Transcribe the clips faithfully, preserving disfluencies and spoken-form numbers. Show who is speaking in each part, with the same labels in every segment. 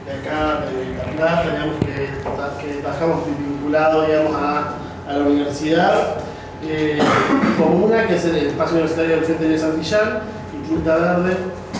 Speaker 1: de acá, de La Plata, digamos, que, que trabajamos vinculados, digamos, a, a la universidad. Eh, Comuna, que es el espacio universitario del Frente de Santillán, y Tinta Verde.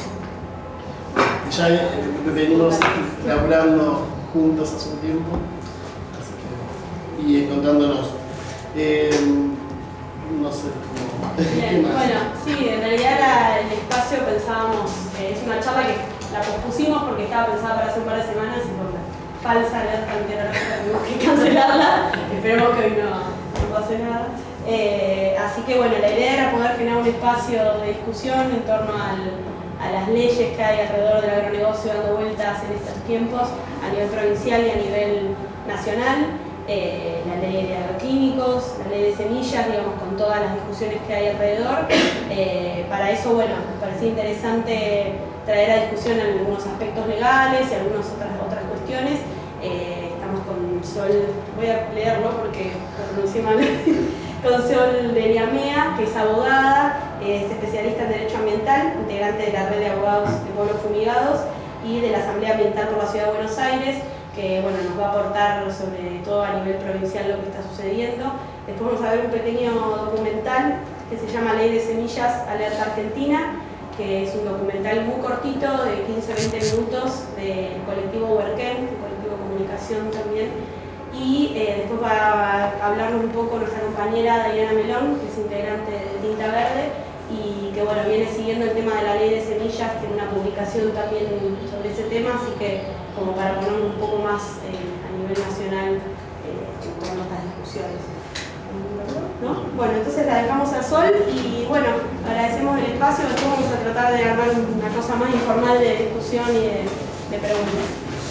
Speaker 1: Ya eh, venimos laburando juntos hace un tiempo, así que, y encontrándonos. Eh, no sé cómo.
Speaker 2: Bien, bueno, sí, en realidad la, el espacio pensábamos, eh, es una charla que la pospusimos porque estaba pensada para hace un par de semanas y por la falsa alerta meteorológica tuvimos que cancelarla. Esperemos que hoy no, no pase nada. Eh, así que bueno, la idea era poder generar un espacio de discusión en torno al, a las leyes que hay alrededor del agronegocio dando vueltas en estos tiempos a nivel provincial y a nivel nacional. Eh, la ley de agroquímicos, la ley de semillas, digamos, con todas las discusiones que hay alrededor. Eh, para eso, bueno, me parecía interesante traer a discusión algunos aspectos legales y algunas otras, otras cuestiones. Eh, estamos con Sol, voy a leerlo porque lo pronuncié mal, con Sol de Liamea, que es abogada, es especialista en Derecho Ambiental, integrante de la Red de Abogados de Pueblos Fumigados y de la Asamblea Ambiental por la Ciudad de Buenos Aires, que bueno, nos va a aportar sobre todo a nivel provincial lo que está sucediendo. Después vamos a ver un pequeño documental que se llama Ley de Semillas, Alerta Argentina, que es un documental muy cortito de quince a veinte minutos del colectivo Huerquén, el colectivo de comunicación también. Y eh, después va a hablarnos un poco nuestra compañera Diana Melón, que es integrante de Tinta Verde, y que bueno, viene siguiendo el tema de la ley de semillas, tiene una publicación también sobre ese tema, así que como para ponerlo un poco más eh, a nivel nacional eh, en torno a estas discusiones. ¿No? Bueno, entonces la dejamos a Sol y bueno, agradecemos el espacio. Después vamos a tratar de armar una cosa más informal de discusión y de, de preguntas.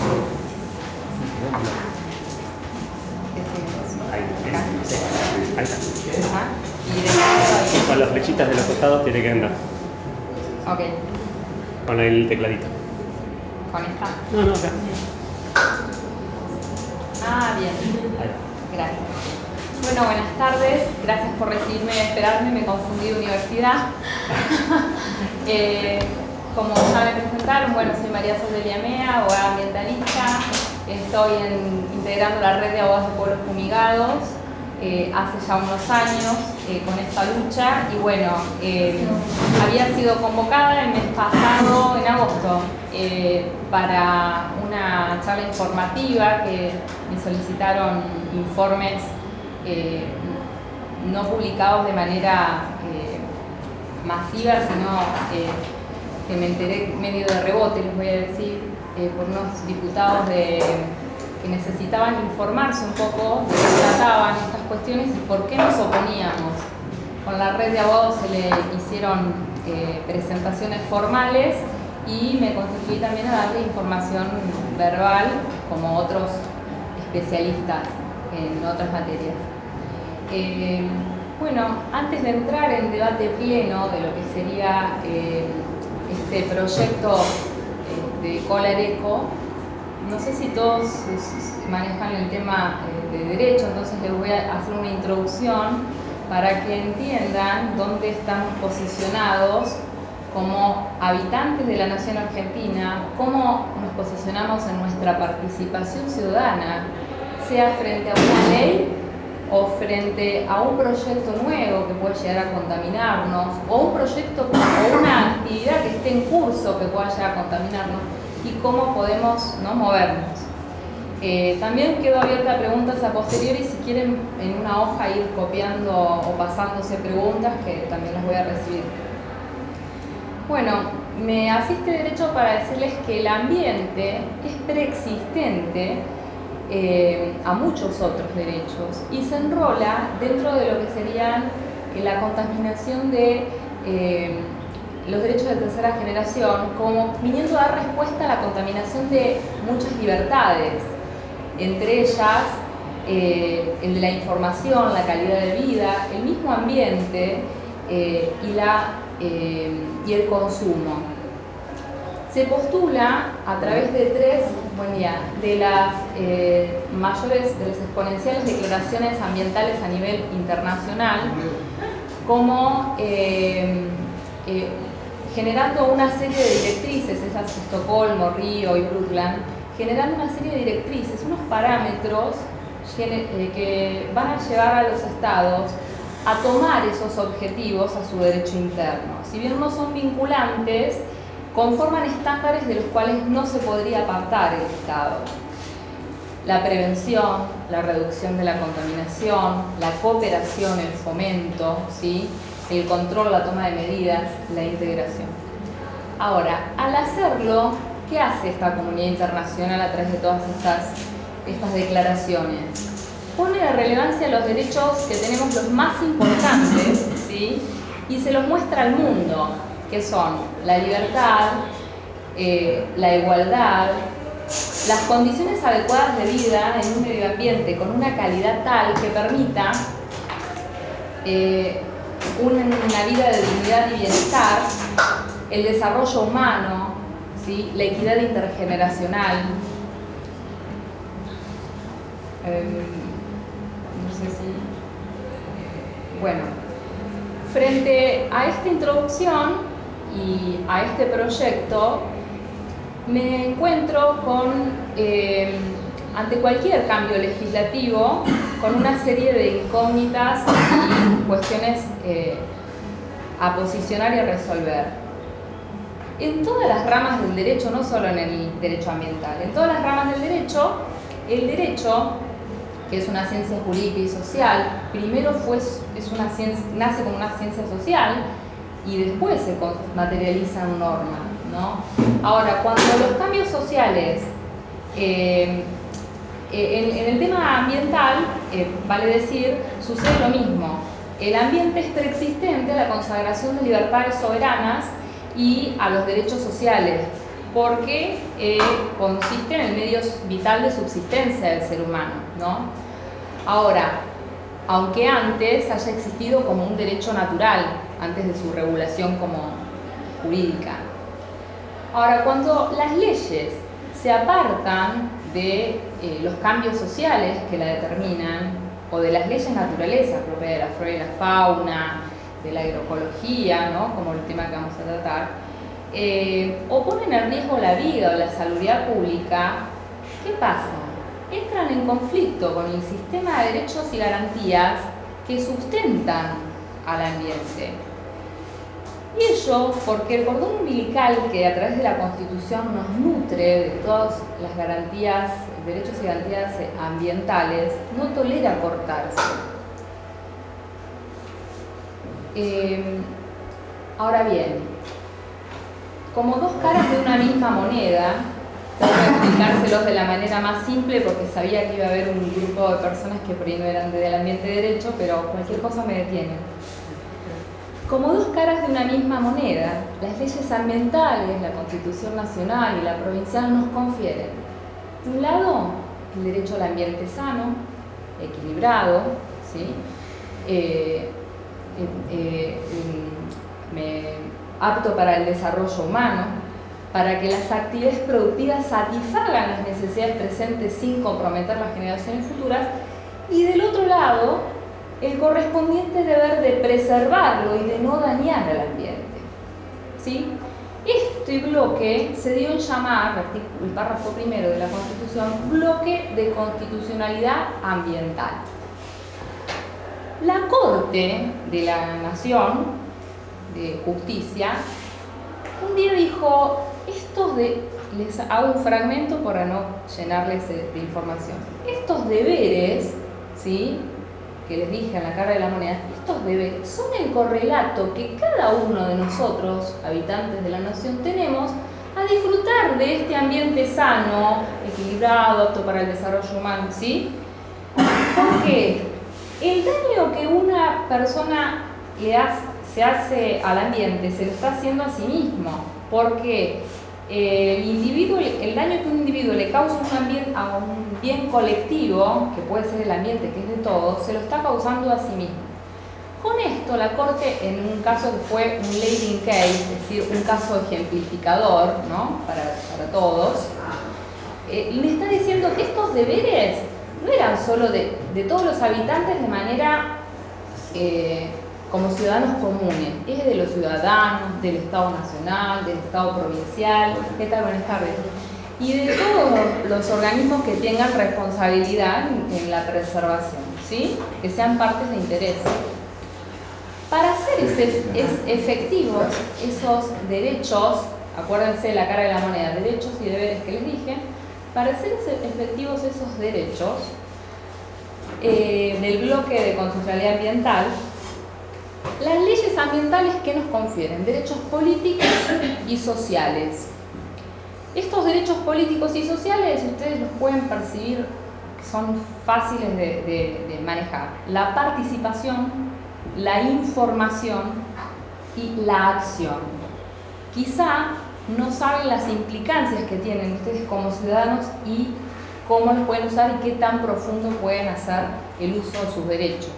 Speaker 3: Ahí, ahí está. Y con las flechitas de los costados tiene que entrar.
Speaker 4: Ok.
Speaker 3: Con el tecladito.
Speaker 4: ¿Con esta?
Speaker 3: No, no, acá.
Speaker 4: Ah, bien.
Speaker 3: Ahí.
Speaker 4: Gracias. Bueno, buenas tardes. Gracias por recibirme y esperarme. Me confundí de universidad. eh, como ya me presentaron, bueno, soy María Sol de Liamea, abogada ambientalista. Estoy en, integrando la red de abogados de pueblos fumigados eh, hace ya unos años eh, con esta lucha. Y bueno, eh, había sido convocada el mes pasado, en agosto, eh, para una charla informativa que me solicitaron informes eh, no publicados de manera eh, masiva, sino eh, que me enteré medio de rebote, les voy a decir, eh, por unos diputados de, que necesitaban informarse un poco de qué trataban estas cuestiones y por qué nos oponíamos. Con la red de abogados se le hicieron eh, presentaciones formales y me constituí también a darle información verbal como otros especialistas en otras materias. Eh, bueno, antes de entrar en debate pleno de lo que sería eh, este proyecto eh, de Colareco, no sé si todos manejan el tema eh, de derecho, entonces les voy a hacer una introducción para que entiendan dónde estamos posicionados como habitantes de la nación argentina, cómo nos posicionamos en nuestra participación ciudadana, sea frente a una ley o frente a un proyecto nuevo que puede llegar a contaminarnos, o un proyecto o una actividad que esté en curso que pueda llegar a contaminarnos, y cómo podemos no movernos. Eh, también quedo abierta a preguntas a posteriori, si quieren en una hoja ir copiando o pasándose preguntas, que también las voy a recibir. Bueno, me asiste derecho para decirles que el ambiente es preexistente Eh, a muchos otros derechos y se enrola dentro de lo que serían eh, la contaminación de eh, los derechos de tercera generación, como viniendo a dar respuesta a la contaminación de muchas libertades, entre ellas eh, el de la información, la calidad de vida, el mismo ambiente eh, y, la, eh, y el consumo. Se postula a través de tres, buen día, de las eh, mayores, de las exponenciales declaraciones ambientales a nivel internacional, como eh, eh, generando una serie de directrices, esas Estocolmo, Río y Brundtland, generando una serie de directrices, unos parámetros que van a llevar a los estados a tomar esos objetivos a su derecho interno. Si bien no son vinculantes, conforman estándares de los cuales no se podría apartar el Estado. La prevención, la reducción de la contaminación, la cooperación, el fomento, ¿sí? El control, la toma de medidas, la integración. Ahora, al hacerlo, ¿qué hace esta comunidad internacional a través de todas estas, estas declaraciones? Pone de relevancia los derechos que tenemos los más importantes, ¿sí? Y se los muestra al mundo, que son la libertad, eh, la igualdad, las condiciones adecuadas de vida en un medio ambiente con una calidad tal que permita eh, una, una vida de dignidad y bienestar, el desarrollo humano, ¿sí? La equidad intergeneracional. Eh, no sé si... Bueno, frente a esta introducción y a este proyecto, me encuentro con, eh, ante cualquier cambio legislativo, con una serie de incógnitas y cuestiones eh, a posicionar y a resolver. En todas las ramas del derecho, no solo en el derecho ambiental, en todas las ramas del derecho, el derecho, que es una ciencia jurídica y social, primero fue, es una ciencia, nace como una ciencia social y después se materializa en norma, ¿no? Ahora, cuando los cambios sociales, eh, eh, en, en el tema ambiental, eh, vale decir, sucede lo mismo. El ambiente es preexistente a la consagración de libertades soberanas y a los derechos sociales, porque eh, consiste en el medio vital de subsistencia del ser humano, ¿no? Ahora, aunque antes haya existido como un derecho natural, antes de su regulación como jurídica. Ahora, cuando las leyes se apartan de eh, los cambios sociales que la determinan, o de las leyes naturaleza propias de la flora y la fauna, de la agroecología, ¿no? Como el tema que vamos a tratar, eh, o ponen en riesgo la vida o la salubridad pública, ¿qué pasa? Entran en conflicto con el sistema de derechos y garantías que sustentan al ambiente. Y ello porque el cordón umbilical que a través de la Constitución nos nutre de todas las garantías, derechos y garantías ambientales, no tolera cortarse. Eh, ahora bien, como dos caras de una misma moneda, tengo que explicárselos de la manera más simple porque sabía que iba a haber un grupo de personas que por ahí no eran del ambiente de derecho, pero cualquier cosa me detiene. Como dos caras de una misma moneda, las leyes ambientales, la Constitución Nacional y la provincial nos confieren, de un lado, el derecho al ambiente sano, equilibrado, ¿sí? eh, eh, eh, me, apto para el desarrollo humano, para que las actividades productivas satisfagan las necesidades presentes sin comprometer las generaciones futuras, y del otro lado, el correspondiente deber de preservarlo y de no dañar al ambiente, ¿sí? Este bloque se dio en llamar, el párrafo primero de la Constitución, bloque de constitucionalidad ambiental. La Corte de la Nación de Justicia un día dijo, estos de, les hago un fragmento para no llenarles de, de información, estos deberes, ¿sí?, que les dije en la cara de la moneda, estos deberes son el correlato que cada uno de nosotros, habitantes de la nación, tenemos a disfrutar de este ambiente sano, equilibrado, apto para el desarrollo humano, ¿sí? Porque el daño que una persona le hace, se hace al ambiente se lo está haciendo a sí mismo, porque el individuo, el daño que un individuo le causa un ambiente, a un bien colectivo, que puede ser el ambiente, que es de todos, se lo está causando a sí mismo. Con esto, la Corte, en un caso que fue un leading case, es decir, un caso ejemplificador, ¿no?, para, para todos, eh, le está diciendo que estos deberes no eran solo de, de todos los habitantes de manera eh, como ciudadanos comunes, es de los ciudadanos, del Estado Nacional, del Estado Provincial. ¿Qué tal? Buenas tardes. y de todos los organismos que tengan responsabilidad en, en la preservación, ¿sí? Que sean partes de interés. Para hacer ese, es, efectivos esos derechos, acuérdense de la cara de la moneda, derechos y deberes que les dije, para hacer efectivos esos derechos eh, del bloque de constitucionalidad ambiental, las leyes ambientales que nos confieren derechos políticos y sociales. Estos derechos políticos y sociales ustedes los pueden percibir, son fáciles de, de, de manejar. La participación, la información y la acción. Quizá no saben las implicancias que tienen ustedes como ciudadanos y cómo los pueden usar y qué tan profundo pueden hacer el uso de sus derechos.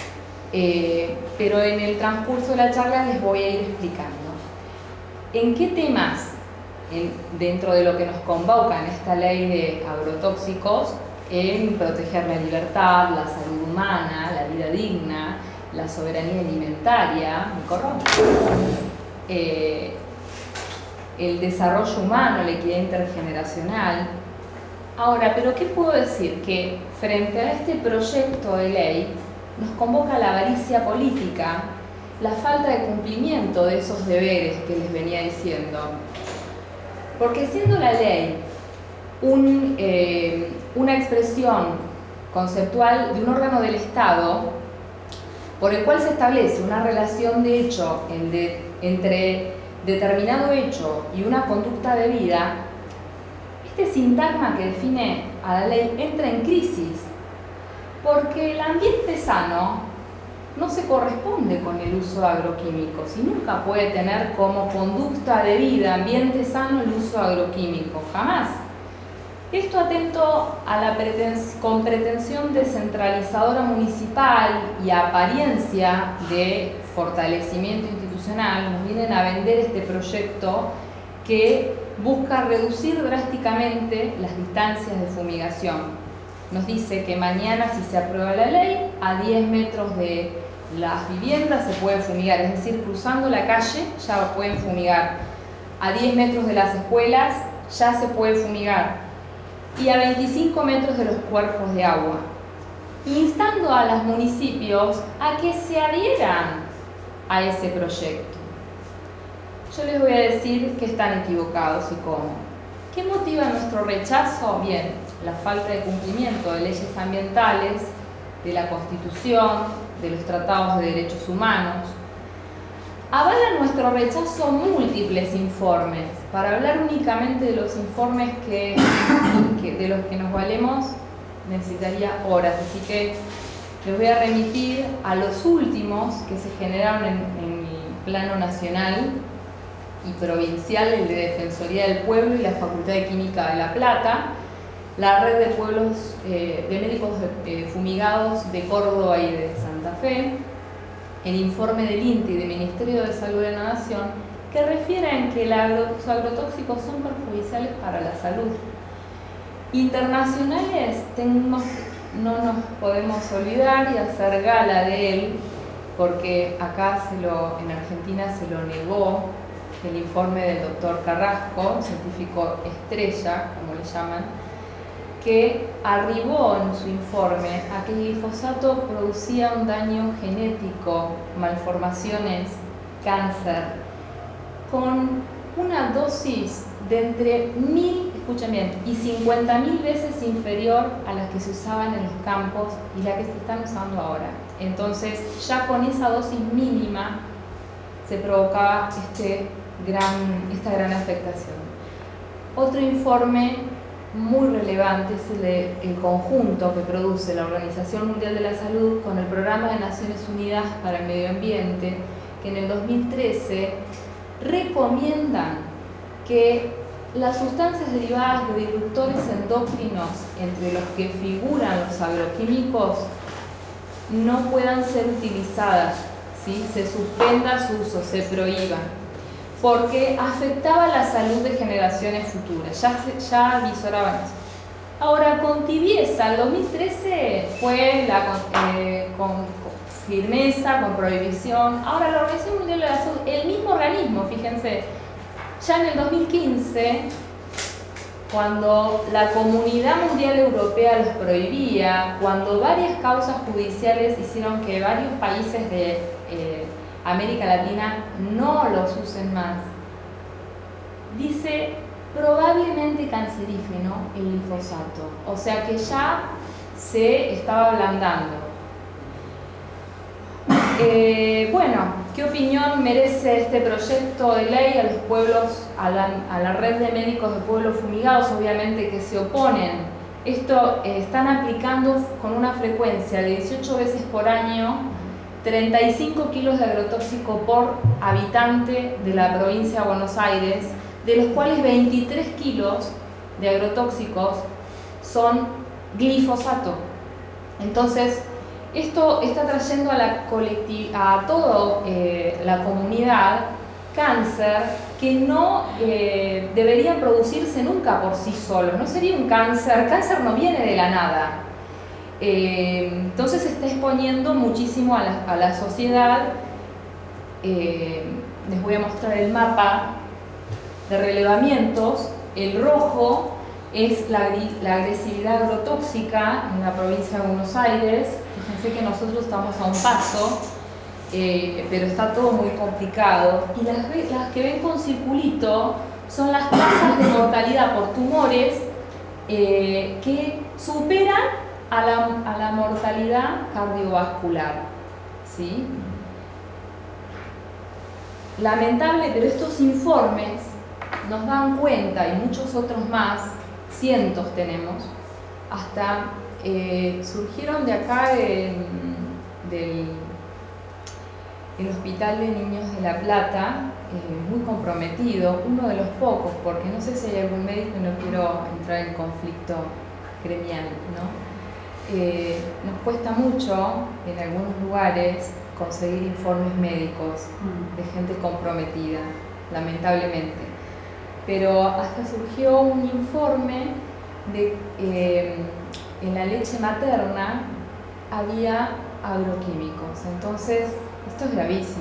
Speaker 4: Eh, pero en el transcurso de la charla les voy a ir explicando en qué temas, en, dentro de lo que nos convoca en esta ley de agrotóxicos, en proteger la libertad, la salud humana, la vida digna, la soberanía alimentaria, ¿me corro? Eh, el desarrollo humano, la equidad intergeneracional. Ahora, ¿pero qué puedo decir? Que frente a este proyecto de ley nos convoca la avaricia política, la falta de cumplimiento de esos deberes que les venía diciendo. Porque siendo la ley un, eh, una expresión conceptual de un órgano del Estado, por el cual se establece una relación de hecho en de, entre determinado hecho y una conducta de vida, este sintagma que define a la ley entra en crisis, porque el ambiente sano no se corresponde con el uso de agroquímicos y nunca puede tener como conducta de vida, ambiente sano, el uso de agroquímicos, jamás. Esto atento a la pretens con pretensión descentralizadora municipal y apariencia de fortalecimiento institucional, nos vienen a vender este proyecto que busca reducir drásticamente las distancias de fumigación. Nos dice que mañana, si se aprueba la ley, a diez metros de las viviendas se puede fumigar, es decir, cruzando la calle ya pueden fumigar. A diez metros de las escuelas ya se puede fumigar. Y a veinticinco metros de los cuerpos de agua, instando a los municipios a que se adhieran a ese proyecto. Yo les voy a decir que están equivocados y cómo. ¿Qué motiva nuestro rechazo? Bien, la falta de cumplimiento de leyes ambientales, de la Constitución, de los tratados de derechos humanos. Avalan nuestro rechazo múltiples informes. Para hablar únicamente de los informes que, que, de los que nos valemos necesitaría horas, así que les voy a remitir a los últimos que se generaron en, en el plano nacional y provincial, el de Defensoría del Pueblo y la Facultad de Química de La Plata, la red de pueblos eh, de médicos eh, fumigados de Córdoba y de Santa Fe, el informe del INTI y del Ministerio de Salud de la Nación, que refieren que los agrotóxicos son perjudiciales para la salud. Internacionales, tenemos, no nos podemos olvidar y hacer gala de él, porque acá se lo, en Argentina se lo negó, el informe del doctor Carrasco, científico estrella, como le llaman, que arribó en su informe a que el glifosato producía un daño genético, malformaciones, cáncer, con una dosis de entre mil, escuchen bien, y cincuenta mil veces inferior a las que se usaban en los campos y la que se están usando ahora. Entonces, ya con esa dosis mínima se provocaba este gran, esta gran afectación. Otro informe muy relevante es el, de, el conjunto que produce la Organización Mundial de la Salud con el Programa de Naciones Unidas para el Medio Ambiente, que en el dos mil trece recomiendan que las sustancias derivadas de disruptores endocrinos, entre los que figuran los agroquímicos, no puedan ser utilizadas, ¿sí? Se suspenda su uso, se prohíban, porque afectaba la salud de generaciones futuras, ya, se, ya avisoraban eso. Ahora, con tibieza, el dos mil trece fue la, eh, con, con firmeza, con prohibición. Ahora, la Organización Mundial de la Salud, el mismo organismo, fíjense, ya en el dos mil quince cuando la Comunidad Mundial Europea los prohibía, cuando varias causas judiciales hicieron que varios países de eh, América Latina no los usen más, dice probablemente cancerígeno el glifosato, o sea que ya se estaba ablandando. Eh, bueno, ¿qué opinión merece este proyecto de ley a los pueblos, a la, a la red de médicos de pueblos fumigados? Obviamente que se oponen. Esto eh, están aplicando con una frecuencia de dieciocho veces por año, treinta y cinco kilos de agrotóxico por habitante de la provincia de Buenos Aires, de los cuales veintitrés kilos de agrotóxicos son glifosato. Entonces, esto está trayendo a, la a toda eh, la comunidad cáncer que no eh, deberían producirse nunca por sí solos. No sería un cáncer, cáncer no viene de la nada. Eh, entonces se está exponiendo muchísimo a la, a la sociedad. Eh, les voy a mostrar el mapa de relevamientos. El rojo es la, la agresividad agrotóxica en la provincia de Buenos Aires. Fíjense que nosotros estamos a un paso, eh, pero está todo muy complicado. Y las, las que ven con circulito son las tasas de mortalidad por tumores eh, que superan a la, a la mortalidad cardiovascular, ¿sí? Lamentable, pero estos informes nos dan cuenta, y muchos otros más, cientos tenemos, hasta eh, surgieron de acá de, del el Hospital de Niños de La Plata, eh, muy comprometido, uno de los pocos, porque no sé si hay algún médico y no quiero entrar en conflicto gremial, ¿no? Eh, nos cuesta mucho en algunos lugares conseguir informes médicos de gente comprometida, lamentablemente. Pero hasta surgió un informe de eh, en la leche materna había agroquímicos. Entonces, esto es gravísimo.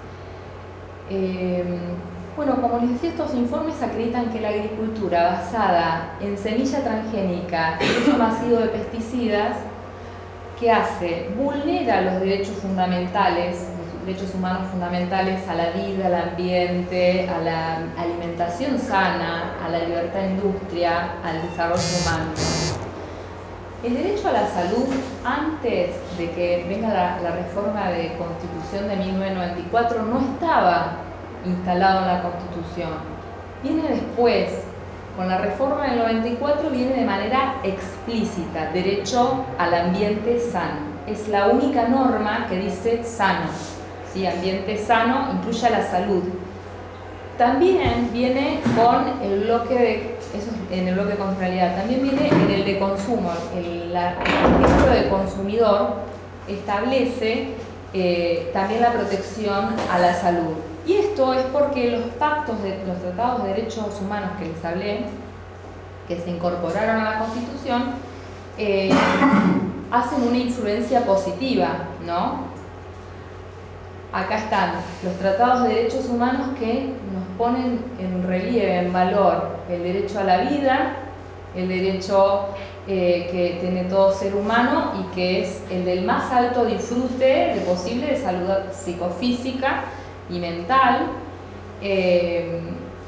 Speaker 4: Eh, bueno, como les decía, estos informes acreditan que la agricultura basada en semilla transgénica y uso masivo de pesticidas, ¿qué hace? Vulnera los derechos fundamentales, los derechos humanos fundamentales a la vida, al ambiente, a la alimentación sana, a la libertad de industria, al desarrollo humano. El derecho a la salud, antes de que venga la, la reforma de Constitución de mil novecientos noventa y cuatro, no estaba instalado en la Constitución. Viene después. Con la reforma del noventa y cuatro viene de manera explícita, derecho al ambiente sano. Es la única norma que dice sano, ¿sí? Ambiente sano incluye a la salud. También viene con el bloque de, eso es en el bloque de constitucionalidad, también viene en el de consumo. El, la, el artículo de consumidor establece eh, también la protección a la salud. Y esto es porque los pactos, de los tratados de derechos humanos que les hablé, que se incorporaron a la Constitución, eh, hacen una influencia positiva, ¿no? Acá están los tratados de derechos humanos que nos ponen en relieve, en valor, el derecho a la vida, el derecho eh, que tiene todo ser humano y que es el del más alto disfrute de posible de salud psicofísica y mental, eh,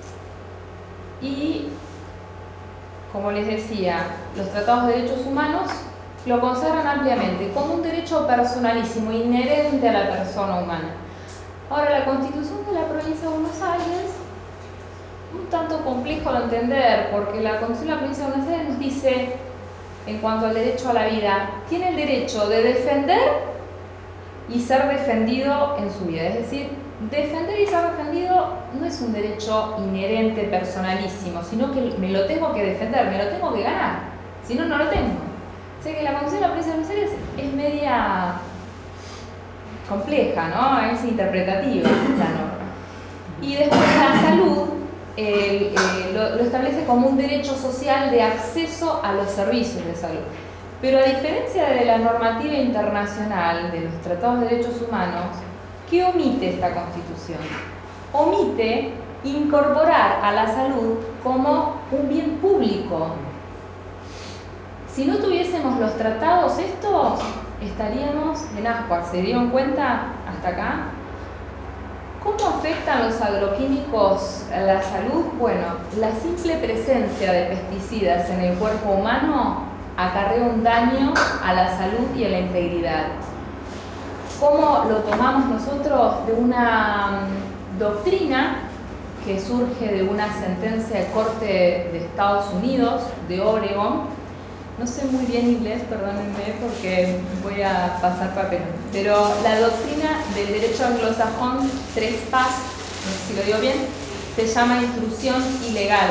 Speaker 4: y como les decía, los tratados de derechos humanos lo consagran ampliamente como un derecho personalísimo, inherente a la persona humana. Ahora, la Constitución de la provincia de Buenos Aires, un tanto complejo de entender, porque la Constitución de la provincia de Buenos Aires nos dice, en cuanto al derecho a la vida, tiene el derecho de defender y ser defendido en su vida. Es decir, defender y ser defendido no es un derecho inherente, personalísimo, sino que me lo tengo que defender, me lo tengo que ganar, si no, no lo tengo. O sea que la Constitución de la provincia de Buenos Aires es media compleja, ¿no? Es interpretativa la norma. Y después la salud eh, eh, lo, lo establece como un derecho social de acceso a los servicios de salud. Pero a diferencia de la normativa internacional de los tratados de derechos humanos, ¿qué omite esta Constitución? Omite incorporar a la salud como un bien público. Si no tuviésemos los tratados estos, estaríamos en ascuas. ¿Se dieron cuenta hasta acá? ¿Cómo afectan los agroquímicos a la salud? Bueno, la simple presencia de pesticidas en el cuerpo humano acarrea un daño a la salud y a la integridad. ¿Cómo lo tomamos nosotros? De una doctrina que surge de una sentencia de corte de Estados Unidos, de Oregon. No sé muy bien inglés, perdónenme porque voy a pasar papel. Pero la doctrina del derecho anglosajón Trespass, no sé si lo digo bien, se llama intrusión ilegal.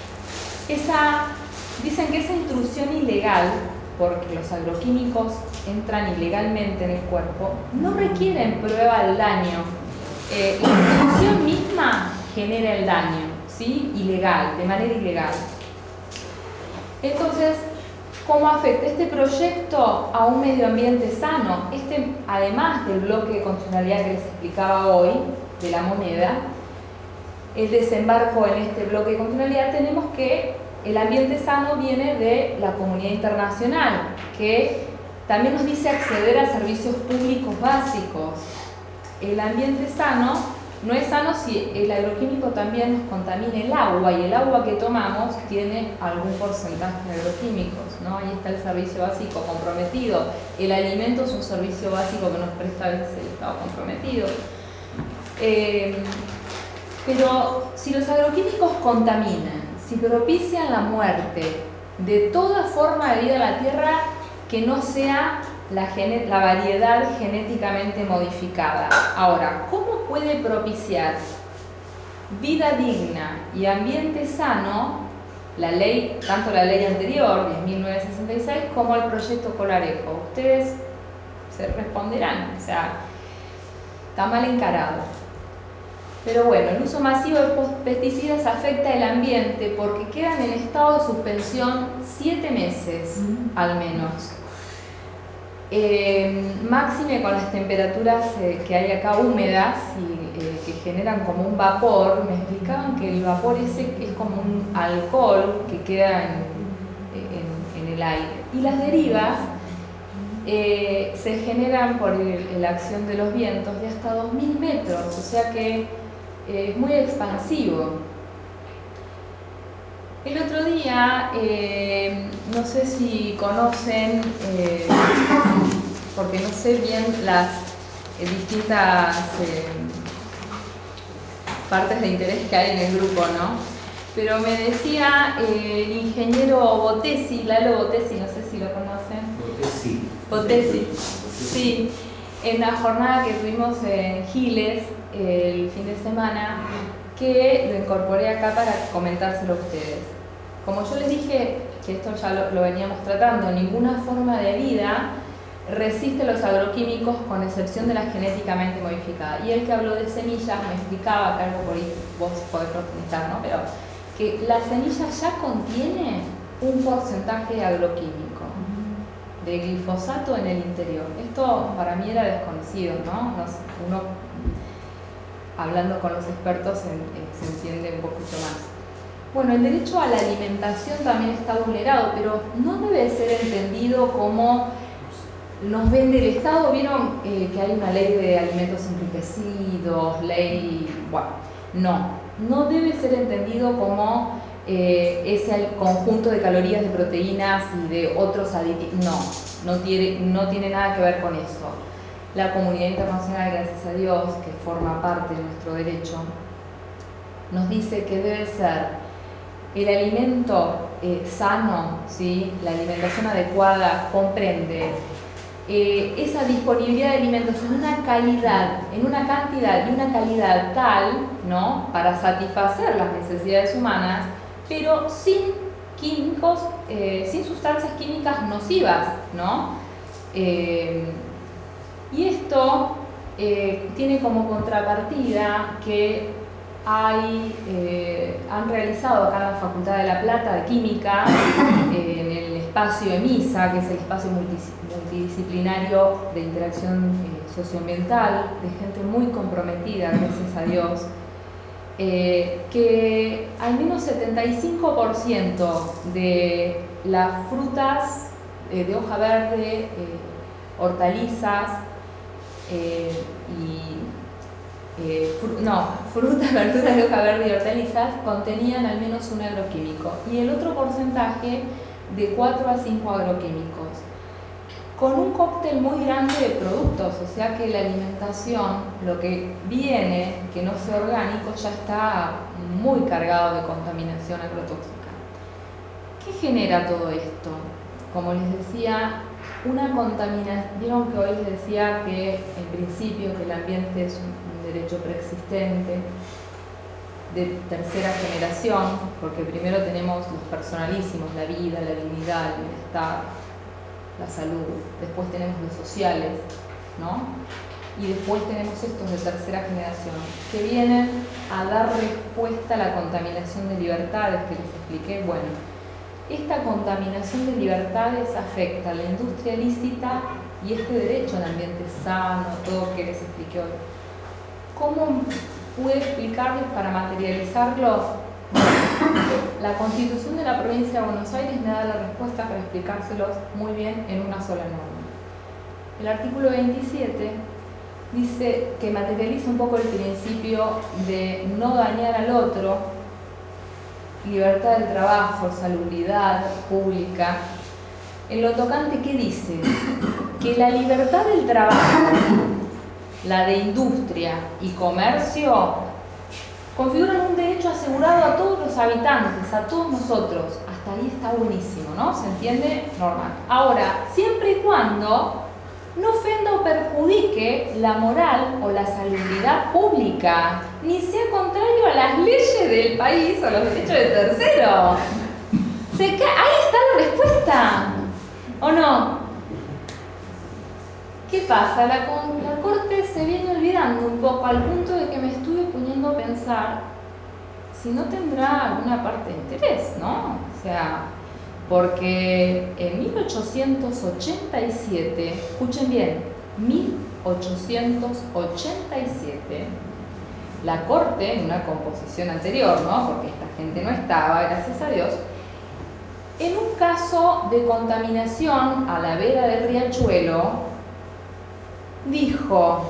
Speaker 4: Esa, dicen que esa intrusión ilegal, porque los agroquímicos entran ilegalmente en el cuerpo, no requieren prueba del daño. Eh, la intrusión misma genera el daño, ¿sí? Ilegal, de manera ilegal. Entonces, ¿cómo afecta este proyecto a un medio ambiente sano? Este, además del bloque de constitucionalidad que les explicaba hoy, de la moneda, el desembarco en este bloque de constitucionalidad, tenemos que el ambiente sano viene de la comunidad internacional, que también nos dice acceder a servicios públicos básicos. El ambiente sano no es sano si el agroquímico también nos contamina el agua, y el agua que tomamos tiene algún porcentaje de agroquímicos, ¿no? Ahí está el servicio básico comprometido. El alimento es un servicio básico que nos presta el Estado comprometido. Eh, pero si los agroquímicos contaminan, si propician la muerte de toda forma de vida en la Tierra que no sea La, la variedad genéticamente modificada. Ahora, ¿cómo puede propiciar vida digna y ambiente sano la ley, tanto la ley anterior, diez mil novecientos sesenta y seis, como el proyecto Colarejo? Ustedes se responderán, o sea, está mal encarado. Pero bueno, el uso masivo de pesticidas afecta el ambiente porque quedan en estado de suspensión siete meses, al menos. Eh, máxime con las temperaturas eh, que hay acá húmedas y eh, que generan como un vapor. Me explicaban que el vapor ese es como un alcohol que queda en, en, en el aire. Y las derivas eh, se generan por el, la acción de los vientos de hasta dos mil metros, o sea que eh, es muy expansivo. El otro día, eh, no sé si conocen, eh, porque no sé bien las eh, distintas eh, partes de interés que hay en el grupo, ¿no? Pero me decía eh, el ingeniero Botesi, Lalo Botesi, no sé si lo conocen.
Speaker 5: Botesi.
Speaker 4: Botesi, sí. En la jornada que tuvimos en Giles eh, el fin de semana, que lo incorporé acá para comentárselo a ustedes. Como yo les dije, que esto ya lo, lo veníamos tratando, ninguna forma de vida resiste los agroquímicos con excepción de la genéticamente modificada. Y el que habló de semillas me explicaba, que algo por ahí vos podés profundizar, ¿no? Pero que la semilla ya contiene un porcentaje de agroquímico, de glifosato en el interior. Esto para mí era desconocido, ¿no? Nos, uno, hablando con los expertos, en, en, se entiende un poquito más. Bueno, el derecho a la alimentación también está vulnerado, pero no debe ser entendido como nos vende el Estado. Vieron eh, que hay una ley de alimentos enriquecidos, ley... Bueno, no, no debe ser entendido como eh, ese conjunto de calorías, de proteínas y de otros aditivos. No, no tiene, no tiene nada que ver con eso. La comunidad internacional, gracias a Dios, que forma parte de nuestro derecho, nos dice que debe ser el alimento eh, sano, ¿sí? La alimentación adecuada comprende eh, esa disponibilidad de alimentos en una calidad, en una cantidad y una calidad tal, ¿no? Para satisfacer las necesidades humanas, pero sin químicos, eh, sin sustancias químicas nocivas, ¿no? Eh, y esto eh, tiene como contrapartida que Hay, eh, han realizado acá en la Facultad de La Plata de Química, eh, en el espacio EMISA, que es el espacio multidisciplinario de interacción eh, socioambiental, de gente muy comprometida, gracias a Dios, eh, que al menos setenta y cinco por ciento de las frutas eh, de hoja verde, eh, hortalizas eh, y eh, fru no, frutas, verduras de hoja verde y hortalizas contenían al menos un agroquímico, y el otro porcentaje de cuatro a cinco agroquímicos, con un cóctel muy grande de productos, o sea que la alimentación, lo que viene, que no sea orgánico, ya está muy cargado de contaminación agrotóxica. ¿Qué genera todo esto? Como les decía, una contaminación. Vieron que hoy les decía que en principio que el ambiente es un, un derecho preexistente de tercera generación, porque primero tenemos los personalísimos, la vida, la dignidad, el bienestar, la salud, después tenemos los sociales, ¿no? Y después tenemos estos de tercera generación, que vienen a dar respuesta a la contaminación de libertades que les expliqué. Bueno, esta contaminación de libertades afecta a la industria ilícita y este derecho al ambiente sano, todo que les expliqué hoy. ¿Cómo pude explicarles para materializarlo? La Constitución de la Provincia de Buenos Aires me da la respuesta para explicárselos muy bien en una sola norma. El artículo veintisiete dice que materializa un poco el principio de no dañar al otro, libertad del trabajo, salubridad pública. En lo tocante, ¿qué dice? Que la libertad del trabajo, la de industria y comercio, configuran un derecho asegurado a todos los habitantes, a todos nosotros. Hasta ahí está buenísimo, ¿no? ¿Se entiende? Normal. Ahora, siempre y cuando no ofenda o perjudique la moral o la salubridad pública, ni sea contrario a las leyes del país o los derechos de terceros. Se ca- ahí está la respuesta, ¿o no? ¿Qué pasa? La, la Corte se viene olvidando un poco, al punto de que me estuve poniendo a pensar si no tendrá alguna parte de interés, ¿no? O sea, porque en mil ochocientos ochenta y siete, escuchen bien, mil ochocientos ochenta y siete, la Corte, en una composición anterior, ¿no? Porque esta gente no estaba, gracias a Dios, en un caso de contaminación a la vera del riachuelo, dijo: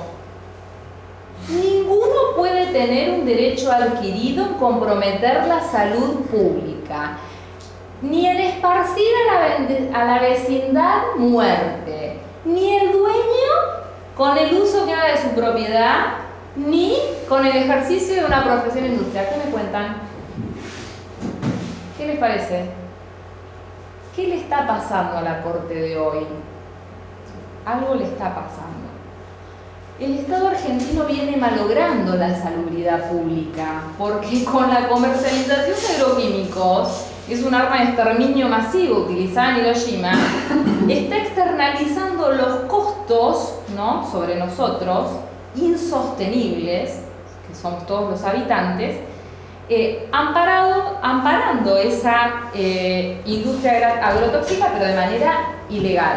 Speaker 4: ninguno puede tener un derecho adquirido en comprometer la salud pública, ni en esparcir a la, a la vecindad muerte, ni el dueño con el uso que haga de su propiedad, ni con el ejercicio de una profesión industrial. ¿Qué me cuentan? ¿Qué les parece? ¿Qué le está pasando a la Corte de hoy? Algo le está pasando. El Estado argentino viene malogrando la salubridad pública, porque con la comercialización de agroquímicos, es un arma de exterminio masivo utilizada en Hiroshima, está externalizando los costos, ¿no?, sobre nosotros, insostenibles, que somos todos los habitantes, eh, amparado, amparando esa eh, industria agrotóxica, pero de manera ilegal.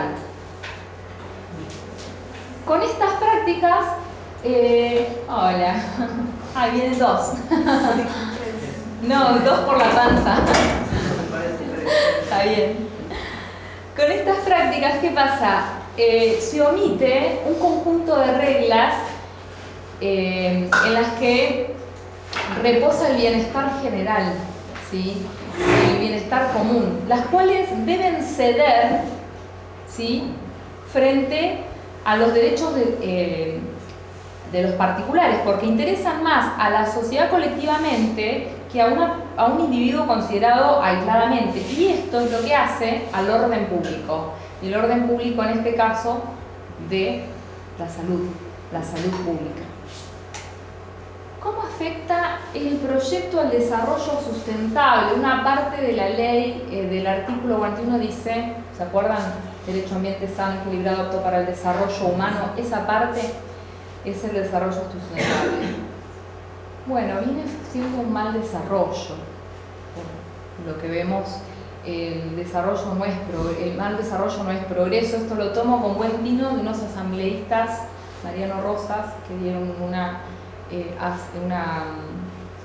Speaker 4: Con estas prácticas, eh, hola, ah, vienen dos. No, dos por la panza. Está bien. Con estas prácticas, ¿qué pasa? Eh, se omite un conjunto de reglas eh, en las que reposa el bienestar general, ¿sí?, el bienestar común, las cuales deben ceder, ¿sí?, frente a los derechos de, eh, de los particulares, porque interesan más a la sociedad colectivamente que a, una, a un individuo considerado aisladamente. Y esto es lo que hace al orden público. Y el orden público en este caso de la salud, la salud pública. ¿Cómo afecta el proyecto al desarrollo sustentable? Una parte de la ley eh, del artículo cuarenta y uno dice, ¿se acuerdan? Derecho a ambiente sano, equilibrado, apto para el desarrollo humano. Esa parte es el desarrollo sustentable. Bueno, viene siendo un mal desarrollo. Por lo que vemos, el desarrollo no es pro, el mal desarrollo no es progreso. Esto lo tomo con buen vino de unos asambleístas, Mariano Rosas, que dieron una, eh, una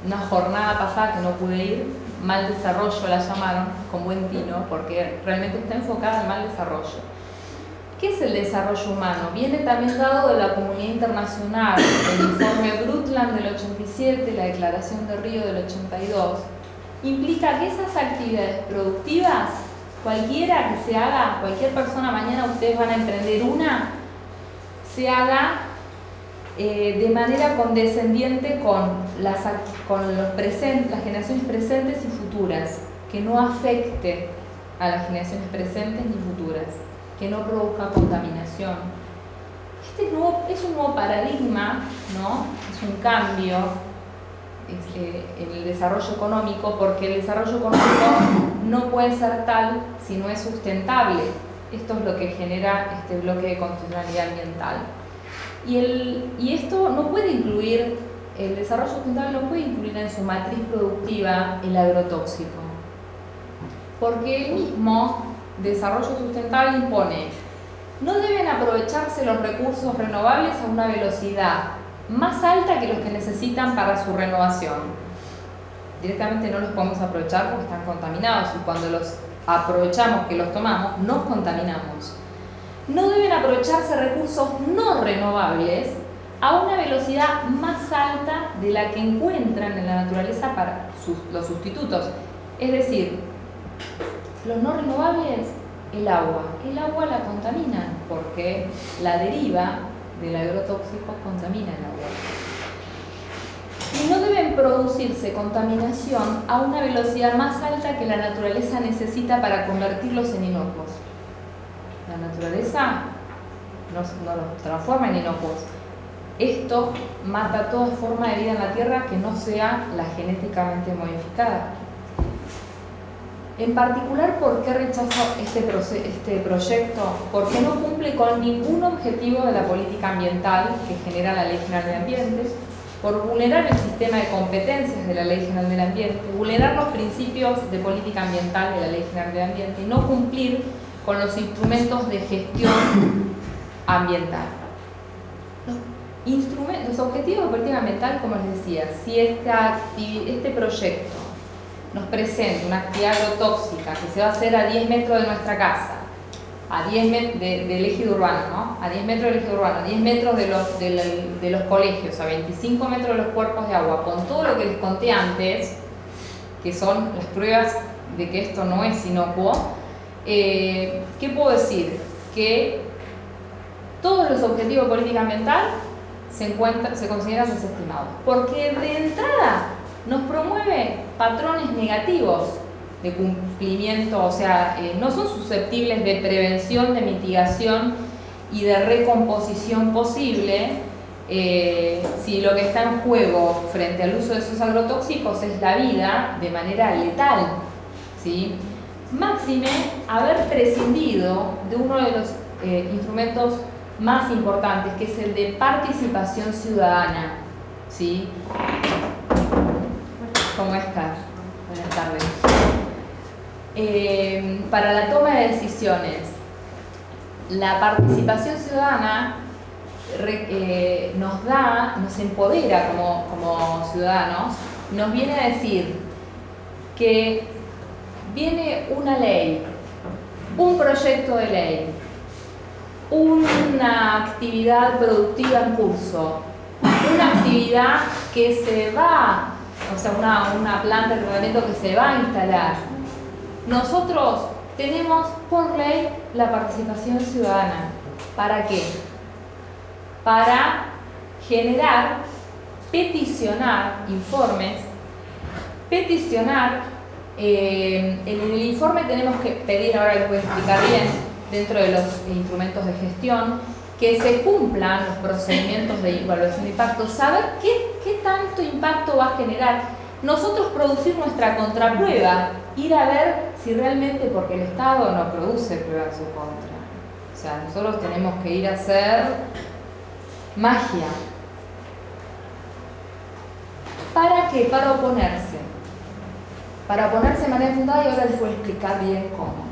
Speaker 4: una jornada pasada que no pude ir, mal desarrollo la llamaron, con buen tino, porque realmente está enfocada al mal desarrollo. ¿Qué es el desarrollo humano? Viene también dado de la comunidad internacional, el informe Brundtland del ochenta y siete, la Declaración de Río del ochenta y dos, implica que esas actividades productivas, cualquiera que se haga, cualquier persona, mañana ustedes van a emprender una, se haga eh, de manera condescendiente con, las, con los presentes, las generaciones presentes y futuras, que no afecte a las generaciones presentes ni futuras, que no produzca contaminación. Este es, nuevo, es un nuevo paradigma, ¿no? Es un cambio es, eh, en el desarrollo económico, porque el desarrollo económico no puede ser tal si no es sustentable. Esto es lo que genera este bloque de constitucionalidad ambiental. Y, el, y esto no puede incluir, el desarrollo sustentable no puede incluir en su matriz productiva el agrotóxico, porque el mismo desarrollo sustentable impone, no deben aprovecharse los recursos renovables a una velocidad más alta que los que necesitan para su renovación. Directamente no los podemos aprovechar porque están contaminados, y cuando los aprovechamos, que los tomamos, nos contaminamos. No deben aprovecharse recursos no renovables a una velocidad más alta de la que encuentran en la naturaleza para sus, los sustitutos. Es decir, los no renovables, el agua. El agua la contaminan porque la deriva del agrotóxico contamina el agua. Y no deben producirse contaminación a una velocidad más alta que la naturaleza necesita para convertirlos en inocuos. La naturaleza no, no los transforma en inocuos. Esto mata toda forma de vida en la Tierra que no sea la genéticamente modificada. En particular, ¿por qué rechazo este, este proyecto? Porque no cumple con ningún objetivo de la política ambiental que genera la Ley General del Ambiente, por vulnerar el sistema de competencias de la Ley General del Ambiente, vulnerar los principios de política ambiental de la Ley General del Ambiente y no cumplir con los instrumentos de gestión ambiental. Los, instrumentos, los objetivos de política ambiental, como les decía, si esta, este proyecto nos presenta una actividad agrotóxica que se va a hacer a diez metros de nuestra casa, a diez metros de, del ejido urbano, ¿no? A diez metros del ejido urbano, a diez metros de los, de, de los colegios, a veinticinco metros de los cuerpos de agua, con todo lo que les conté antes, que son las pruebas de que esto no es inocuo, eh, ¿qué puedo decir? Que todos los objetivos de política ambiental se, encuentran, se consideran desestimados, porque de entrada nos promueve patrones negativos de cumplimiento, o sea, eh, no son susceptibles de prevención, de mitigación y de recomposición posible eh, si lo que está en juego frente al uso de esos agrotóxicos es la vida de manera letal, ¿sí? Máxime haber prescindido de uno de los eh, instrumentos más importantes, que es el de participación ciudadana, ¿sí? ¿Cómo estás? Buenas tardes. Eh, para la toma de decisiones, la participación ciudadana re, eh, nos da, nos empodera como, como ciudadanos, nos viene a decir que viene una ley, un proyecto de ley, una actividad productiva en curso, una actividad que se va, o sea, una, una planta de tratamiento que se va a instalar. Nosotros tenemos por ley la participación ciudadana. ¿Para qué? Para generar, peticionar informes, peticionar, eh, en el informe tenemos que pedir, ahora les voy a explicar bien, dentro de los instrumentos de gestión, que se cumplan los procedimientos de evaluación de impacto, saber qué, qué tanto impacto va a generar. Nosotros producir nuestra contraprueba, ir a ver si realmente, porque el Estado no produce prueba en su contra. O sea, nosotros tenemos que ir a hacer magia. ¿Para qué? Para oponerse. Para oponerse de manera fundada, y ahora les voy a explicar bien cómo.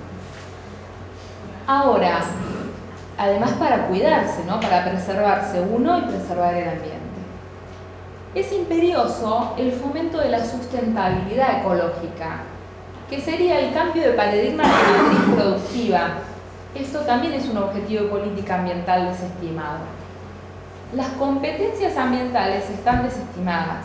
Speaker 4: Ahora, además para cuidarse, ¿no? Para preservarse uno y preservar el ambiente. Es imperioso el fomento de la sustentabilidad ecológica, que sería el cambio de paradigma de la matriz productiva. Esto también es un objetivo de política ambiental desestimado. Las competencias ambientales están desestimadas.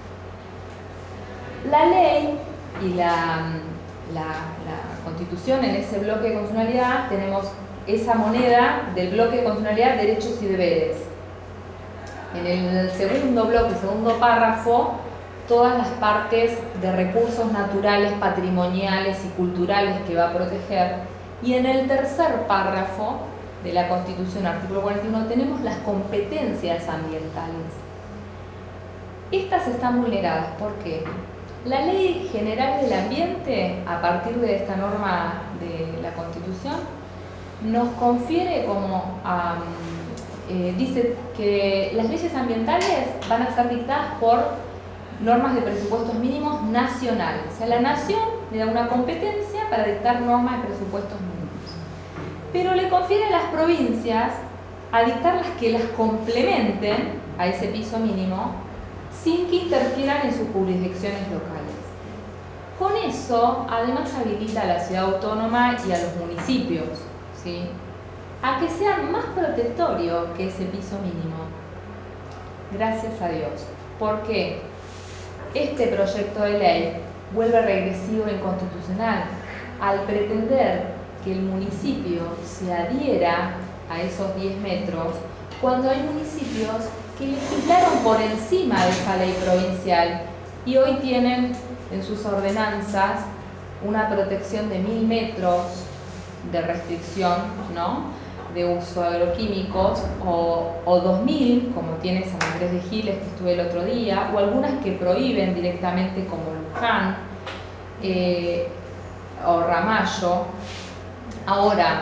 Speaker 4: La ley y la, la, la Constitución, en ese bloque de constitucionalidad, tenemos esa moneda del bloque de constitucionalidad, derechos y deberes. En el segundo bloque, segundo párrafo, todas las partes de recursos naturales, patrimoniales y culturales que va a proteger. Y en el tercer párrafo de la Constitución, artículo cuarenta y uno, tenemos las competencias ambientales. Estas están vulneradas. ¿Por qué? La Ley General del Ambiente, a partir de esta norma de la Constitución, nos confiere como, um, eh, dice que las leyes ambientales van a ser dictadas por normas de presupuestos mínimos nacionales. O sea, la nación le da una competencia para dictar normas de presupuestos mínimos. Pero le confiere a las provincias a dictar las que las complementen a ese piso mínimo sin que interfieran en sus jurisdicciones locales. Con eso, además habilita a la ciudad autónoma y a los municipios, ¿sí?, a que sean más protectorios que ese piso mínimo. Gracias a Dios. ¿Por qué? Este proyecto de ley vuelve regresivo e inconstitucional al pretender que el municipio se adhiera a esos diez metros cuando hay municipios que legislaron por encima de esa ley provincial y hoy tienen en sus ordenanzas una protección de mil metros de restricción, ¿no?, de uso de agroquímicos, o, o dos mil, como tiene San Andrés de Giles, que estuve el otro día, o algunas que prohíben directamente, como Luján eh, o Ramallo. Ahora,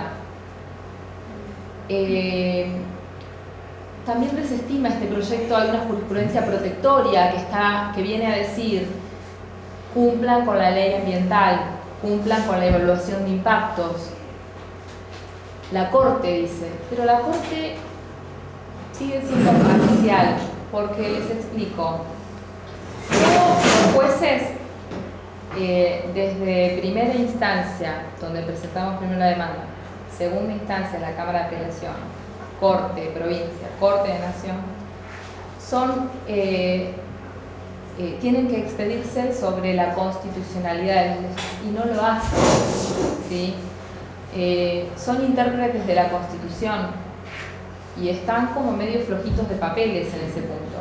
Speaker 4: eh, también desestima este proyecto, hay una jurisprudencia protectoria que, está, que viene a decir: cumplan con la ley ambiental, cumplan con la evaluación de impactos. La Corte dice, pero la Corte sigue siendo parcial, porque les explico. Los jueces, eh, desde primera instancia, donde presentamos primero la demanda, segunda instancia, la Cámara de Apelación, Corte, provincia, Corte de Nación, son, eh, eh, tienen que expedirse sobre la constitucionalidad de las leyes y no lo hacen, ¿sí? Eh, son intérpretes de la Constitución y están como medio flojitos de papeles en ese punto.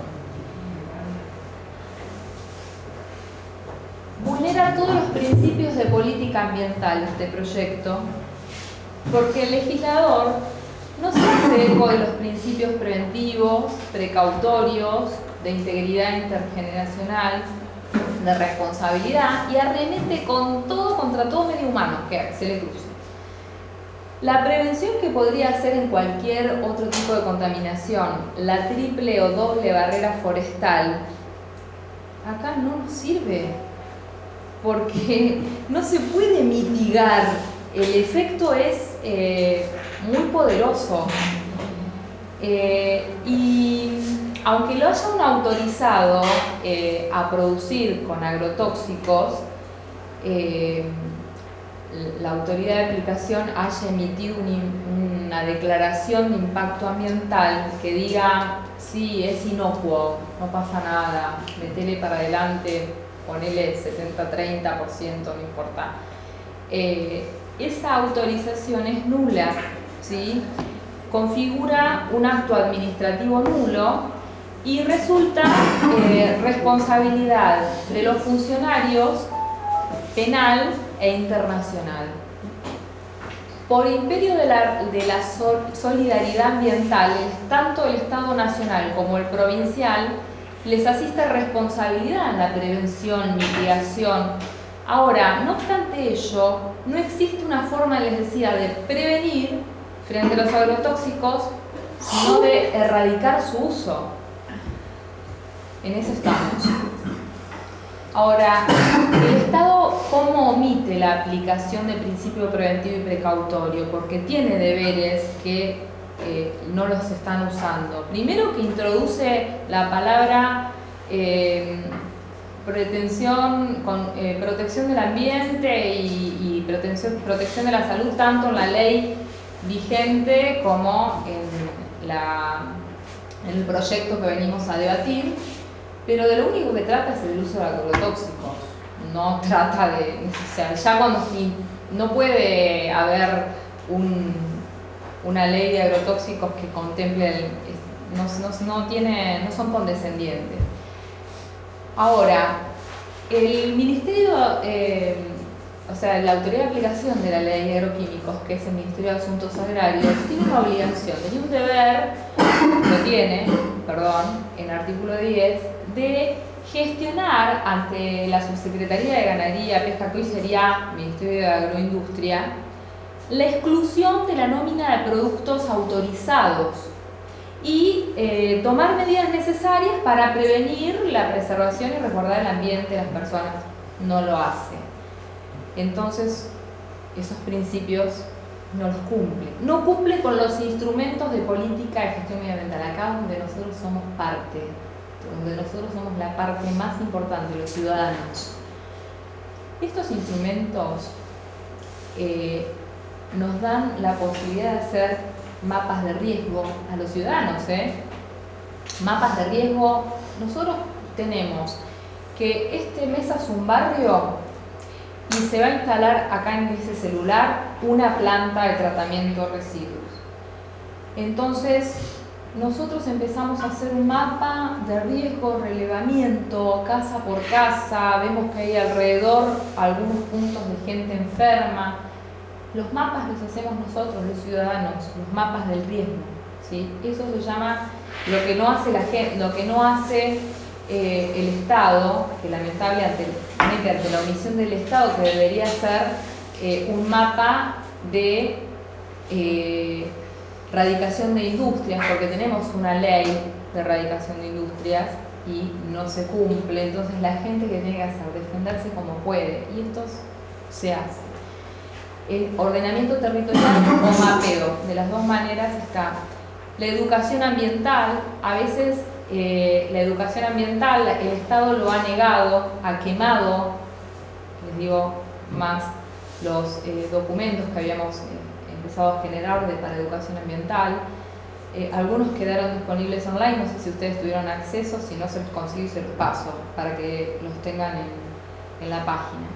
Speaker 4: Vulnera todos los principios de política ambiental este proyecto, porque el legislador no se hace eco de los principios preventivos, precautorios, de integridad intergeneracional, de responsabilidad, y arremete con todo contra todo medio humano que se le cruce. La prevención que podría hacer en cualquier otro tipo de contaminación, la triple o doble barrera forestal, acá no nos sirve, porque no se puede mitigar. El efecto es eh, muy poderoso. Eh, y aunque lo hayan autorizado eh, a producir con agrotóxicos, eh, la autoridad de aplicación haya emitido un, una declaración de impacto ambiental que diga: sí, es inocuo, no pasa nada, metele para adelante, ponele setenta treinta por ciento, no importa. Eh, esa autorización es nula, ¿sí? Configura un acto administrativo nulo y resulta eh, responsabilidad de los funcionarios penal e internacional. Por imperio de la, de la solidaridad ambiental, tanto el Estado nacional como el provincial les asiste responsabilidad en la prevención, mitigación. Ahora, no obstante ello, no existe una forma, les decía, de prevenir frente a los agrotóxicos, sino de erradicar su uso. En eso estamos. Ahora, el Estado, ¿cómo omite la aplicación de principio preventivo y precautorio? Porque tiene deberes que eh, no los están usando. Primero, que introduce la palabra eh, pretensión, con, eh, protección del ambiente y, y protección, protección de la salud, tanto en la ley vigente como en, la, en el proyecto que venimos a debatir, pero de lo único que trata es del uso de agrotóxicos. No trata de, o sea, ya cuando no puede haber un, una ley de agrotóxicos que contemple, el, no, no, no, tiene, no son condescendientes. Ahora, el Ministerio, eh, o sea, la autoridad de aplicación de la ley de agroquímicos, que es el Ministerio de Asuntos Agrarios, tiene una obligación, tiene un deber, lo tiene, perdón, en el artículo diez, de gestionar ante la Subsecretaría de Ganadería, Pesca, que hoy sería Ministerio de Agroindustria, la exclusión de la nómina de productos autorizados y eh, tomar medidas necesarias para prevenir la preservación y resguardar el ambiente de las personas. No lo hace. Entonces, esos principios no los cumple. No cumple con los instrumentos de política de gestión medioambiental, acá donde nosotros somos parte, donde nosotros somos la parte más importante, los ciudadanos. Estos instrumentos eh, nos dan la posibilidad de hacer mapas de riesgo a los ciudadanos, ¿eh? Mapas de riesgo. Nosotros tenemos que este mes es un barrio y se va a instalar acá en ese celular una planta de tratamiento de residuos. Entonces, nosotros empezamos a hacer un mapa de riesgo, relevamiento, casa por casa, vemos que hay alrededor algunos puntos de gente enferma. Los mapas los hacemos nosotros, los ciudadanos, los mapas del riesgo, ¿sí? Eso se llama lo que no hace la gente, lo que no hace eh, el Estado, que lamentablemente ante, ante la omisión del Estado, que debería ser eh, un mapa de eh, radicación de industrias, porque tenemos una ley de radicación de industrias y no se cumple. Entonces la gente que tiene que hacer, defenderse como puede, y esto se hace. El ordenamiento territorial o mapeo, de las dos maneras está. La educación ambiental, a veces eh, la educación ambiental el Estado lo ha negado, ha quemado, les digo más los eh, documentos que habíamos eh, empezado a generar de, para educación ambiental. Eh, algunos quedaron disponibles online, no sé si ustedes tuvieron acceso, si no se los consigo y se los paso para que los tengan en, en la página.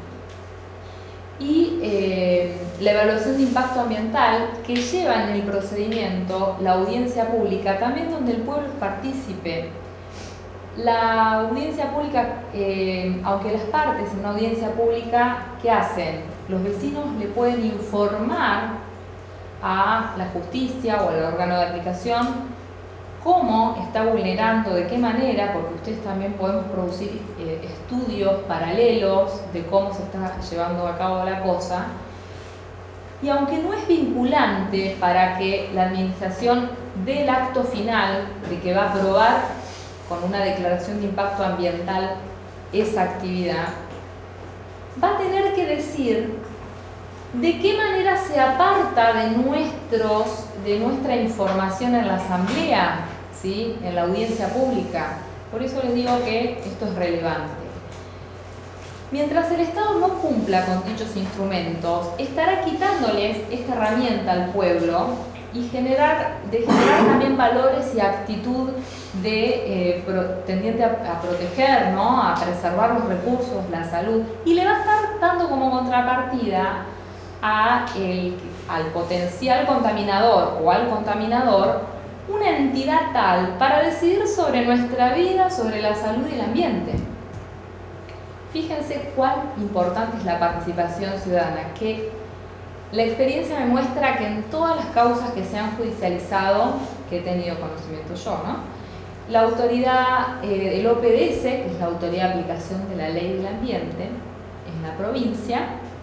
Speaker 4: Y eh, la evaluación de impacto ambiental que lleva en el procedimiento la audiencia pública, también donde el pueblo es partícipe. La audiencia pública, eh, aunque las partes en una audiencia pública, ¿qué hacen? Los vecinos le pueden informar a la justicia o al órgano de aplicación cómo está vulnerando, de qué manera, porque ustedes también podemos producir eh, estudios paralelos de cómo se está llevando a cabo la cosa. Y aunque no es vinculante para que la administración dé el acto final de que va a aprobar con una declaración de impacto ambiental esa actividad, va a tener que decir de qué manera se aparta de, nuestros, de nuestra información en la asamblea, ¿sí? En la audiencia pública. Por eso les digo que esto es relevante. Mientras el Estado no cumpla con dichos instrumentos, estará quitándoles esta herramienta al pueblo y generar, de generar también valores y actitud de, eh, pro, tendiente a, a proteger, ¿no? A preservar los recursos, la salud, y le va a estar dando como contrapartida a el, al potencial contaminador o al contaminador una entidad tal para decidir sobre nuestra vida, sobre la salud y el ambiente. Fíjense cuán importante es la participación ciudadana, que la experiencia me muestra que en todas las causas que se han judicializado, que he tenido conocimiento yo, ¿no? La autoridad, eh, el O P D S, que es la autoridad de aplicación de la ley del ambiente en la provincia,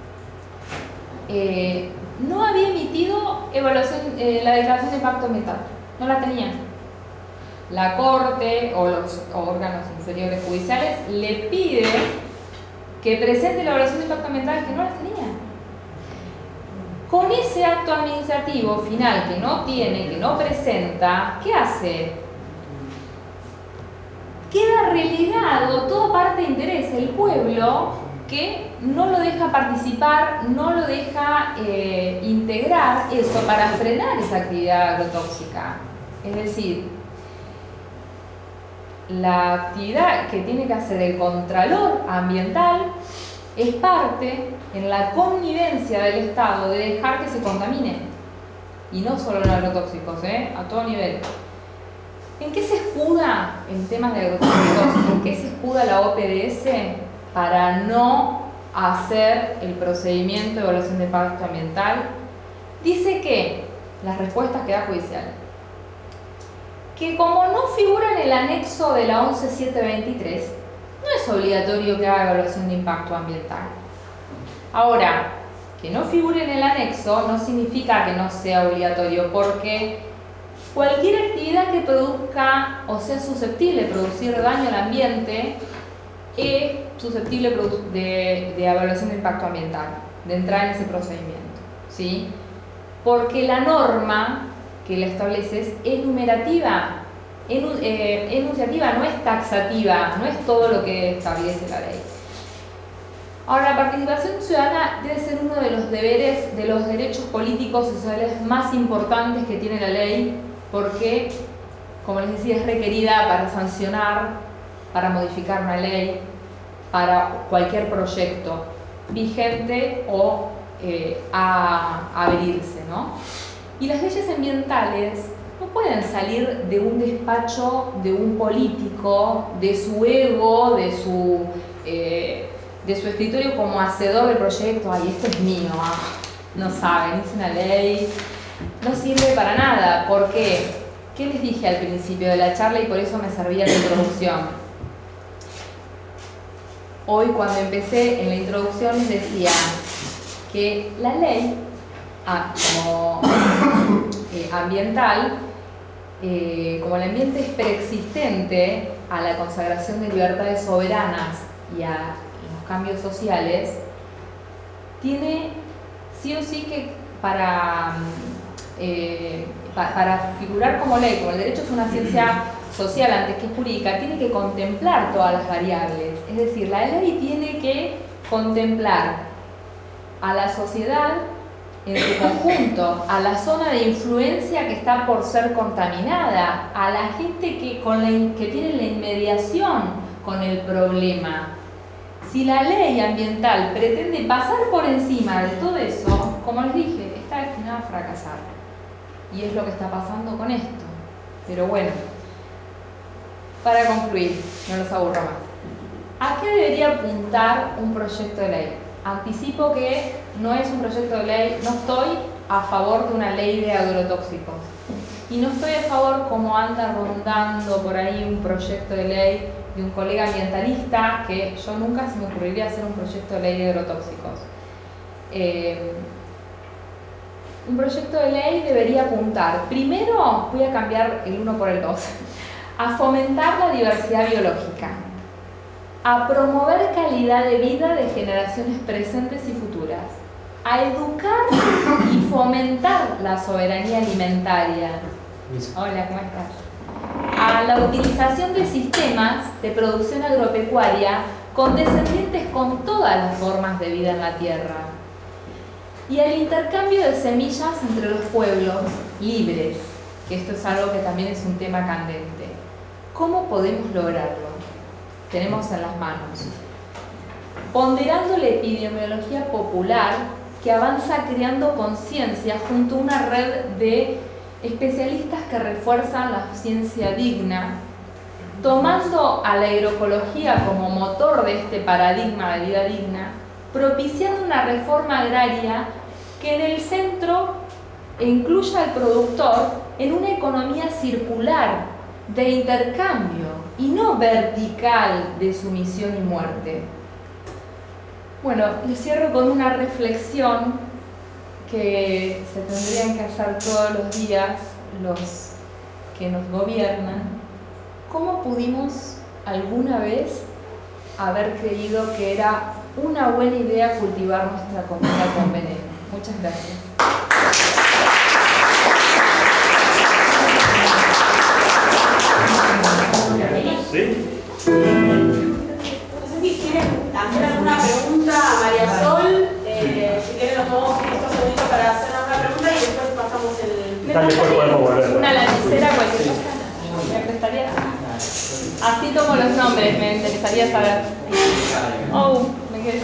Speaker 4: eh, no había emitido evaluación, eh, la declaración de impacto ambiental, no la tenía. La Corte o los órganos inferiores judiciales le pide que presente la evaluación de impacto ambiental, que no las tenía. Con ese acto administrativo final que no tiene, que no presenta, ¿qué hace? queda relegado toda parte de interés, el pueblo, que no lo deja participar, no lo deja eh, integrar eso para frenar esa actividad agrotóxica. Es decir, la actividad que tiene que hacer el contralor ambiental es parte en la connivencia del Estado de dejar que se contamine. Y no solo en agrotóxicos, ¿eh? A todo nivel. ¿En qué se escuda en temas de agrotóxicos? ¿En qué se escuda la O P D S para no hacer el procedimiento de evaluación de impacto ambiental? Dice que, las respuestas que da judicial, que como no figura en el anexo de la once mil setecientos veintitrés, no es obligatorio que haga evaluación de impacto ambiental. Ahora, que no figure en el anexo no significa que no sea obligatorio, porque cualquier actividad que produzca o sea susceptible de producir daño al ambiente es susceptible de, de evaluación de impacto ambiental, de entrar en ese procedimiento, ¿sí? Porque la norma que la establece es enumerativa, enu, eh, enunciativa, no es taxativa, no es todo lo que establece la ley. Ahora, la participación ciudadana debe ser uno de los deberes, de los derechos políticos y sociales más importantes que tiene la ley, porque, como les decía, es requerida para sancionar, para modificar una ley, para cualquier proyecto vigente o eh, a, a abrirse, ¿no? Y las leyes ambientales no pueden salir de un despacho de un político, de su ego, de su... Eh, de su escritorio como hacedor del proyecto. Ay, esto es mío, ah, no saben, hice una ley, no sirve para nada. ¿Por qué? ¿Qué les dije al principio de la charla y por eso me servía la introducción? Hoy cuando empecé en la introducción les decía que la ley ah, como eh, ambiental, eh, como el ambiente es preexistente a la consagración de libertades soberanas y a los cambios sociales, tiene sí o sí que para, eh, pa, para figurar como ley, como el derecho es una ciencia social antes que jurídica, tiene que contemplar todas las variables. Es decir, la ley tiene que contemplar a la sociedad en su conjunto, a la zona de influencia que está por ser contaminada, a la gente que, con la, que tiene la inmediación con el problema. Si la ley ambiental pretende pasar por encima de todo eso, como les dije, está destinada a fracasar. Y es lo que está pasando con esto. Pero bueno, para concluir, no los aburro más. ¿A qué debería apuntar un proyecto de ley? Anticipo que no es un proyecto de ley, no estoy a favor de una ley de agrotóxicos. Y no estoy a favor, como anda rondando por ahí un proyecto de ley de un colega ambientalista, que yo nunca se me ocurriría hacer un proyecto de ley de agrotóxicos. Eh, un proyecto de ley debería apuntar, primero voy a cambiar el uno por el dos, a fomentar la diversidad biológica, a promover calidad de vida de generaciones presentes y futuras, a educar y fomentar la soberanía alimentaria. Hola, ¿cómo estás? A la utilización de sistemas de producción agropecuaria condescendientes con todas las formas de vida en la tierra, y al intercambio de semillas entre los pueblos libres, que esto es algo que también es un tema candente. ¿Cómo podemos lograrlo? Tenemos en las manos, ponderando la epidemiología popular que avanza creando conciencia junto a una red de especialistas que refuerzan la ciencia digna, tomando a la agroecología como motor de este paradigma de vida digna, propiciando una reforma agraria que en el centro incluya al productor en una economía circular de intercambio y no vertical de sumisión y muerte. Bueno, les cierro con una reflexión que se tendrían que hacer todos los días los que nos gobiernan. ¿Cómo pudimos alguna vez haber creído que era una buena idea cultivar nuestra comida con veneno? Muchas gracias.
Speaker 3: ¿Sí? Tal después podemos volver.
Speaker 4: Una lapicera, cualquier cosa. ¿Me prestarías? Así tomo los nombres, me interesaría saber. Oh, me quedé.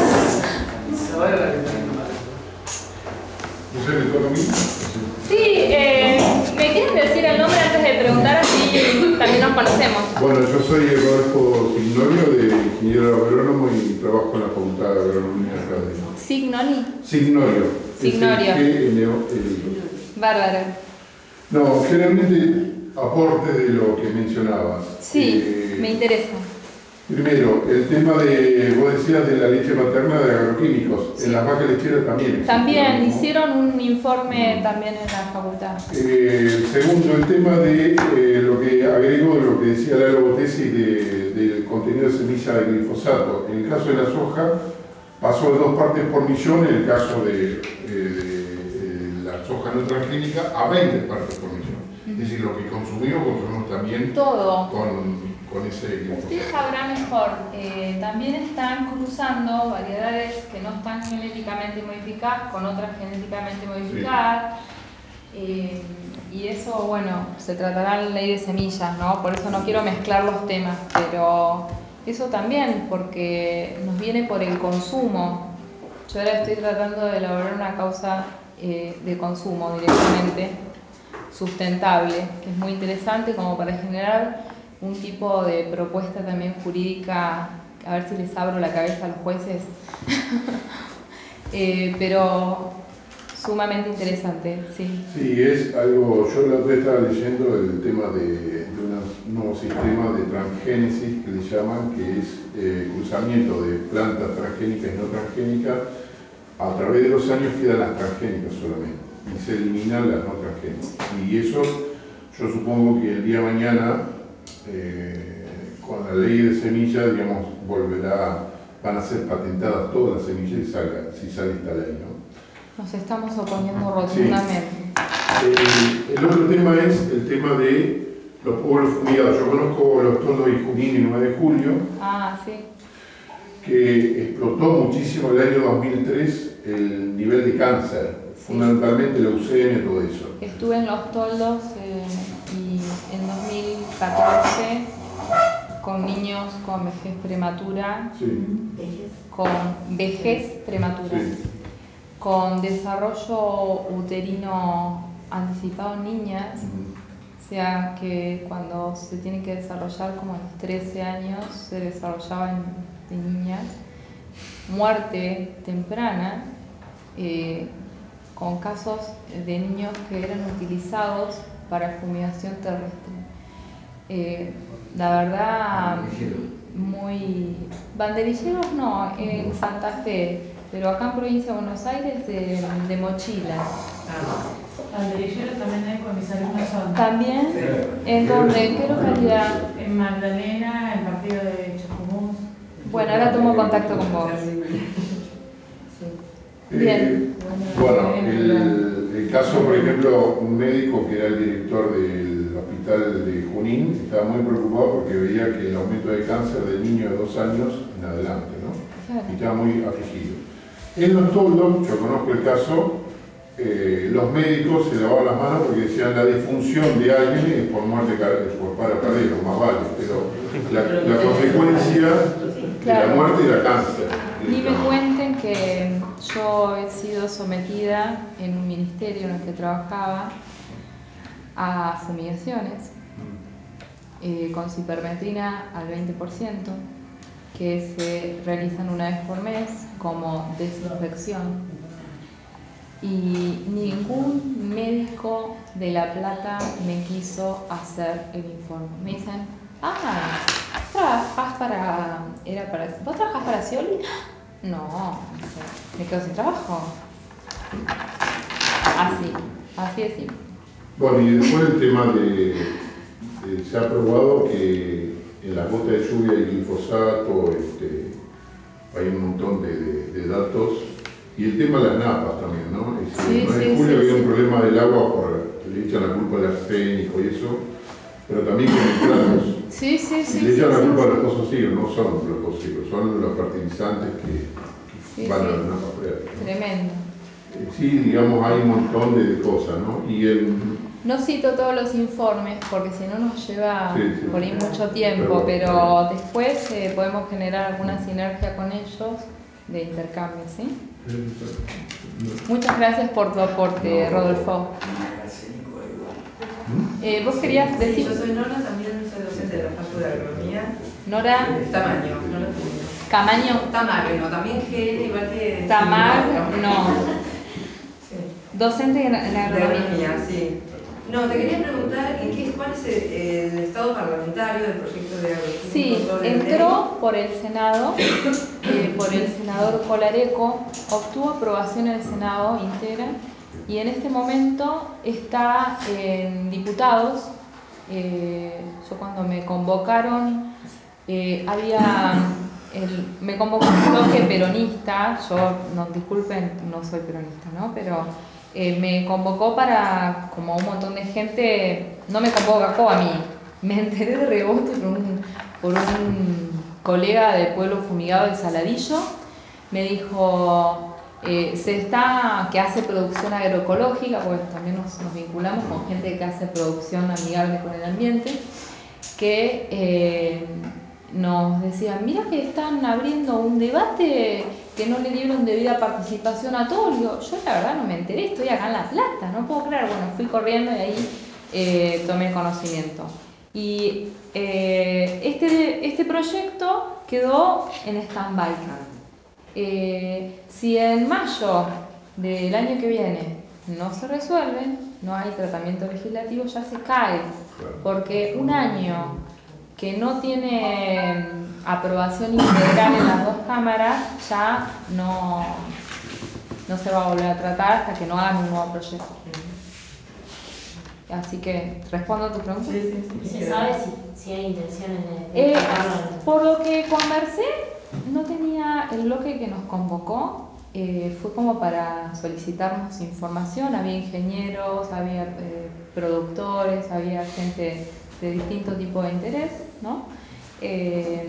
Speaker 5: ¿No sé, me toca a mí?
Speaker 4: Sí, eh, ¿me quieren decir el nombre antes de preguntar así también nos conocemos?
Speaker 5: Bueno, yo soy Rodolfo Signorio, de ingeniero agrónomo y trabajo en la Facultad de Agronomía acá de...
Speaker 4: ¿Signoni?
Speaker 5: Signorio.
Speaker 4: Signorio.
Speaker 5: S G N O R I.
Speaker 4: Bárbaro.
Speaker 5: No, generalmente aporte de lo que mencionabas.
Speaker 4: Sí,
Speaker 5: eh,
Speaker 4: me interesa.
Speaker 5: Primero, el tema de, vos decías de la leche materna de agroquímicos. Sí. En las vacas lecheras también existe,
Speaker 4: también,
Speaker 5: ¿no?
Speaker 4: hicieron un informe también en la facultad.
Speaker 5: Eh, segundo, el tema de eh, lo que agrego, lo que decía la tesis de, del contenido de semilla de glifosato. En el caso de la soja, pasó de dos partes por millón, en el caso de, eh, de, de la soja no transgénica, a veinte partes por millón. Es decir, lo que consumimos, consumimos también
Speaker 4: todo
Speaker 5: con, con ese glifosato.
Speaker 4: Usted sabrá mejor, eh, también están cruzando variedades que no están genéticamente modificadas con otras genéticamente modificadas. Sí. Eh, y eso, bueno, se tratará en la ley de semillas, ¿no? Por eso no quiero mezclar los temas, pero eso también, porque nos viene por el consumo. Yo ahora estoy tratando de elaborar una causa eh, de consumo directamente sustentable, que es muy interesante como para generar un tipo de propuesta también jurídica, a ver si les abro la cabeza a los jueces, eh, pero sumamente interesante, sí.
Speaker 5: Sí, es algo, yo la otra vez estaba leyendo el tema de, de un nuevo sistema de transgénesis que le llaman, que es eh, cruzamiento de plantas transgénicas y no transgénicas. A través de los años quedan las transgénicas solamente y se eliminan las no transgénicas. Y eso, yo supongo que el día de mañana, eh, con la ley de semillas, digamos, volverá, van a ser patentadas todas las semillas y salga, si sale esta ley, ¿no?
Speaker 4: Nos estamos oponiendo rotundamente.
Speaker 5: Sí. El, el otro tema es el tema de los pueblos fumigados. Yo conozco los toldos de Junín y nueve de julio.
Speaker 4: Ah, sí.
Speaker 5: Que explotó muchísimo el año dos mil tres el nivel de cáncer, sí. Fundamentalmente leucemia, todo eso.
Speaker 4: Estuve en Los Toldos eh, y en dos mil catorce con niños con vejez prematura,
Speaker 5: sí.
Speaker 4: con vejez prematura, sí. Con desarrollo uterino anticipado en niñas, uh-huh. O sea que cuando se tiene que desarrollar como a los trece años se desarrollaban de niñas, muerte temprana, eh, con casos de niños que eran utilizados para fumigación terrestre. Eh, la verdad, muy... Banderilleros no, en Santa Fe, pero acá en Provincia de Buenos Aires de, de mochilas.
Speaker 6: Banderilleros también hay con mis alumnos son.
Speaker 4: ¿También? ¿En dónde? ¿En qué localidad?
Speaker 6: En Magdalena, en partido de Chascomús.
Speaker 4: Bueno, ahora tomo contacto con vos. Bien.
Speaker 5: Eh, bueno, el, el caso, por ejemplo, un médico que era el director del hospital de Junín estaba muy preocupado porque veía que el aumento de cáncer de niños de dos años en adelante, ¿no? Claro. Y estaba muy afligido. En Los Toldos, yo conozco el caso, eh, los médicos se lavaban las manos porque decían la defunción de alguien es por muerte por paro cardíaco, más vale, pero la, la consecuencia
Speaker 4: claro.
Speaker 5: de la muerte era cáncer.
Speaker 4: Ni me cuenten que yo he sido sometida en un ministerio en el que trabajaba a fumigaciones eh, con cipermetrina al veinte por ciento que se realizan una vez por mes como desinfección. Y ningún médico de La Plata me quiso hacer el informe. Me dicen, ah, ¿trabajás para... Era para ¿vos trabajás para Scioli? No, me quedo sin trabajo. Así, así es simple.
Speaker 5: Bueno, y después el tema de, de se ha probado que en las gotas de lluvia y glifosato este, hay un montón de, de, de datos. Y el tema de las napas también, ¿no? Es decir, sí, en sí, julio sí, había sí. un problema del agua, por, le echan la culpa al arsénico y eso, pero también con nitratos.
Speaker 4: Sí, sí, sí.
Speaker 5: Y le echan
Speaker 4: sí,
Speaker 5: la culpa
Speaker 4: sí.
Speaker 5: a los pozos ciegos, no son los pozos ciegos, son los fertilizantes que
Speaker 4: sí,
Speaker 5: van
Speaker 4: sí.
Speaker 5: a las napas.
Speaker 4: Tremendo,
Speaker 5: Eh, sí, digamos, hay un montón de cosas, ¿no? Y el...
Speaker 4: No cito todos los informes porque si no nos lleva
Speaker 5: Sí, sí.
Speaker 4: por ahí mucho tiempo,
Speaker 5: Pero,
Speaker 4: pero después eh, podemos generar alguna sinergia con ellos de intercambio, ¿sí? Muchas gracias por tu aporte,
Speaker 5: No.
Speaker 4: Rodolfo. Eh, ¿Vos querías
Speaker 7: Sí,
Speaker 4: decir?
Speaker 7: yo soy Nora, también soy docente de la Facultad de Agronomía.
Speaker 4: Nora
Speaker 7: Tamaño, Nora
Speaker 4: Camaño.
Speaker 7: Tamagno, también G, igual que...
Speaker 4: Tamagno.
Speaker 7: Sí.
Speaker 4: Docente en, en
Speaker 7: De
Speaker 4: agronomía.
Speaker 7: agronomía, sí. No, te quería preguntar en qué, cuál es el, el estado parlamentario del proyecto de agroquímico.
Speaker 4: Sí, entró por el Senado, eh, por el senador Colareco, obtuvo aprobación en el Senado íntegra y en este momento está en diputados. Eh, yo cuando me convocaron, eh, había, el, me convocó un bloque peronista, yo, no, disculpen, no soy peronista, ¿no? Pero eh, me convocó para, como un montón de gente, no me convocó a mí, me enteré de rebote por un, por un colega de Pueblo Fumigado de Saladillo, me dijo... Eh, se está, que hace producción agroecológica, porque también nos, nos vinculamos con gente que hace producción amigable con el ambiente, que eh, nos decían, mira que están abriendo un debate que no le dieron debida participación a todos. Digo, yo la verdad no me enteré, estoy acá en La Plata, no puedo creer. Bueno, fui corriendo y ahí eh, tomé conocimiento. Y eh, este, este proyecto quedó en stand-by. Eh, si en mayo del año que viene no se resuelven, no hay tratamiento legislativo, ya se cae, porque un año que no tiene aprobación integral en las dos cámaras ya no, no se va a volver a tratar hasta que no hagan un nuevo proyecto. Así que, ¿respondo a tu pregunta?
Speaker 7: Sí, sí, sí.
Speaker 8: ¿Se sabe si, si hay intenciones de, de
Speaker 4: eh,
Speaker 8: tratarlo?
Speaker 4: Por lo que conversé, no tenía el bloque que nos convocó, eh, fue como para solicitarnos información, había ingenieros, había eh, productores, había gente de distinto tipo de interés, ¿no? Eh,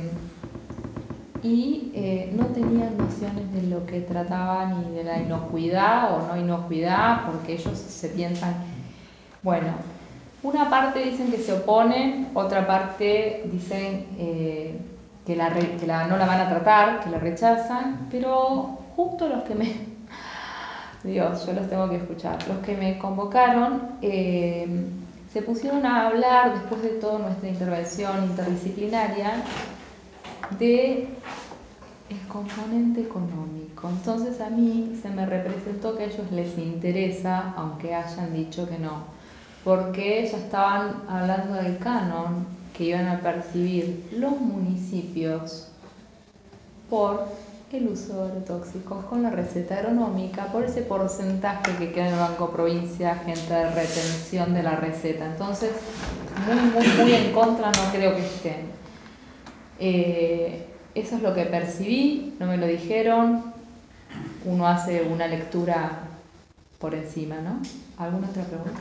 Speaker 4: y eh, no tenían nociones de lo que trataban ni de la inocuidad o no inocuidad, porque ellos se piensan, bueno, una parte dicen que se oponen, otra parte dicen eh, que, la re, que la, no la van a tratar, que la rechazan, pero justo los que me... Dios, yo los tengo que escuchar. Los que me convocaron eh, se pusieron a hablar, después de toda nuestra intervención interdisciplinaria, de el componente económico. Entonces a mí se me representó que a ellos les interesa, aunque hayan dicho que no, porque ya estaban hablando del canon que iban a percibir los municipios por el uso de agrotóxicos con la receta agronómica, por ese porcentaje que queda en el Banco Provincia, gente de retención de la receta. Entonces, muy, muy, muy en contra no creo que estén. Eh, eso es lo que percibí, no me lo dijeron, uno hace una lectura por encima, ¿no? ¿Alguna otra pregunta?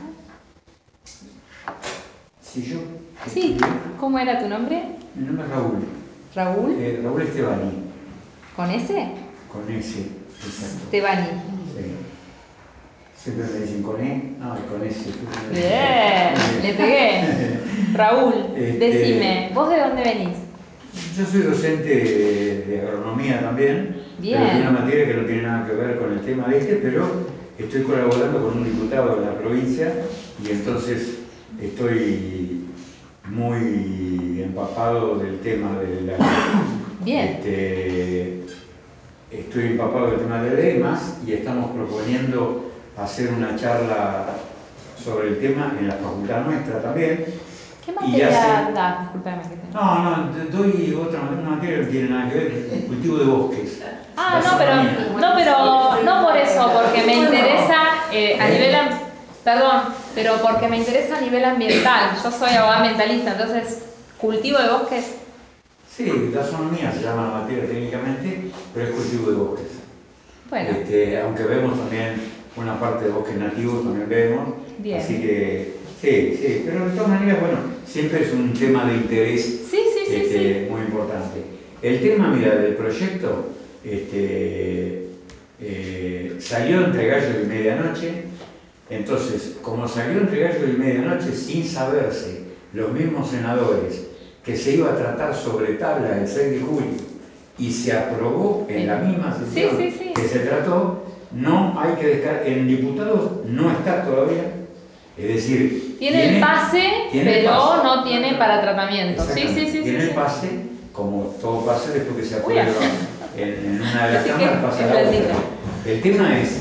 Speaker 9: Sí, yo.
Speaker 4: Sí, ¿cómo era tu nombre?
Speaker 9: Mi nombre es Raúl.
Speaker 4: ¿Raúl?
Speaker 9: Eh, Raúl Estebani.
Speaker 4: ¿Con S?
Speaker 9: Con S, exacto.
Speaker 4: Estebani.
Speaker 9: Sí. Siempre me dicen con E, no, con S.
Speaker 4: Bien, le pegué. Raúl,
Speaker 9: este,
Speaker 4: decime, ¿vos de dónde venís?
Speaker 9: Yo soy docente de, de agronomía también.
Speaker 4: Bien.
Speaker 9: Pero de una materia que no tiene nada que ver con el tema de este, pero estoy colaborando con un diputado de la provincia y entonces estoy muy empapado del tema de la...
Speaker 4: Bien.
Speaker 9: Este, estoy empapado del tema de la ley más y estamos proponiendo hacer una charla sobre el tema en la facultad nuestra también.
Speaker 4: ¿Qué materia
Speaker 9: hace...
Speaker 4: das? Disculpame que te...
Speaker 9: No, no, doy otra una materia que no tiene nada que ver, el cultivo de bosques.
Speaker 4: Ah, no, pero, no, pero no por eso, porque me interesa eh, a nivel... Perdón, pero porque me interesa a nivel ambiental. Yo soy abogada ambientalista, entonces, cultivo de bosques.
Speaker 9: Sí, taxonomía se llama la materia técnicamente, pero es cultivo de bosques.
Speaker 4: Bueno.
Speaker 9: Este, aunque vemos también una parte de bosques nativos, también vemos.
Speaker 4: Bien.
Speaker 9: Así que, sí, sí, pero de todas maneras, bueno, siempre es un tema de interés
Speaker 4: sí, sí, sí,
Speaker 9: este,
Speaker 4: sí.
Speaker 9: muy importante. El tema, mira, del proyecto, este, eh, salió entre gallo y medianoche. Entonces, como salió entre gallo y medianoche sin saberse los mismos senadores que se iba a tratar sobre tabla el seis de julio y se aprobó en la misma sesión
Speaker 4: sí, sí, sí.
Speaker 9: que se trató, no hay que descartar, en diputados no está todavía, es decir,
Speaker 4: tiene, tiene el pase, tiene pero el pase. No tiene para tratamiento. Sí, sí, sí.
Speaker 9: Tiene
Speaker 4: sí,
Speaker 9: el
Speaker 4: sí.
Speaker 9: pase, como todo pase después que se aprueba en, en una de las cámaras, pasa a la otra. El tema es,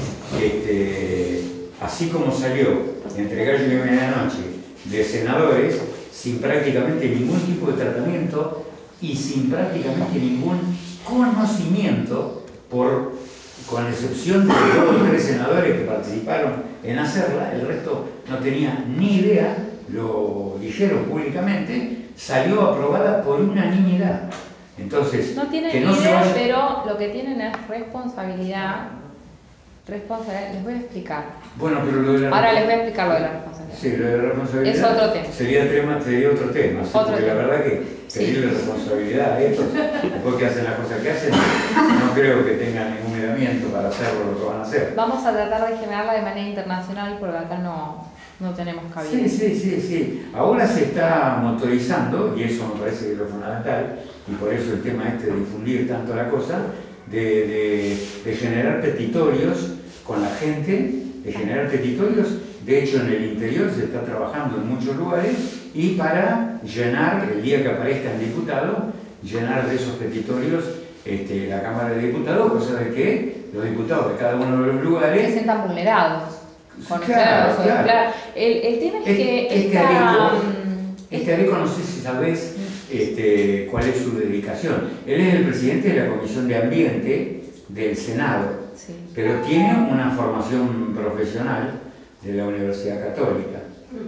Speaker 9: este, así como salió entre gallo y medianoche de senadores, sin prácticamente ningún tipo de tratamiento y sin prácticamente ningún conocimiento, por, con excepción de dos o tres senadores que participaron en hacerla, el resto no tenía ni idea, lo dijeron públicamente, salió aprobada por unanimidad. Entonces,
Speaker 4: no tienen
Speaker 9: que
Speaker 4: ni
Speaker 9: no
Speaker 4: idea,
Speaker 9: se vaya...
Speaker 4: pero lo que tienen es responsabilidad. Responsabilidad, les voy a explicar.
Speaker 9: Bueno, pero lo de la...
Speaker 4: Ahora les voy a explicar lo de la responsabilidad.
Speaker 9: Sí, lo de la responsabilidad.
Speaker 4: Es otro tema.
Speaker 9: Sería, tema, sería otro tema, sí,
Speaker 4: otro
Speaker 9: porque
Speaker 4: tema.
Speaker 9: la verdad que pedirle sí. responsabilidad a estos, después que hacen las cosas que hacen, no creo que tengan ningún miramiento para hacer lo que van a hacer.
Speaker 4: Vamos a tratar de generarla de manera internacional, porque acá no, no tenemos cabida.
Speaker 9: Sí, sí, sí, sí. Ahora se está motorizando, y eso me parece que es lo fundamental, y por eso el tema este de difundir tanto la cosa, de, de, de generar petitorios con la gente, de generar petitorios. De hecho, en el interior se está trabajando en muchos lugares y para llenar, el día que aparezca el diputado, llenar de esos petitorios este, la Cámara de Diputados, cosa de que los diputados de cada uno de los lugares
Speaker 4: se sientan vulnerados. Con
Speaker 9: claro,
Speaker 4: eso,
Speaker 9: claro.
Speaker 4: claro. El, el tema es, es que
Speaker 9: este
Speaker 4: esta,
Speaker 9: Areco, este Areco, no sé si sabés este, cuál es su dedicación. Él es el presidente de la Comisión de Ambiente del Senado, sí. pero tiene una formación profesional de la Universidad Católica.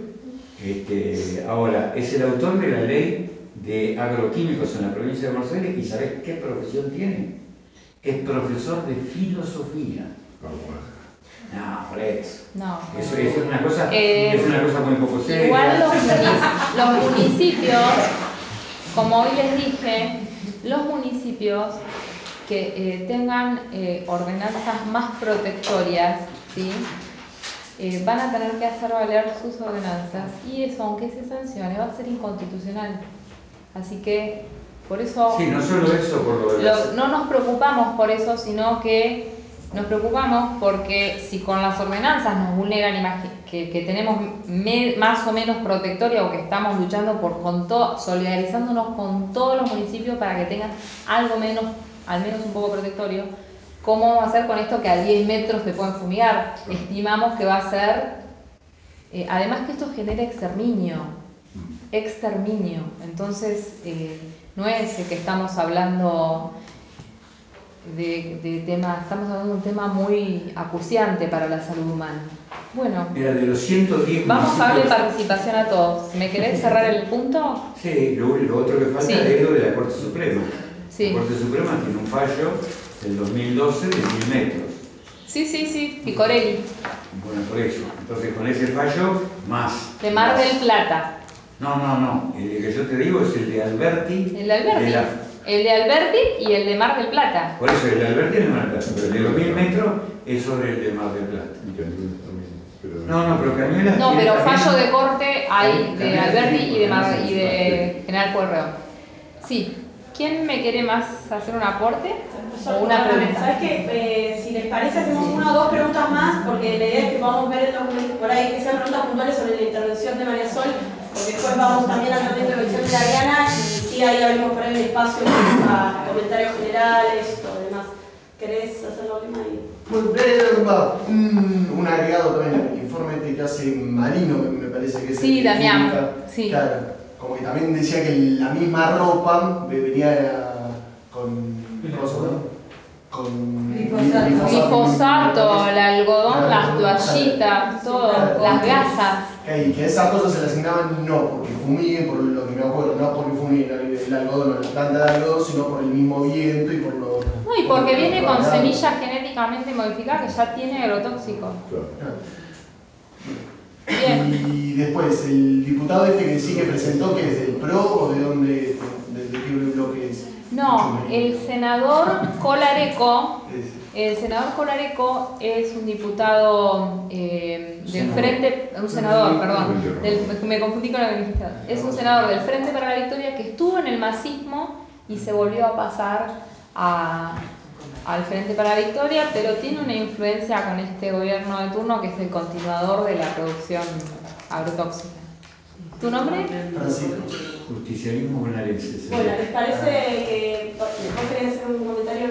Speaker 9: Este, ahora, es el autor de la ley de agroquímicos en la provincia de Buenos Aires, y ¿sabés qué profesión tiene? Es profesor de filosofía. No, por eso.
Speaker 4: No.
Speaker 9: Eso, eso es, una cosa,
Speaker 4: eh,
Speaker 9: es una cosa muy poco seria.
Speaker 4: Igual los, los municipios, como hoy les dije, los municipios que eh, tengan eh, ordenanzas más protectorias, ¿sí? Eh, van a tener que hacer valer sus ordenanzas, y eso, aunque se sancione, va a ser inconstitucional. Así que, por eso...
Speaker 9: Sí, no solo eso, por lo de las...
Speaker 4: lo, no nos preocupamos por eso, sino que nos preocupamos porque si con las ordenanzas nos vulneran, que, que tenemos me, más o menos protectoria, o que estamos luchando por con to, solidarizándonos con todos los municipios para que tengan algo menos, al menos un poco protectorio, ¿cómo vamos a hacer con esto que a diez metros te pueden fumigar? Estimamos que va a ser, eh, además que esto genera exterminio, exterminio, entonces eh, no es que estamos hablando de, de tema, estamos hablando de un tema muy acuciante para la salud humana. Bueno,
Speaker 9: mira, de los ciento diez
Speaker 4: vamos a darle participación a todos. ¿Me querés cerrar el punto?
Speaker 9: Sí, lo, lo otro que falta sí. es lo de la Corte Suprema.
Speaker 4: Sí.
Speaker 9: La Corte Suprema tiene un fallo del dos mil doce de mil metros.
Speaker 4: Sí, sí, sí, Picorelli.
Speaker 9: Bueno, por eso. Entonces, con ese fallo, más.
Speaker 4: De Mar
Speaker 9: más.
Speaker 4: del Plata.
Speaker 9: No, no, no. El que yo te digo es el de Alberti.
Speaker 4: El de Alberti. De la... El de Alberti y el de Mar del Plata.
Speaker 9: Por eso, el de Alberti y el de Mar del Plata. Pero el de dos mil metros es sobre el de Mar del Plata. No, no, pero Cañuelas.
Speaker 4: No, pero
Speaker 9: también...
Speaker 4: fallo de corte hay de Alberti y de, Mar... y de General Pueyrredón. Sí. ¿Quién me quiere más hacer un aporte? O una pregunta.
Speaker 2: ¿Sabes qué? Eh, si les parece, hacemos una o dos preguntas más, porque la idea es que podamos ver el documento por ahí, que sean preguntas puntuales sobre la intervención de María Sol, porque después vamos también a ver la intervención de Ariana, y sí, ahí abrimos por ahí el espacio a comentarios generales, todo lo demás. ¿Querés hacer la última ahí?
Speaker 1: Muy breve, un, un agregado también al informe que hace Marino, me, me parece que es
Speaker 4: sí,
Speaker 1: el
Speaker 4: Damián.
Speaker 1: Indica,
Speaker 4: Sí.
Speaker 1: claro, como que también decía que la misma ropa venía con cosas, ¿no? Con
Speaker 4: glifosato, glifosato, el algodón, claro, las toallitas, todo, claro, las gasas.
Speaker 1: Y que esas cosas se le asignaban no porque fumiguen, por lo que me acuerdo, no porque fumiguen el, el algodón o la planta de algodón, sino por el mismo viento y por lo...
Speaker 4: No, y porque por viene con semillas genéticamente modificadas que ya tiene agrotóxicos.
Speaker 1: Claro.
Speaker 4: Bien.
Speaker 1: Y después, el diputado este que sí que presentó, que es del P R O o de dónde, de, de qué bloque es.
Speaker 4: No, el senador Colareco El senador Colareco es un diputado eh, del
Speaker 9: Senador.
Speaker 4: Frente, un senador, perdón, del, me confundí con la administración. Es un senador del Frente para la Victoria que estuvo en el masismo y se volvió a pasar a, al Frente para la Victoria, pero tiene una influencia con este gobierno de turno que es el continuador de la producción agrotóxica. ¿Tu nombre?
Speaker 1: Francisco.
Speaker 9: Justicialismo bonaerense.
Speaker 2: Bueno, ¿les parece que vos querías hacer un comentario?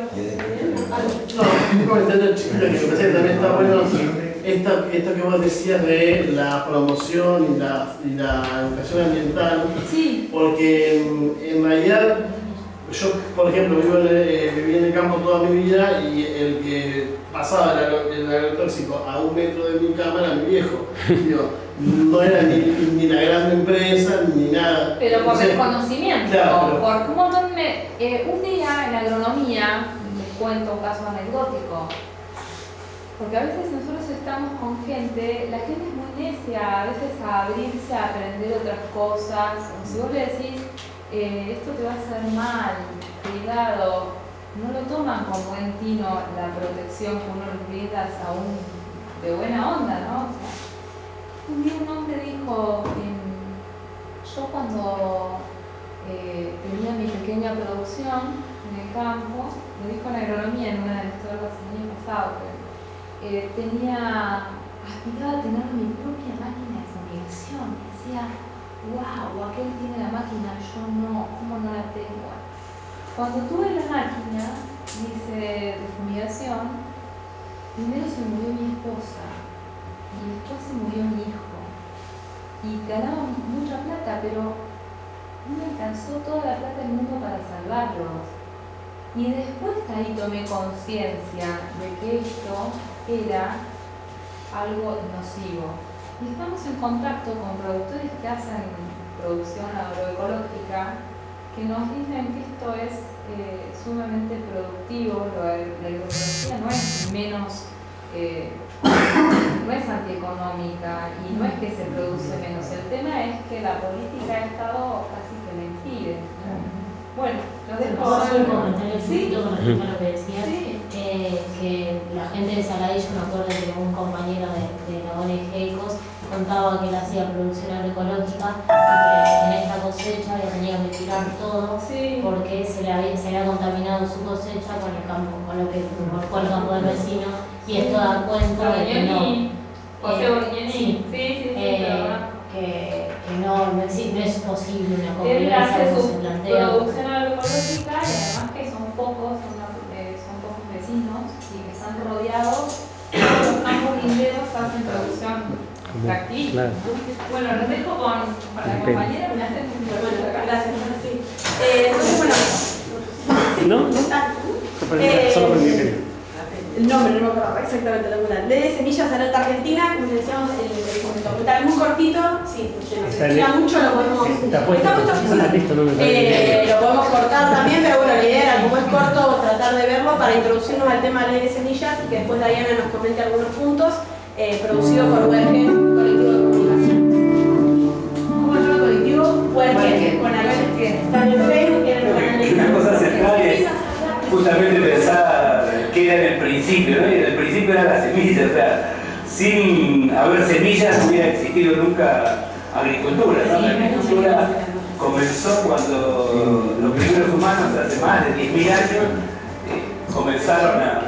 Speaker 1: No, un comentario chiquito que me parece que también está bueno. Esto, esto que vos decías de la promoción y la, y la educación ambiental.
Speaker 2: Sí.
Speaker 1: Porque en, en realidad, yo, por ejemplo, vivo en el, eh, viví en el campo toda mi vida y el que pasaba el, agro, el agrotóxico a un metro de mi cama era mi viejo. Digo, no era ni, ni la gran empresa ni nada.
Speaker 4: Pero por
Speaker 1: Entonces,
Speaker 4: desconocimiento,
Speaker 1: claro, pero,
Speaker 4: por un montón de... Eh, un día en agronomía, les cuento un caso anecdótico, porque a veces nosotros estamos con gente, la gente es muy necia, a veces a abrirse a aprender otras cosas, o si vos le decís, eh, esto te va a hacer mal, cuidado, no lo toman con buen tino la protección que uno les brinda aún de buena onda, ¿no? O sea, un día un hombre dijo, eh, yo cuando eh, tenía mi pequeña producción en el campo, me dijo en agronomía en una de mis charlas el año pasado, que eh, tenía, aspiraba a tener mi propia máquina de fumigación. Y decía, wow, aquel tiene la máquina, yo no, ¿cómo no la tengo? Cuando tuve la máquina, dice, de fumigación, primero se murió mi esposa y después se murió mi hijo. Y ganaba mucha plata, pero no me alcanzó toda la plata del mundo para salvarlos. Y después ahí tomé conciencia de que esto era algo nocivo. Y estamos en contacto con productores que hacen producción agroecológica que nos dicen que esto es eh, sumamente productivo. La agroecología no es menos, eh, no es antieconómica y no es que se produce menos. El tema es que la política de Estado casi que le impide. Bueno, los dejo.
Speaker 8: ¿Puedo hacer un comentario
Speaker 4: ¿Sí?
Speaker 8: chiquito con respecto a lo que decías?
Speaker 4: Sí.
Speaker 8: Eh, que la gente de Saladillo, me acuerdo que un compañero de, de la O N G ECOS contaba que él hacía producción agroecológica y que en esta cosecha había tenido que tirar todo
Speaker 4: Sí.
Speaker 8: porque se le, había, se había contaminado su cosecha con el campo, con lo que fue el campo del vecino, y esto da cuenta de que no.
Speaker 4: José
Speaker 8: Eh,
Speaker 4: Borghioni.
Speaker 8: sí,
Speaker 4: Sí, sí, sí,
Speaker 8: eh,
Speaker 4: pero
Speaker 8: que, que no, no, es, no es posible una
Speaker 4: él
Speaker 8: convivencia
Speaker 4: hace
Speaker 8: como
Speaker 4: su
Speaker 8: se plantea.
Speaker 4: producción agroecológica y además que son pocos, son, eh, son pocos vecinos y que están rodeados, todos los campos linderos hacen producción extractiva.
Speaker 3: Claro.
Speaker 4: ¿No? Bueno, los dejo con, con la compañera, me hacen un
Speaker 2: Bueno,
Speaker 4: acá.
Speaker 2: gracias, sí. Eh, entonces, bueno.
Speaker 3: ¿No? ¿No?
Speaker 2: Eh,
Speaker 3: Solo aprendí que
Speaker 2: El nombre, no me acuerdo exactamente el documental. De Semillas Alerta Argentina, como les decíamos, el, el documental muy cortito, sí, se nos explica mucho, lo podemos.
Speaker 3: Está puesto.
Speaker 2: Está puesto, sí.
Speaker 3: Ah, listo, no me
Speaker 2: eh, Lo podemos cortar también, pero bueno, la idea era, como es corto, tratar de verlo para introducirnos al tema de ley de semillas y que después Diana nos comente algunos puntos, eh, producido por Wergen, colectivo de comunicación. ¿Cómo se llama el colectivo? Wergen, con H. Está en el Facebook, tiene el canal de
Speaker 10: Una cosa central es justamente pensar que era en el principio, ¿no? Y en el principio era la semilla, o sea, sin haber semillas no hubiera existido nunca agricultura, ¿no? La agricultura comenzó cuando los primeros humanos, hace más de diez mil años, eh, comenzaron a,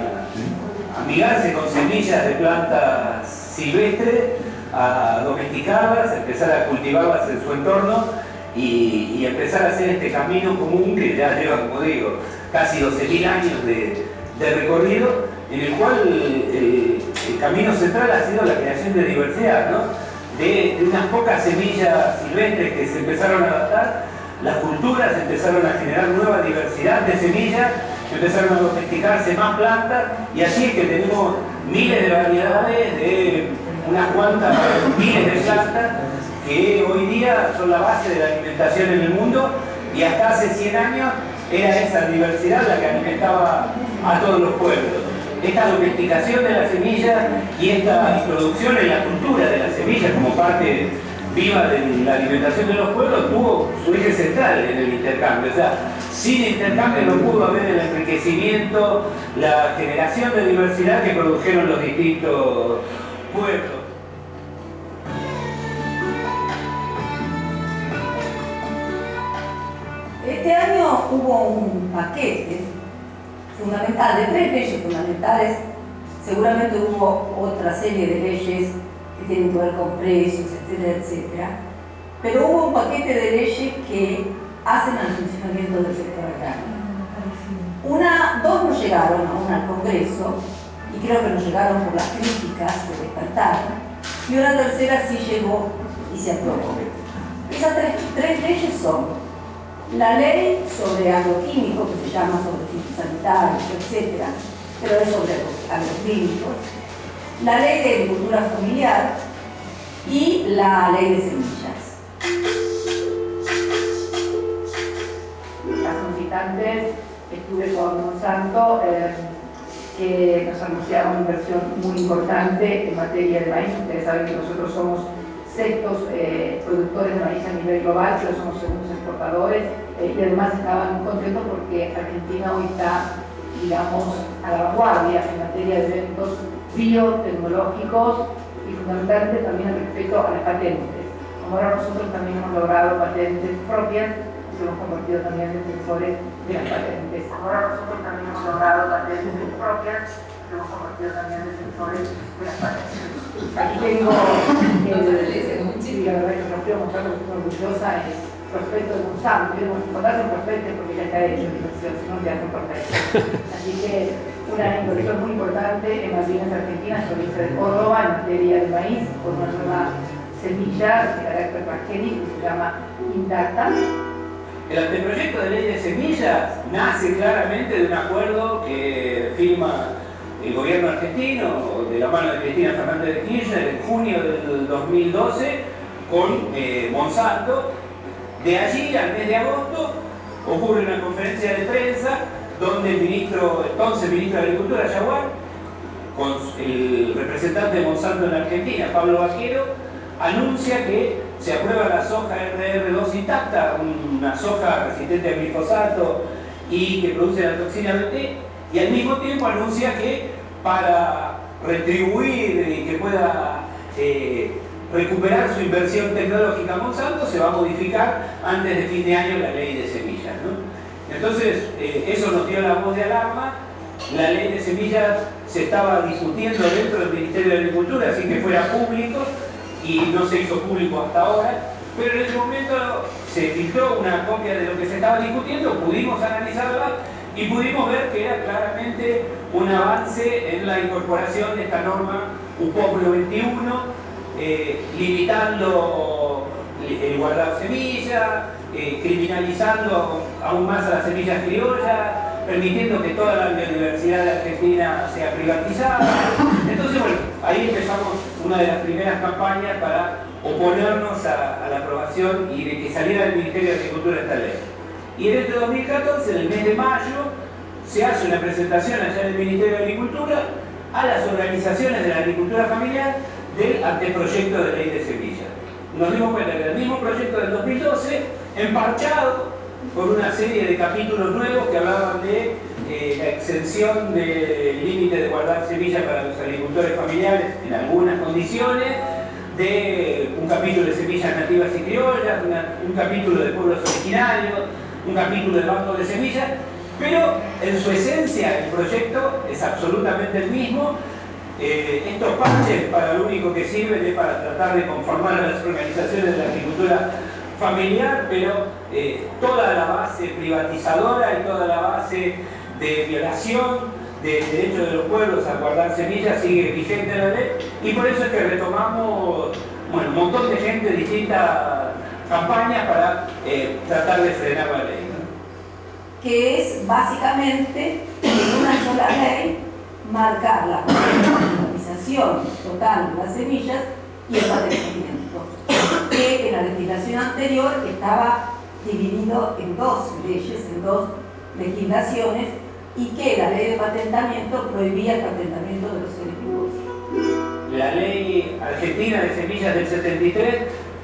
Speaker 10: a amigarse con semillas de plantas silvestres, a domesticarlas, a empezar a cultivarlas en su entorno y, y empezar a hacer este camino común que ya lleva, como digo, casi doce mil años de, de recorrido, en el cual el, el camino central ha sido la creación de diversidad, ¿no? De, de unas pocas semillas silvestres que se empezaron a adaptar, las culturas empezaron a generar nueva diversidad de semillas, empezaron a domesticarse más plantas y así es que tenemos miles de variedades de unas cuantas miles de plantas que hoy día son la base de la alimentación en el mundo y hasta hace cien años era esa diversidad la que alimentaba a todos los pueblos. Esta domesticación de la semilla y esta introducción en la cultura de la semilla como parte viva de la alimentación de los pueblos tuvo su eje central en el intercambio. O sea, sin intercambio no pudo haber el enriquecimiento, la generación de diversidad que produjeron los distintos pueblos.
Speaker 11: Este año hubo un paquete fundamental, de tres leyes fundamentales. Seguramente hubo otra serie de leyes que tienen que ver con precios, etcétera, etcétera. Pero hubo un paquete de leyes que hacen al funcionamiento del sector agrario. Una, dos no llegaron aún al Congreso, y creo que no llegaron por las críticas que despertaron, y una tercera sí llegó y se aprobó. Esas tres, tres leyes son la ley sobre agroquímicos, que se llama sobre fitosanitarios, etcétera, pero es sobre agroquímicos, la ley de agricultura familiar y la ley de semillas.
Speaker 6: Hace unos instantes estuve con Monsanto, eh, que nos anunciaba una inversión muy importante en materia de maíz. Ustedes saben que nosotros somos sextos eh, productores de maíz a nivel global, pero somos segundos exportadores, eh, y además estaban muy contentos porque Argentina hoy está, digamos, a la vanguardia en materia de eventos biotecnológicos y fundamentalmente también el respeto a las patentes. Como ahora nosotros también hemos logrado patentes propias, nos hemos convertido también en defensores de las patentes. Como ahora nosotros también hemos logrado patentes propias, nos hemos convertido también en defensores de las patentes. Aquí tengo, el, y la verdad que os lo quiero mostrar porque estoy muy orgullosa, es prospecto de Monsanto. Y cuando hacen prospecto es porque ya está hecho la inversión, si no te hacen prospecto. Así que una inversión muy importante en Malvinas Argentinas, provincia de Córdoba, en materia de maíz, con una nueva semilla de carácter transgénico que se llama Indacta.
Speaker 10: El anteproyecto de ley de semillas nace claramente de un acuerdo que firma el gobierno argentino de la mano de Cristina Fernández de Kirchner en junio del dos mil doce con eh, Monsanto. De allí al mes de agosto ocurre una conferencia de prensa donde el ministro, entonces ministro de Agricultura, Yaguar, con el representante de Monsanto en la Argentina, Pablo Vaquero, anuncia que se aprueba la soja R R dos intacta, una soja resistente a glifosato y que produce la toxina B T, y al mismo tiempo anuncia que para retribuir y que pueda eh, recuperar su inversión tecnológica Monsanto, se va a modificar antes de fin de año la ley de semillas, ¿no? Entonces, eh, eso nos dio la voz de alarma. La ley de semillas se estaba discutiendo dentro del Ministerio de Agricultura sin que fuera público y no se hizo público hasta ahora, pero en ese momento se filtró una copia de lo que se estaba discutiendo, pudimos analizarla y pudimos ver que era claramente un avance en la incorporación de esta norma UPOPRO veintiuno, eh, limitando el guardado semilla, eh, criminalizando aún más a las semillas criollas, permitiendo que toda la biodiversidad de Argentina sea privatizada. Entonces, bueno, ahí empezamos una de las primeras campañas para oponernos a, a la aprobación y de que saliera del Ministerio de Agricultura esta ley. Y en este dos mil catorce, en el mes de mayo, se hace una presentación allá en el Ministerio de Agricultura a las organizaciones de la agricultura familiar del anteproyecto de ley de semillas. Nos dimos cuenta que era el mismo proyecto del dos mil doce, emparchado con una serie de capítulos nuevos que hablaban de eh, la exención del límite de guardar semilla para los agricultores familiares en algunas condiciones, de un capítulo de semillas nativas y criollas, una, un capítulo de pueblos originarios, un capítulo de bancos de semillas, pero en su esencia el proyecto es absolutamente el mismo. Eh, estos parches para lo único que sirven es para tratar de conformar a las organizaciones de la agricultura familiar, pero eh, toda la base privatizadora y toda la base de violación del derecho de los pueblos a guardar semillas sigue vigente en la ley, y por eso es que retomamos, bueno, un montón de gente, distintas campañas para eh, tratar de frenar la ley, ¿no?
Speaker 11: Que es básicamente en una sola ley marcar la cuestión de la privatización total de las semillas y el patentamiento, que en la legislación anterior estaba dividido en dos leyes, en dos legislaciones, y que la ley de patentamiento prohibía el patentamiento de los seres vivos.
Speaker 10: La ley argentina de semillas del setenta y tres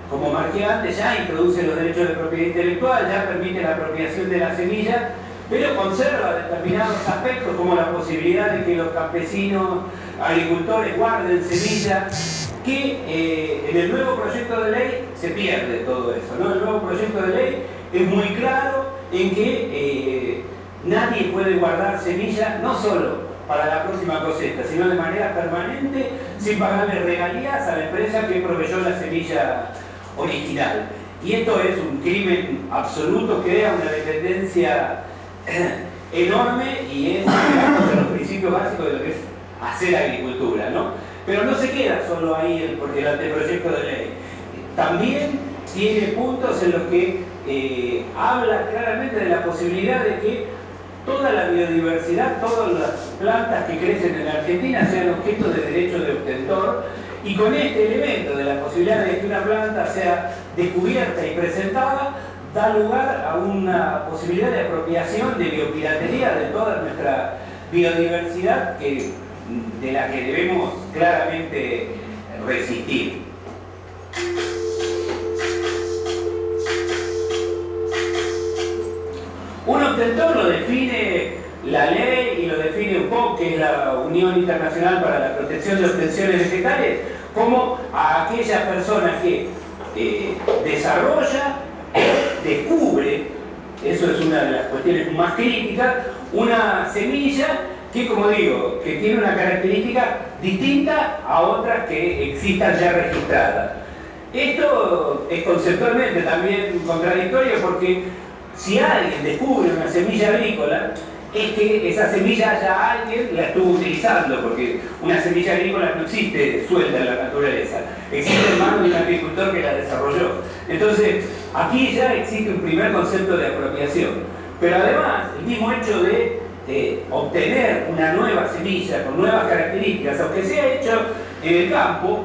Speaker 10: como marqué antes, ya introduce los derechos de propiedad intelectual, ya permite la apropiación de la semilla, pero conserva determinados aspectos como la posibilidad de que los campesinos, agricultores guarden semillas, que eh, en el nuevo proyecto de ley se pierde todo eso, ¿no? El nuevo proyecto de ley es muy claro en que eh, nadie puede guardar semillas, no solo para la próxima cosecha, sino de manera permanente, sin pagarle regalías a la empresa que proveyó la semilla original. Y esto es un crimen absoluto, crea una dependencia enorme y es, va contra los principios básicos de lo que es hacer agricultura, ¿no? Pero no se queda solo ahí el, el anteproyecto de ley. También tiene puntos en los que eh, habla claramente de la posibilidad de que toda la biodiversidad, todas las plantas que crecen en Argentina sean objeto de derecho de obtentor, y con este elemento de la posibilidad de que una planta sea descubierta y presentada, da lugar a una posibilidad de apropiación, de biopiratería de toda nuestra biodiversidad que, de la que debemos claramente resistir. Un obtentor lo define la ley y lo define U P O C, que es la Unión Internacional para la Protección de Obtenciones Vegetales, como a aquella persona que eh, desarrolla o descubre, eso es una de las cuestiones más críticas, una semilla que, como digo, que tiene una característica distinta a otras que existan ya registradas. Esto es conceptualmente también contradictorio porque si alguien descubre una semilla agrícola, es que esa semilla ya alguien la estuvo utilizando, porque una semilla agrícola no existe suelta en la naturaleza, existe en manos de un agricultor que la desarrolló. Entonces, aquí ya existe un primer concepto de apropiación. Pero además, el mismo hecho de eh, obtener una nueva semilla con nuevas características, aunque sea hecho en el campo,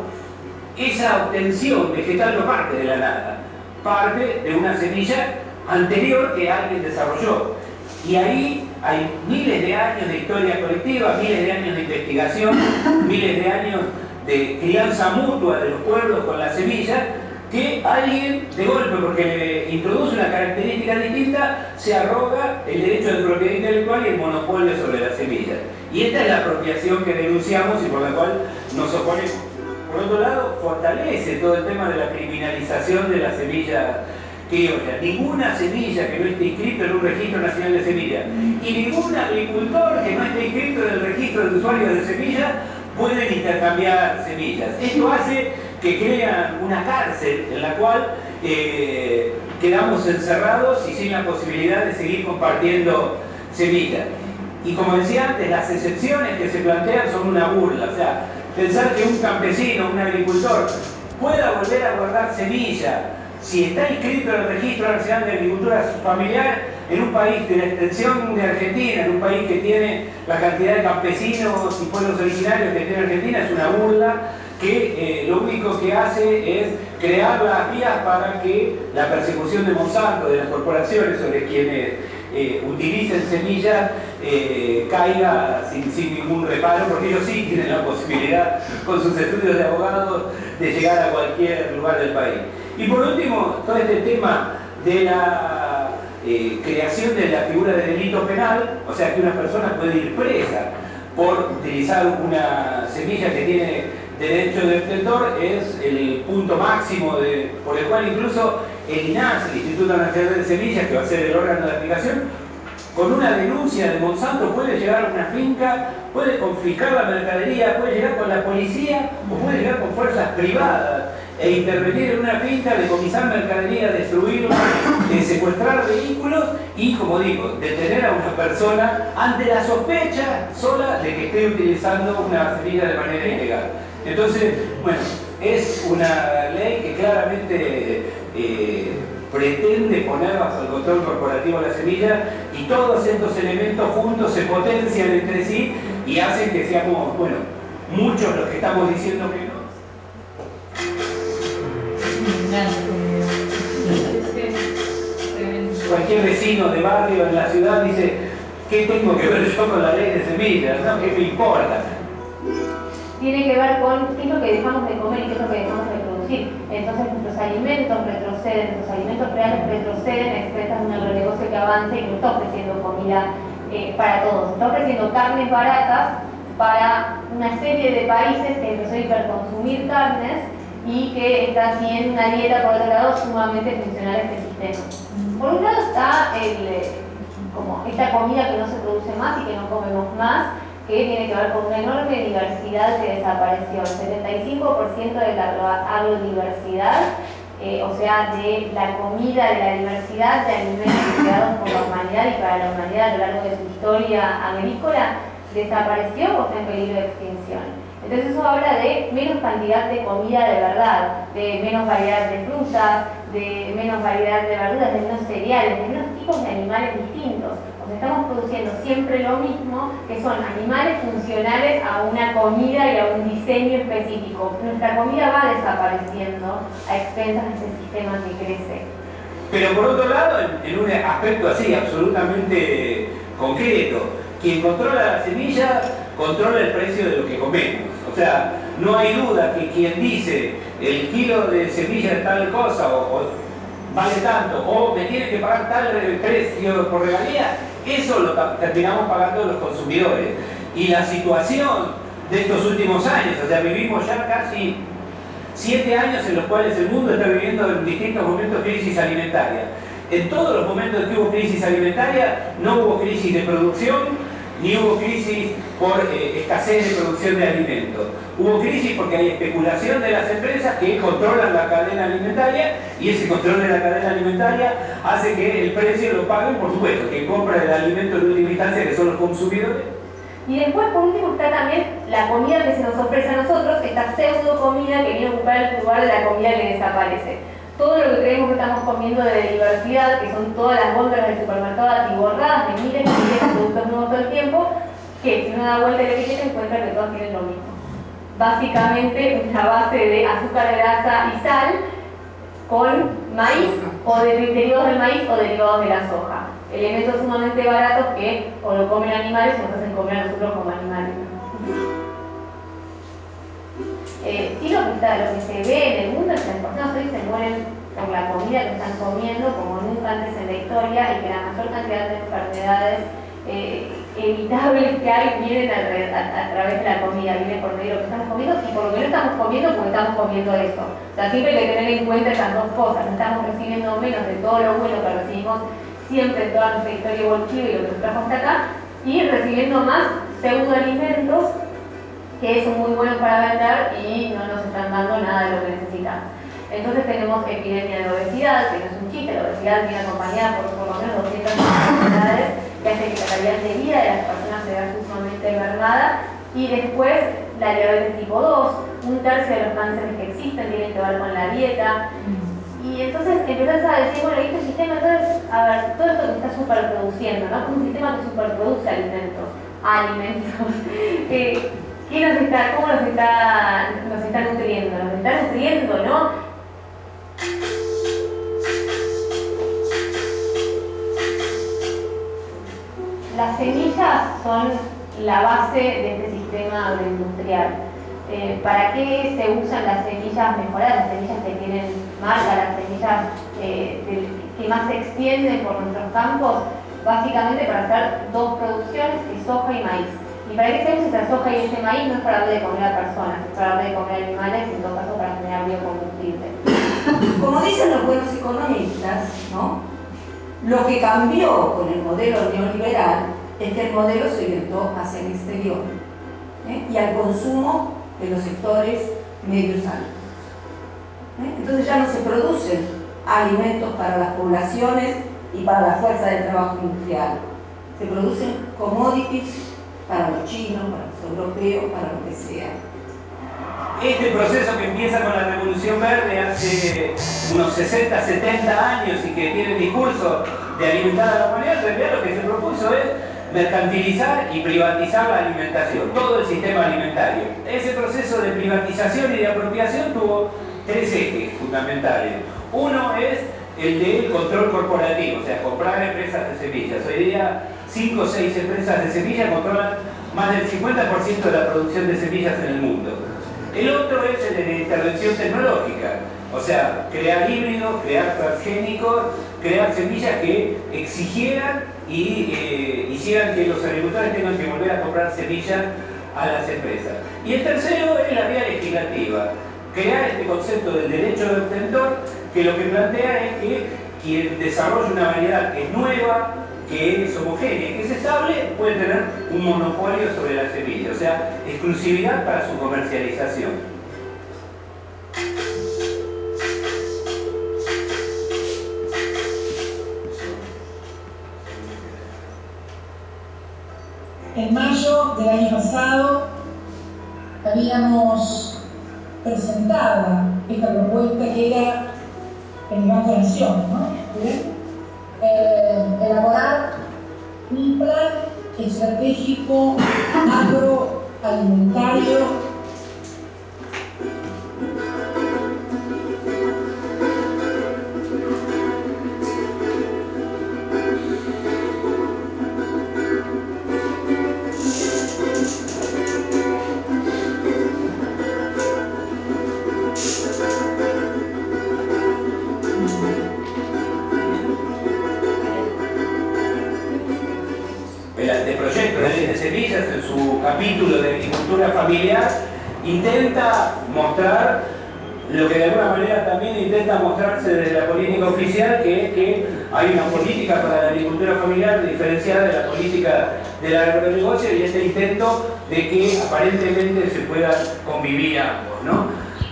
Speaker 10: esa obtención vegetal no parte de la nada, parte de una semilla anterior que alguien desarrolló. Y ahí hay miles de años de historia colectiva, miles de años de investigación, miles de años de crianza mutua de los pueblos con la semilla, que alguien, de golpe, porque le introduce una característica distinta, se arroga el derecho de propiedad intelectual y el monopolio sobre la semilla. Y esta es la apropiación que denunciamos y por la cual nos oponemos. Por otro lado, fortalece todo el tema de la criminalización de la semilla criolla. Ninguna semilla que no esté inscrito en un registro nacional de semillas y ningún agricultor que no esté inscrito en el registro de usuarios de semillas pueden intercambiar semillas. Esto hace que crean una cárcel en la cual eh, quedamos encerrados y sin la posibilidad de seguir compartiendo semillas. Y como decía antes, las excepciones que se plantean son una burla. O sea, pensar que un campesino, un agricultor, pueda volver a guardar semilla si está inscrito en el Registro Nacional de Agricultura Familiar en un país de la extensión de Argentina, en un país que tiene la cantidad de campesinos y pueblos originarios que tiene Argentina, es una burla que eh, lo único que hace es crear las vías para que la persecución de Monsanto, de las corporaciones sobre quienes eh, utilicen semillas, eh, caiga sin, sin ningún reparo, porque ellos sí tienen la posibilidad, con sus estudios de abogados, de llegar a cualquier lugar del país. Y por último, todo este tema de la eh, creación de la figura de delito penal, o sea que una persona puede ir presa por utilizar una semilla que tiene derecho de obtentor, es el punto máximo de, por el cual incluso el INASS, el Instituto Nacional de Semillas, que va a ser el órgano de aplicación, con una denuncia de Monsanto puede llegar a una finca, puede confiscar la mercadería, puede llegar con la policía o puede llegar con fuerzas privadas e intervenir en una finca, decomisar mercadería, destruirla, eh, secuestrar vehículos y, como digo, detener a una persona ante la sospecha sola de que esté utilizando una semilla de manera ilegal. Entonces, bueno, es una ley que claramente eh, pretende poner bajo el control corporativo la semilla, y todos estos elementos juntos se potencian entre sí y hacen que seamos, bueno, muchos los que estamos diciendo que no. Cualquier vecino de barrio en la ciudad dice, ¿qué tengo que ver yo con la ley de semillas? ¿No? ¿Qué me importa?
Speaker 8: Tiene que ver con qué es lo que dejamos de comer y qué es lo que dejamos de producir. Entonces nuestros
Speaker 12: alimentos retroceden, nuestros alimentos reales retroceden a expensas de un agronegocio que avanza y que no está ofreciendo comida eh, para todos, está ofreciendo carnes baratas para una serie de países que empezó a hiperconsumir carnes y que están siguiendo una dieta, por otro lado, sumamente funcional a este sistema. Por un lado está el, eh, como esta comida que no se produce más y que no comemos más, que tiene que ver con una enorme diversidad que desapareció. El setenta y cinco por ciento de la agro agrodiversidad, eh, o sea, de la comida, de la diversidad de alimentos creados por la humanidad y para la humanidad a lo largo de su historia agrícola, desapareció o está en peligro de extinción. Entonces eso habla de menos cantidad de comida de verdad, de menos variedad de frutas, de menos variedad de verduras, de menos cereales, de menos tipos de animales distintos. O sea, estamos produciendo siempre lo mismo, que son animales funcionales a una comida y a un diseño específico. Nuestra comida va desapareciendo a expensas de este sistema que crece.
Speaker 10: Pero por otro lado, en, en un aspecto así, absolutamente concreto, quien controla la semilla, controla el precio de lo que comemos. O sea, no hay duda que quien dice el kilo de semilla es tal cosa o, o vale tanto, o me tienen que pagar tal precio por regalía, eso lo terminamos pagando los consumidores. Y la situación de estos últimos años, o sea, vivimos ya casi siete años en los cuales el mundo está viviendo en distintos momentos crisis alimentaria. En todos los momentos en que hubo crisis alimentaria, no hubo crisis de producción, ni hubo crisis por eh, escasez de producción de alimentos. Hubo crisis porque hay especulación de las empresas que controlan la cadena alimentaria, y ese control de la cadena alimentaria hace que el precio lo paguen, por supuesto, quien compra el alimento en última instancia, que son los consumidores.
Speaker 12: Y después, por último, está también la comida que se nos ofrece a nosotros, esta pseudo comida que viene a ocupar el lugar de la comida que desaparece. Todo lo que creemos que estamos comiendo de diversidad, que son todas las góndolas del supermercado atiborradas de miles y miles de productos nuevos todo el tiempo, que si uno da vuelta a la etiqueta encuentra que todos tienen lo mismo. Básicamente una base de azúcar, grasa y sal con maíz o de, derivados del maíz o derivados de la soja. Elementos sumamente baratos que o lo comen animales o nos hacen comer a nosotros como animales, ¿no? Eh, sí, lo que, está, lo que se ve en el mundo es que las personas hoy se mueren por la comida que están comiendo como nunca antes en la historia, y que la mayor cantidad de enfermedades eh, evitables que hay vienen a, a, a través de la comida, vienen por medio de lo que estamos comiendo y por lo que no estamos comiendo, porque estamos comiendo eso. O sea, siempre hay que tener en cuenta esas dos cosas. No estamos recibiendo menos de todo lo bueno que recibimos siempre en toda nuestra historia evolutiva y lo que nos trajo hasta acá, y recibiendo más pseudoalimentos que son muy buenos para vender y no nos están dando nada de lo que necesitamos. Entonces tenemos epidemia de obesidad, que no es un chiste. La obesidad viene acompañada por por lo menos doscientas enfermedades que hace que la calidad de vida de las personas se vea sumamente mermada. Y después la diabetes tipo dos, un tercio de los cánceres que existen tienen que ver con la dieta. Y entonces empezás a decir, bueno, ¿y este sistema? Entonces, a ver, todo esto que está superproduciendo, ¿no? Como un sistema que superproduce alimentos, alimentos, eh, ¿qué nos está, cómo nos está, nos está nutriendo? Nos está nutriendo, ¿no? Las semillas son la base de este sistema agroindustrial. Eh, ¿Para qué se usan las semillas mejoradas, las semillas que tienen marca, las semillas eh, del, que más se extienden por nuestros campos? Básicamente para hacer dos producciones, que es soja y maíz. ¿Y para qué se usa esa soja y ese maíz? No es para darle de comer a personas, es para darle de comer a animales, y en todo caso para generar biocombustible.
Speaker 11: Como dicen los buenos economistas, ¿no? Lo que cambió con el modelo neoliberal es que el modelo se orientó hacia el exterior, ¿eh? y al consumo de los sectores medios altos. ¿eh? Entonces ya no se producen alimentos para las poblaciones y para la fuerza de trabajo industrial. Se producen commodities para los chinos, para los europeos, para lo que sea.
Speaker 10: Este proceso que empieza con la Revolución Verde hace unos sesenta, setenta años y que tiene el discurso de alimentar a la humanidad, en realidad lo que se propuso es mercantilizar y privatizar la alimentación, todo el sistema alimentario. Ese proceso de privatización y de apropiación tuvo tres ejes fundamentales. Uno es el del control corporativo, o sea, comprar empresas de semillas. Hoy día, cinco o seis empresas de semillas controlan más del cincuenta por ciento de la producción de semillas en el mundo. El otro es el de la intervención tecnológica. O sea, crear híbridos, crear transgénicos, crear semillas que exigieran y eh, hicieran que los agricultores tengan que volver a comprar semillas a las empresas. Y el tercero es la vía legislativa, crear este concepto del derecho de obtentor, que lo que plantea es que quien desarrolla una variedad que es nueva, que es homogénea y que es estable, puede tener un monopolio sobre la semilla, o sea, exclusividad para su comercialización.
Speaker 13: En mayo del año pasado habíamos presentado esta propuesta que era en el Banco Nación, ¿no? Eh, elaborar un plan estratégico agroalimentario
Speaker 10: El anteproyecto de ley de semillas, en su capítulo de agricultura familiar, intenta mostrar lo que de alguna manera también intenta mostrarse desde la política oficial, que es que hay una política para la agricultura familiar diferenciada de la política del agronegocio y este intento de que aparentemente se puedan convivir ambos, ¿no?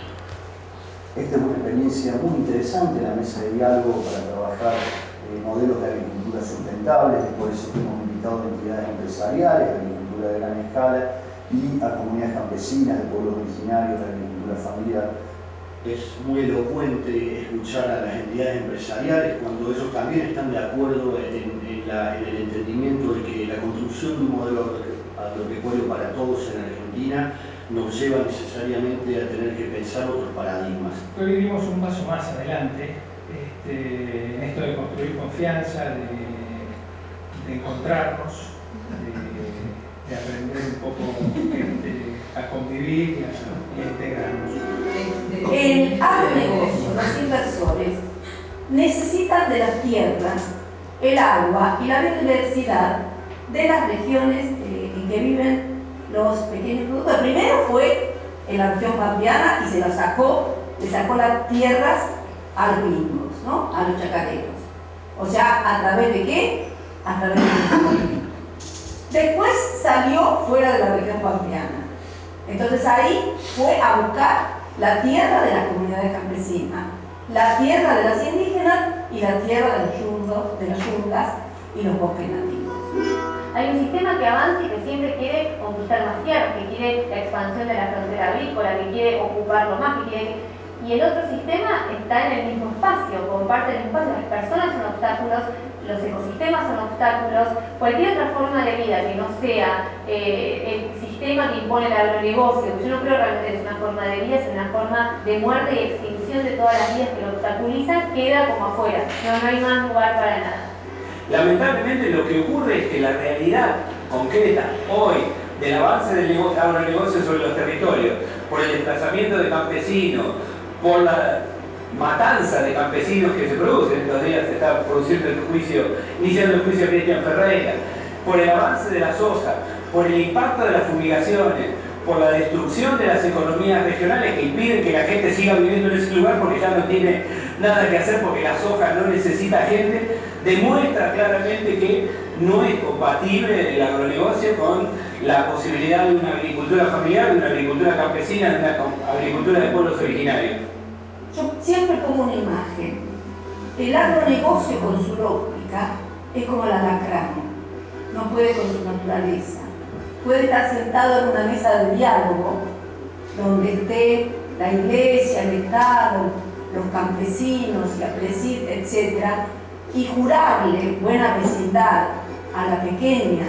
Speaker 14: Esta es una experiencia muy interesante, la mesa de diálogo para trabajar eh, modelos de agricultura sustentables, es por eso que hemos invitado a entidades empresariales, de agricultura de gran escala y a comunidades campesinas, de pueblos originarios, de agricultura familiar.
Speaker 15: Es muy elocuente escuchar a las entidades empresariales cuando ellos también están de acuerdo en, en, la, en el entendimiento de que la construcción de un modelo agropecuario para todos en Argentina nos lleva necesariamente a tener que pensar otros paradigmas.
Speaker 16: Hoy dimos un paso más adelante este, en esto de construir confianza, de, de encontrarnos, de, de aprender un poco este, a convivir y a, y a integrarnos.
Speaker 11: El agronegocio, los inversores, necesitan de las tierras, el agua y la biodiversidad de las regiones eh, en que viven los pequeños productores. Primero fue en la región pampeana y se la sacó, le sacó las tierras a los gringos, ¿no? A los chacareros. O sea, ¿a través de qué? A través de los Después salió fuera de la región pampeana. Entonces ahí fue a buscar la tierra de las comunidades campesinas, la tierra de las indígenas y la tierra de los yundos, de las yungas y los bosques nativos.
Speaker 12: Hay un sistema que avanza y que siempre quiere conquistar más tierras, que quiere la expansión de la frontera agrícola, que quiere ocuparlo más, que quiere... Y el otro sistema está en el mismo espacio, comparte el mismo espacio. Las personas son obstáculos, los ecosistemas son obstáculos, cualquier otra forma de vida que no sea eh, el sistema que impone el agronegocio, que yo no creo realmente que es una forma de vida, es una forma de muerte y extinción de todas las vidas que lo obstaculizan, queda como afuera, no, no hay más lugar para nada.
Speaker 10: Lamentablemente lo que ocurre es que la realidad concreta hoy del avance del agronegocio sobre los territorios, por el desplazamiento de campesinos, por la matanza de campesinos que se produce, en estos días se está produciendo el juicio, iniciando el juicio a Cristian Ferreira, por el avance de la soja, por el impacto de las fumigaciones, por la destrucción de las economías regionales que impiden que la gente siga viviendo en ese lugar porque ya no tiene nada que hacer, porque la soja no necesita gente, demuestra claramente que no es compatible el agronegocio con la posibilidad de una agricultura familiar, de una agricultura campesina, de una agricultura de pueblos originarios.
Speaker 11: Yo siempre pongo una imagen. El agronegocio con su lógica es como el alacrán, no puede con su naturaleza. Puede estar sentado en una mesa de diálogo donde esté la iglesia, el Estado, los campesinos, etcétera, y jurarle buena vecindad a la pequeña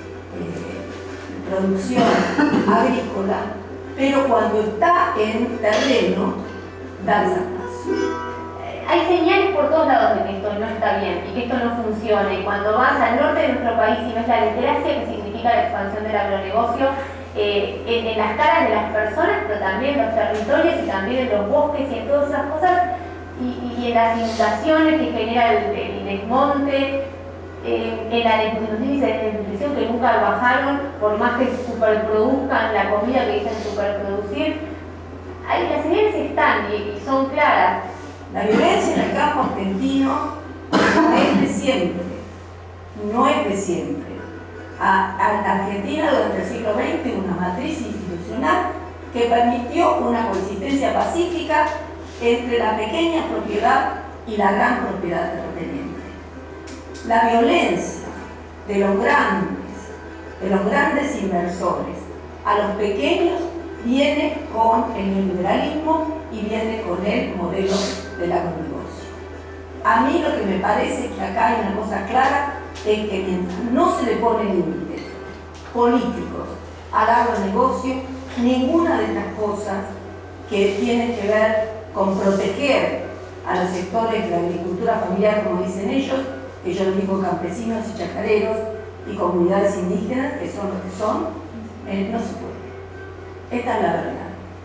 Speaker 11: eh, producción agrícola, pero cuando está en terreno da el zarpazo.
Speaker 12: Hay señales por todos lados de que esto no está bien y que esto no funciona, y cuando vas al norte de nuestro país y ves la desgracia que significa la expansión del agronegocio, eh, en, en las caras de las personas, pero también en los territorios y también en los bosques y en todas esas cosas, y, y, y en las inundaciones que genera el, el desmonte, en, en la los índices de desnutrición que nunca bajaron, por más que superproduzcan la comida que dicen superproducir. Ahí las señales están y, y son claras.
Speaker 11: La violencia en el campo argentino no es de siempre, no es de siempre. A, a Argentina durante el siglo veinte hubo una matriz institucional que permitió una coexistencia pacífica entre la pequeña propiedad y la gran propiedad terrateniente. La violencia de los grandes, de los grandes inversores a los pequeños viene con el neoliberalismo y viene con el modelo del agronegocio. A mí lo que me parece es que acá hay una cosa clara, es que mientras no se le pone límites políticos al agronegocio, ninguna de estas cosas que tienen que ver con proteger a los sectores de la agricultura familiar, como dicen ellos, que yo les digo campesinos y chacareros y comunidades indígenas, que son lo que son, eh, no se puede. Esta es la verdad.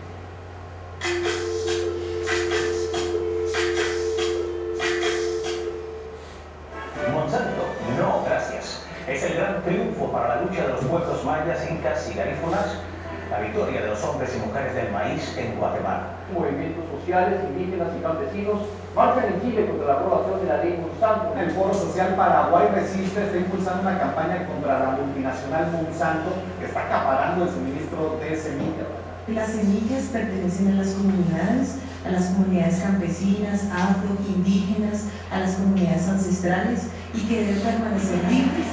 Speaker 17: Monsanto, no gracias. Es el gran triunfo para la lucha de los pueblos mayas, incas y garífunas, la victoria de los hombres y mujeres del maíz en Guatemala.
Speaker 18: Movimientos sociales, indígenas y campesinos marchan en Chile contra la aprobación de la ley Monsanto.
Speaker 19: El Foro Social Paraguay Resiste está impulsando una campaña contra la multinacional Monsanto que está acaparando el suministro de semillas.
Speaker 20: Las semillas pertenecen a las comunidades, a las comunidades campesinas, afro, indígenas, a las comunidades ancestrales y que deben permanecer libres.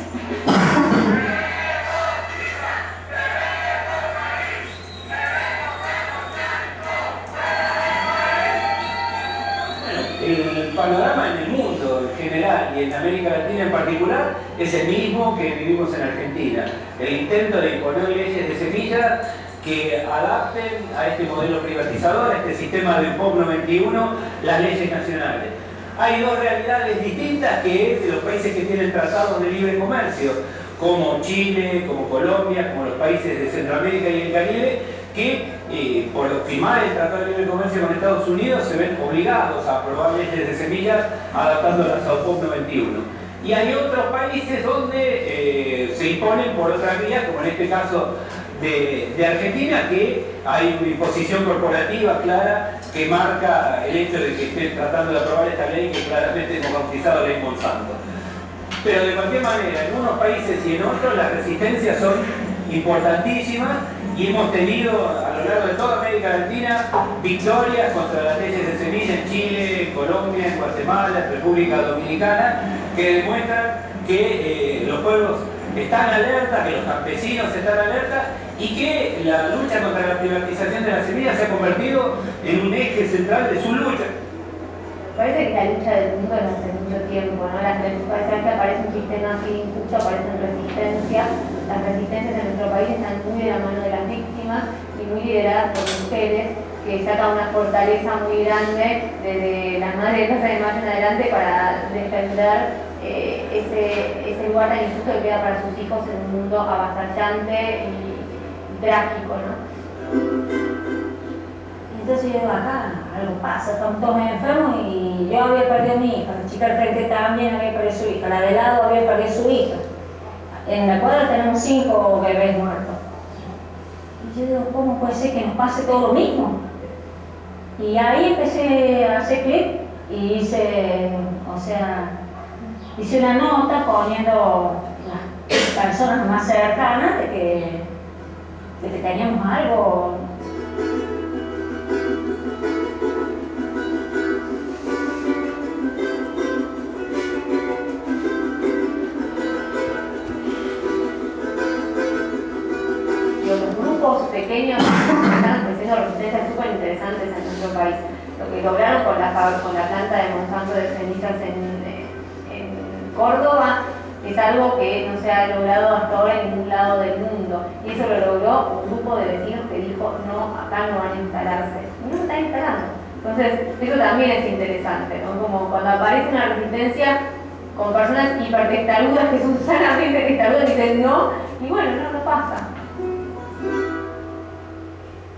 Speaker 10: Bueno, el panorama en el mundo en general y en América Latina en particular es el mismo que vivimos en Argentina. El intento de imponer leyes de semilla que adapten a este modelo privatizador, a este sistema de P O P noventa y uno, las leyes nacionales. Hay dos realidades distintas que es los países que tienen tratados de libre comercio, como Chile, como Colombia, como los países de Centroamérica y el Caribe, que eh, por firmar el Tratado de Libre Comercio con Estados Unidos se ven obligados a aprobar leyes de semillas adaptándolas a P O P noventa y uno. Y hay otros países donde eh, se imponen por otra vía, como en este caso de, de Argentina, que hay una imposición corporativa clara que marca el hecho de que estén tratando de aprobar esta ley que claramente hemos bautizado Ley Monsanto. Pero de cualquier manera, en unos países y en otros las resistencias son importantísimas y hemos tenido a lo largo de toda América Latina victorias contra las leyes de semilla en Chile, en Colombia, en Guatemala, en República Dominicana, que demuestran que eh, los pueblos están alerta, que los campesinos están alerta y que la lucha contra la privatización de las semillas se ha convertido en un eje central de su lucha.
Speaker 12: Me parece que es la lucha del mundo desde hace mucho tiempo, ¿no? Las, las, cada vez que aparece un sistema así injusto aparecen resistencias. Las resistencias en nuestro país están muy de la mano de las víctimas y muy lideradas por mujeres que sacan una fortaleza muy grande desde las madres de Plaza de Mayo en adelante para defender eh, ese, ese lugar tan injusto que queda para sus hijos en un mundo avasallante y, y trágico, ¿no?
Speaker 21: Entonces yo digo, acá algo pasa, estamos todos enfermos y yo había perdido a mi hija, la chica del frente también había perdido a su hija, la de lado había perdido a su hija. En la cuadra tenemos cinco bebés muertos. Y yo digo, ¿cómo puede ser que nos pase todo lo mismo? Y ahí empecé a hacer clic y hice, o sea, hice una nota poniendo las personas más cercanas de que, de que teníamos algo.
Speaker 12: Los grupos pequeños están ofreciendo resistencias súper interesantes en nuestro país. Lo que lograron con la, con la planta de Monsanto de semillas en, en Córdoba es algo que no se ha logrado hasta ahora en ningún lado del mundo. Y eso lo logró un grupo de vecinos que dijo, no, acá no van a instalarse. Y no se están instalando. Entonces, eso también es interesante, ¿no? Como cuando aparece una resistencia con personas hipertestarudas que son sanamente testarudas, dicen no, y bueno, no, no pasa.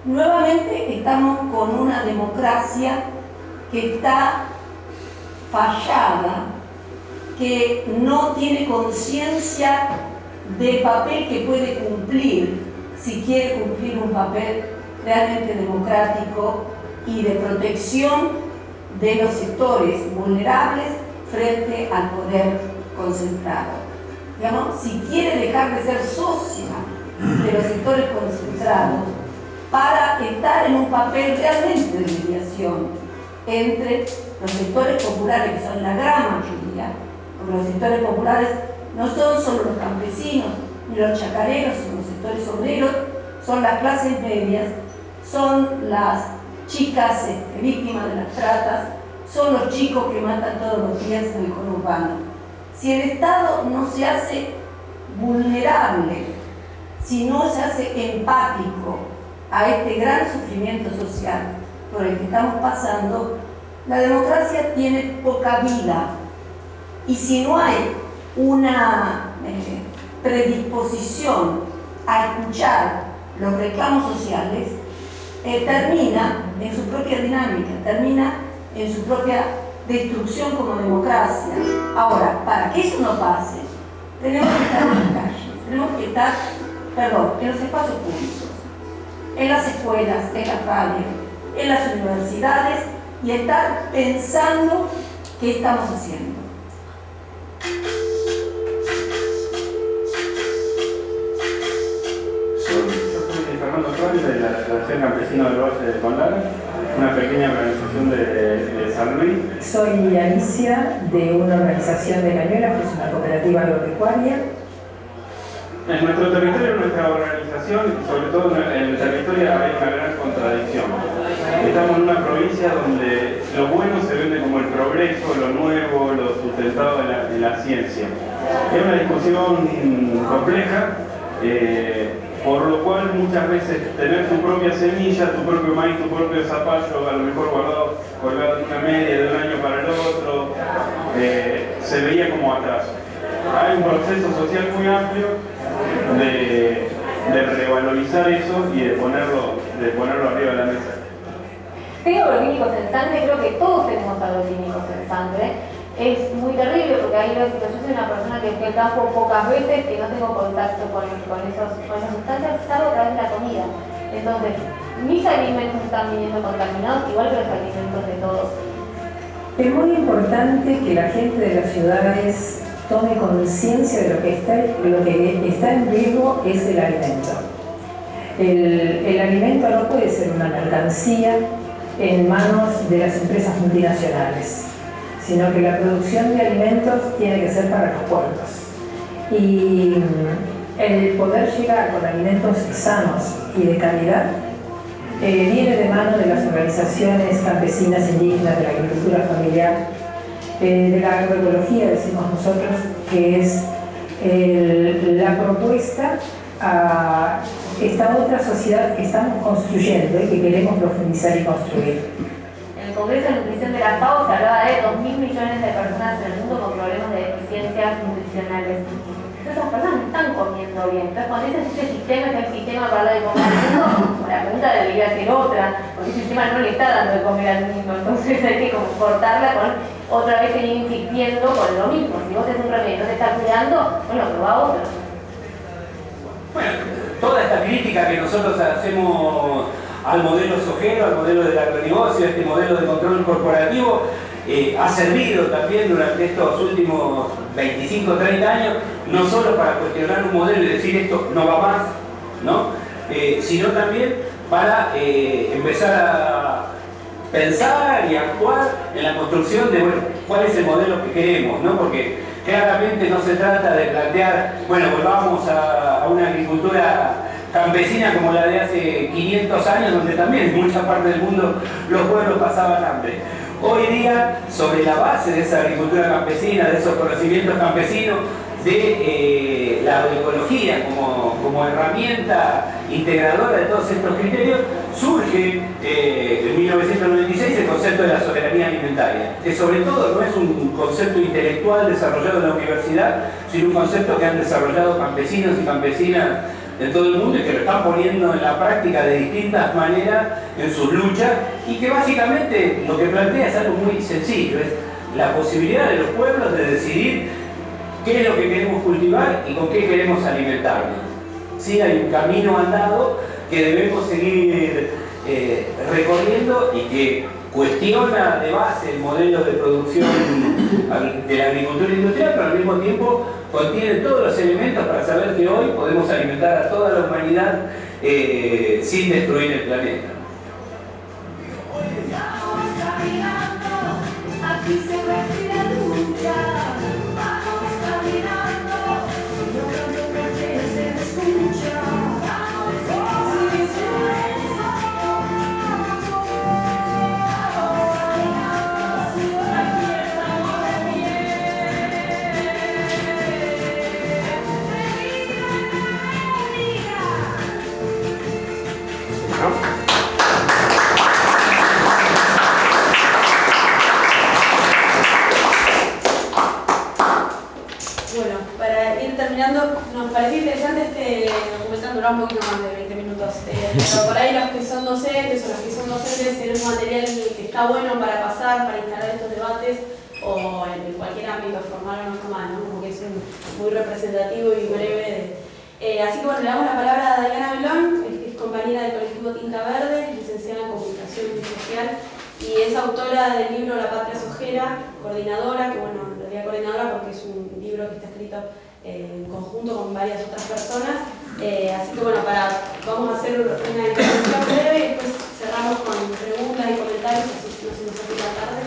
Speaker 11: Nuevamente estamos con una democracia que está fallada, que no tiene conciencia del papel que puede cumplir, si quiere cumplir un papel realmente democrático y de protección de los sectores vulnerables frente al poder concentrado. Digamos, si quiere dejar de ser socia de los sectores concentrados para estar en un papel realmente de mediación entre los sectores populares, que son la gran mayoría, porque los sectores populares no son solo los campesinos ni los chacareros, sino los sectores obreros, son las clases medias, son las chicas este, víctimas de las tratas, son los chicos que matan todos los días en el conurbano. Si el Estado no se hace vulnerable, si no se hace empático a este gran sufrimiento social por el que estamos pasando, la democracia tiene poca vida. Y si no hay una eh, predisposición a escuchar los reclamos sociales, eh, termina en su propia dinámica, termina en su propia destrucción como democracia. Ahora, para que eso no pase, tenemos que estar en las calles, tenemos que estar, perdón, en los espacios públicos, en las escuelas, en las radios, en las universidades, y estar pensando qué estamos haciendo.
Speaker 5: Soy, yo soy Fernando Flores de la, la Acción Campesino del Valle de Conlara, una pequeña organización de, de San Luis.
Speaker 6: Soy Alicia de una organización de Cañuelas, que es una cooperativa agropecuaria.
Speaker 5: En nuestro territorio, en nuestra organización y sobre todo en el territorio hay una gran contradicción. Estamos en una provincia donde lo bueno se vende como el progreso, lo nuevo, lo sustentado en la, en la ciencia. Es una discusión compleja, eh, por lo cual muchas veces tener tu propia semilla, tu propio maíz, tu propio zapallo, a lo mejor guardado, colgado en una media de un año para el otro, eh, se veía como atraso. Hay un proceso social muy amplio de, de revalorizar eso y de ponerlo, de ponerlo arriba de la mesa.
Speaker 12: Tengo agroquímicos en sangre, creo que todos tenemos agroquímicos en sangre. Es muy terrible porque hay veces, yo soy una persona que fui al campo pocas veces, que no tengo contacto con, con, esos, con esas sustancias, salvo a través de la comida. Entonces, mis alimentos están viniendo contaminados, igual que los alimentos de todos.
Speaker 6: Es muy importante que la gente de las ciudades tome conciencia de lo que está, lo que está en riesgo es el alimento. El, el alimento no puede ser una mercancía en manos de las empresas multinacionales, sino que la producción de alimentos tiene que ser para los pueblos. Y el poder llegar con alimentos sanos y de calidad eh, viene de mano de las organizaciones campesinas, indígenas, de la agricultura familiar, eh, de la agroecología, decimos nosotros, que es el, la propuesta a esta otra sociedad que estamos construyendo y que queremos profundizar y construir.
Speaker 12: En el Congreso de Nutrición de la FAO se hablaba de dos mil millones de personas en el mundo con problemas de deficiencias nutricionales. Entonces esas personas no están comiendo bien. Entonces cuando dicen que este sistema es el sistema para darle de comer al mundo, como la pregunta debería ser otra, porque ese sistema no le está dando de comer al mundo. Entonces hay que como cortarla con otra vez seguir insistiendo con lo mismo. Si vos tenés un remedio y no te está curando, bueno, probá otro.
Speaker 10: Bueno, toda esta crítica que nosotros hacemos al modelo sojero, al modelo del agronegocio, a este modelo de control corporativo, eh, ha servido también durante estos últimos veinticinco, treinta años, no solo para cuestionar un modelo y decir esto no va más, ¿no? Eh, sino también para eh, empezar a pensar y actuar en la construcción de, bueno, cuál es el modelo que queremos, ¿no? Porque claramente no se trata de plantear, bueno, volvamos a, a una agricultura campesina como la de hace quinientos años, donde también en mucha parte del mundo los pueblos pasaban hambre. Hoy día, sobre la base de esa agricultura campesina, de esos conocimientos campesinos, de eh, la agroecología como, como herramienta integradora de todos estos criterios, surge eh, en mil novecientos noventa y seis el concepto de la soberanía alimentaria, que sobre todo no es un concepto intelectual desarrollado en la universidad, sino un concepto que han desarrollado campesinos y campesinas en todo el mundo y que lo están poniendo en la práctica de distintas maneras en sus luchas, y que básicamente lo que plantea es algo muy sencillo, es la posibilidad de los pueblos de decidir qué es lo que queremos cultivar y con qué queremos alimentarnos. ¿Sí? Hay un camino andado que debemos seguir eh, recorriendo y que cuestiona de base el modelo de producción de la agricultura industrial, pero al mismo tiempo contiene todos los elementos para saber que hoy podemos alimentar a toda la humanidad eh, sin destruir el planeta.
Speaker 7: Aquí se respira lucha, vamos caminando, yo canto porque se me escucha, vamos, oh, sí, sí, vamos, aquí estamos de pie,
Speaker 3: Bueno.
Speaker 2: Bueno, para ir terminando, nos pareció interesante este documental, duró un poquito más de veinte minutos, eh, pero por ahí los que son docentes o los que son docentes tienen un material que está bueno para pasar, para instalar estos debates, o en cualquier ámbito, formal o no formal, ¿no? Como que es un, muy representativo y breve. De, eh, así que bueno, le damos la palabra a Diana Belón, que es compañera del colectivo Tinta Verde, licenciada en Comunicación Social, y es autora del libro La Patria Sojera, coordinadora, que bueno, en realidad coordinadora porque es un libro que está escrito eh, en conjunto con varias otras personas. Eh, así que bueno, para, vamos a hacer una introducción breve y después cerramos con preguntas y comentarios, así no se nos hace tan tarde.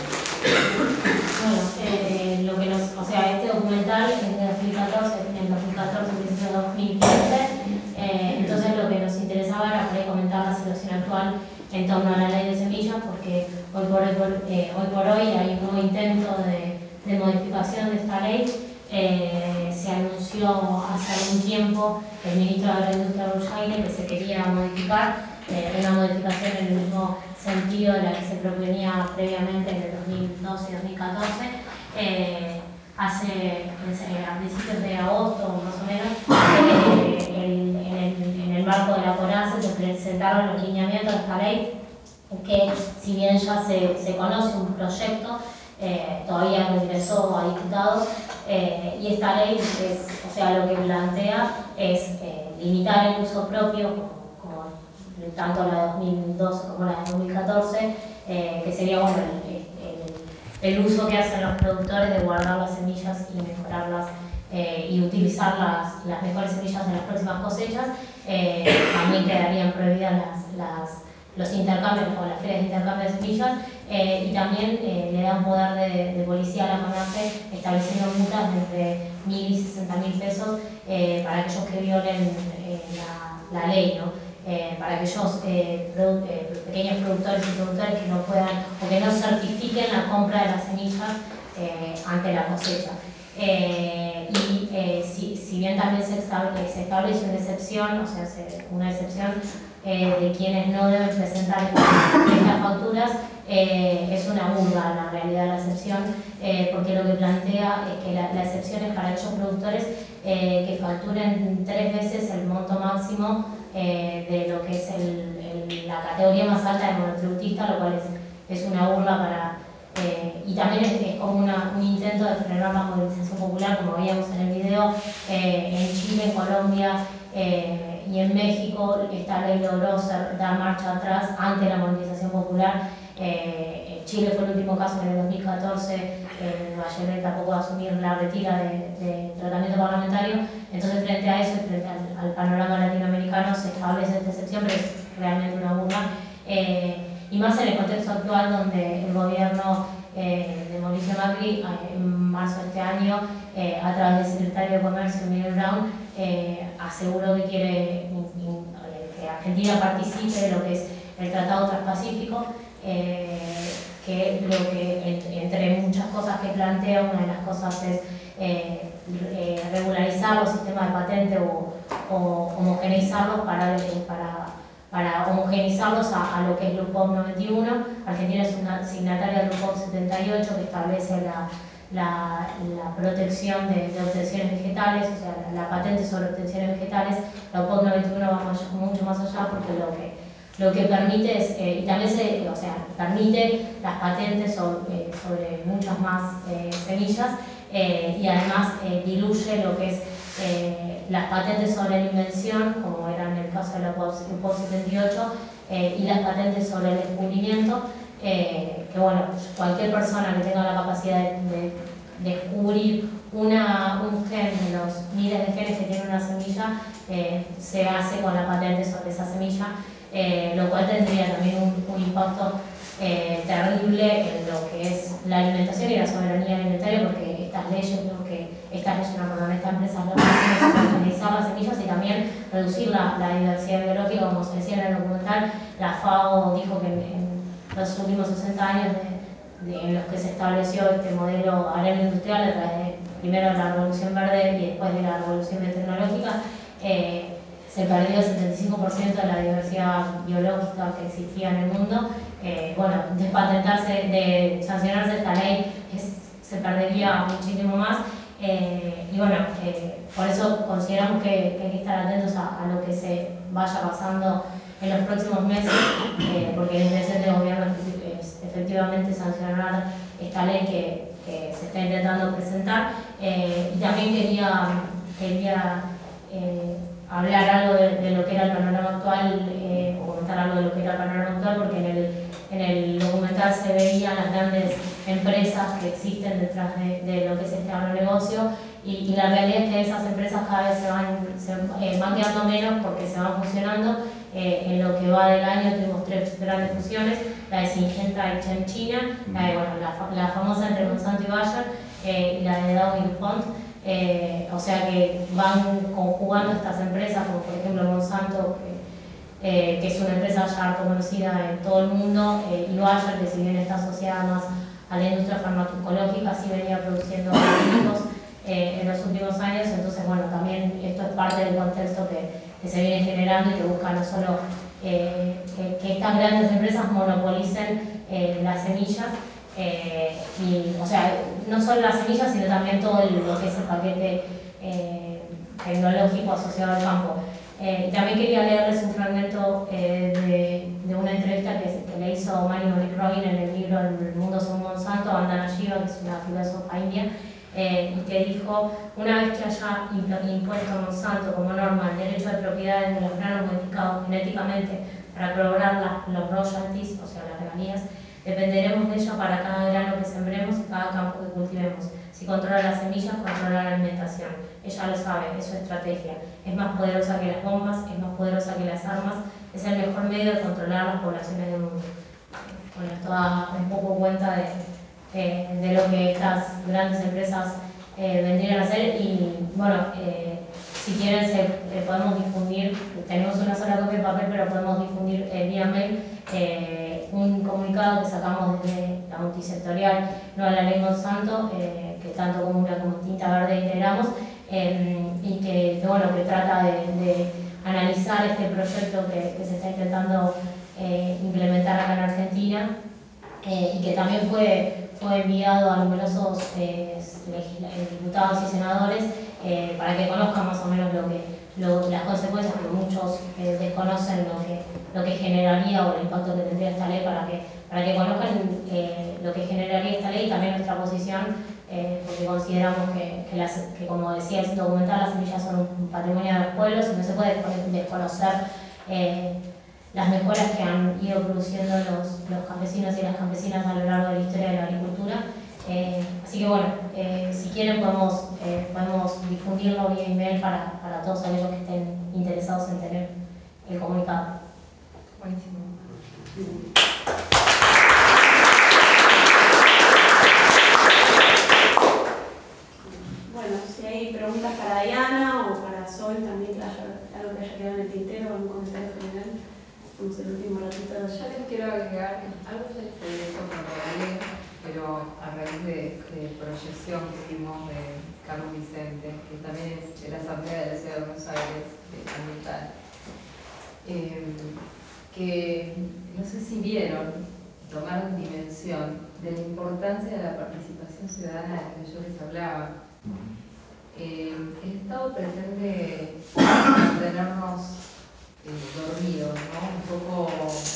Speaker 8: Bueno, eh, lo que nos, o sea, este documental es de dos mil catorce, en dos mil catorce, principio de dos mil quince, eh, entonces lo que nos interesaba era por ahí comentar la situación actual en torno a la ley de semillas, porque hoy por hoy, por, eh, hoy, por hoy hay un nuevo intento de, de modificación de esta ley. Eh, se anunció hace algún tiempo el ministro de Agroindustria Burjaile que se quería modificar, eh, una modificación en el mismo sentido de la que se proponía previamente en el dos mil doce y dos mil catorce. Eh, hace, a principios de agosto más o menos, eh, el, en, el, en el marco de la CONACE se presentaron los lineamientos de esta ley, que si bien ya se, se conoce un proyecto, eh, todavía no ingresó a diputados, eh, y esta ley es, o sea, lo que plantea es eh, limitar el uso propio, como, como tanto la de dos mil doce como la de dos mil catorce, eh, que sería bueno el, el, el uso que hacen los productores de guardar las semillas y mejorarlas eh, y utilizar las, las mejores semillas en las próximas cosechas. Eh, también quedarían prohibidas las, las los intercambios o las ferias de intercambio de semillas, eh, y también eh, le da un poder de, de policía a la CONACE estableciendo multas de entre mil y sesenta mil pesos eh, para aquellos que violen eh, la, la ley, ¿no? Eh, para aquellos eh, produ eh, pequeños productores y productores que no puedan o que no certifiquen la compra de las semillas eh, ante la cosecha. Eh, y eh, si, si bien también se establece, se establece una excepción, o sea, se, una excepción eh, de quienes no deben presentar estas, estas facturas, eh, es una burla en la realidad la excepción, eh, porque lo que plantea es que la, la excepción es para aquellos productores eh, que facturen tres veces el monto máximo eh, de lo que es el, el, la categoría más alta de monotributista, lo cual es, es una burla para... Eh, y también es, es como una, un intento de frenar la movilización popular, como veíamos en el video. Eh, en Chile, en Colombia eh, y en México esta ley logró ser, dar marcha atrás ante la movilización popular. Eh, Chile fue el último caso que en el dos mil catorce eh, Bachelet tampoco va a asumir la retira de, de tratamiento parlamentario. Entonces, frente a eso y frente al, al panorama latinoamericano se establece esta excepción, pero es realmente una burla. Eh, y más en el contexto actual donde el gobierno eh, de Mauricio Macri eh, en marzo de este año, eh, a través del secretario de Comercio Miguel Brown, eh, aseguró que quiere in, in, que Argentina participe de lo que es el Tratado Transpacífico, eh, que lo que entre muchas cosas que plantea, una de las cosas es eh, eh, regularizar los sistemas de patente o, o homogeneizarlos para, para para homogenizarlos a, a lo que es LUPOP noventa y uno. Argentina es una signataria del LUPOP setenta y ocho que establece la, la, la protección de, de obtenciones vegetales, o sea, la, la patente sobre obtenciones vegetales. La U P O C noventa y uno va más, mucho más allá porque lo que, lo que permite es, eh, y también se, o sea, permite las patentes sobre, eh, sobre muchas más eh, semillas, eh, y además eh, diluye lo que es eh, las patentes sobre la invención, como era en el caso de la U P O C setenta y ocho, eh, y las patentes sobre el descubrimiento, eh, que bueno, cualquier persona que tenga la capacidad de, de descubrir una, un gen de los miles de genes que tiene una semilla, eh, se hace con la patente sobre esa semilla, eh, lo cual tendría también un, un impacto eh, terrible en lo que es la alimentación y la soberanía alimentaria, porque estas leyes, lo que, estas leyes, no, perdón, esta empresa lo que hacen es homogeneizar las semillas y también reducir la, la diversidad biológica, como se decía en el documental. La FAO dijo que en, en los últimos sesenta años de, de, en los que se estableció este modelo agroindustrial a través de, primero de la revolución verde y después de la revolución biotecnológica, eh, se perdió el setenta y cinco por ciento de la diversidad biológica que existía en el mundo. Eh, bueno, de patentarse, de sancionarse esta ley, es, se perdería muchísimo más. Eh, y bueno, eh, por eso consideramos que, que hay que estar atentos a, a lo que se vaya pasando en los próximos meses, eh, porque la intención del gobierno es efectivamente sancionar esta ley que, que se está intentando presentar. Eh, y también quería, quería eh, hablar algo de, de lo que era el panorama actual, eh, o comentar algo de lo que era el panorama actual, porque en el, en el documental se veían las grandes empresas que existen detrás de, de lo que es este agronegocio, y, y la realidad es que esas empresas cada vez se van, se, eh, van quedando menos porque se van fusionando. Eh, en lo que va del año tuvimos tres grandes fusiones, la de Syngenta y Chemchina, la, de, bueno, la, la famosa entre Monsanto y Bayer, eh, y la de Dow y DuPont. Eh, o sea que van conjugando estas empresas, como por ejemplo Monsanto, que, eh, que es una empresa ya harto conocida en todo el mundo, eh, y Bayer, que si bien está asociada más a la industria farmacológica, sí venía produciendo químicos eh, en los últimos años. Entonces, bueno, también esto es parte del contexto que, que se viene generando y que busca no solo eh, que, que estas grandes empresas monopolicen eh, las semillas, Eh, y, o sea, no solo las semillas, sino también todo el, lo que es el paquete eh, tecnológico asociado al campo. Eh, y también quería leerles un fragmento eh, de, de una entrevista que, que le hizo Manny Robin en el libro El mundo según Monsanto a Vandana Shiva, que es una filósofa india, eh, y que dijo: una vez que haya impuesto Monsanto como norma el derecho de propiedad de los granos modificados genéticamente para cobrar la, los royalties, o sea, las regalías, dependeremos de ella para cada grano que sembremos y cada campo que cultivemos. Si controla las semillas, controla la alimentación. Ella lo sabe, es su estrategia. Es más poderosa que las bombas, es más poderosa que las armas, es el mejor medio de controlar las poblaciones del mundo. Con esto da un poco cuenta de, eh, de lo que estas grandes empresas eh, vendrían a hacer. Y bueno, eh, si quieren se, eh, podemos difundir, tenemos una sola copia en papel, pero podemos difundir eh, vía mail eh, un comunicado que sacamos desde la multisectorial No a la Ley Monsanto, eh, que tanto Comuna como Tinta Verde integramos, eh, y que, que, bueno, que trata de, de analizar este proyecto que, que se está intentando eh, implementar acá en Argentina, eh, y que también fue, fue enviado a numerosos eh, diputados y senadores eh, para que conozcan más o menos lo que, lo, las consecuencias, que muchos eh, desconocen lo que, lo que generaría o el impacto que tendría esta ley, para que, para que conozcan eh, lo que generaría esta ley y también nuestra posición, eh, porque consideramos que, que, las, que, como decía el documental, las semillas son un patrimonio de los pueblos y no se puede desconocer eh, las mejoras que han ido produciendo los, los campesinos y las campesinas a lo largo de la historia de la agricultura. Eh, así que bueno, eh, si quieren podemos, eh, podemos difundirlo vía email para, para todos aquellos que estén interesados en tener el comunicado.
Speaker 4: Buenísimo.
Speaker 2: Bueno, si hay preguntas para Diana o para Sol también, que haya algo que haya quedado en el tintero, algún comentario general. Vamos el último ratito de
Speaker 4: Yo les quiero agregar algo que les he dicho cuando hablé, pero a raíz de, de proyección que vimos de Carlos Vicente, que también es de la Asamblea de la Ciudad de Buenos Aires, de ambiental, eh, que no sé si vieron, tomaron dimensión de la importancia de la participación ciudadana de la que yo les hablaba. Eh, el Estado pretende mantenernos eh, dormidos, ¿no? Un poco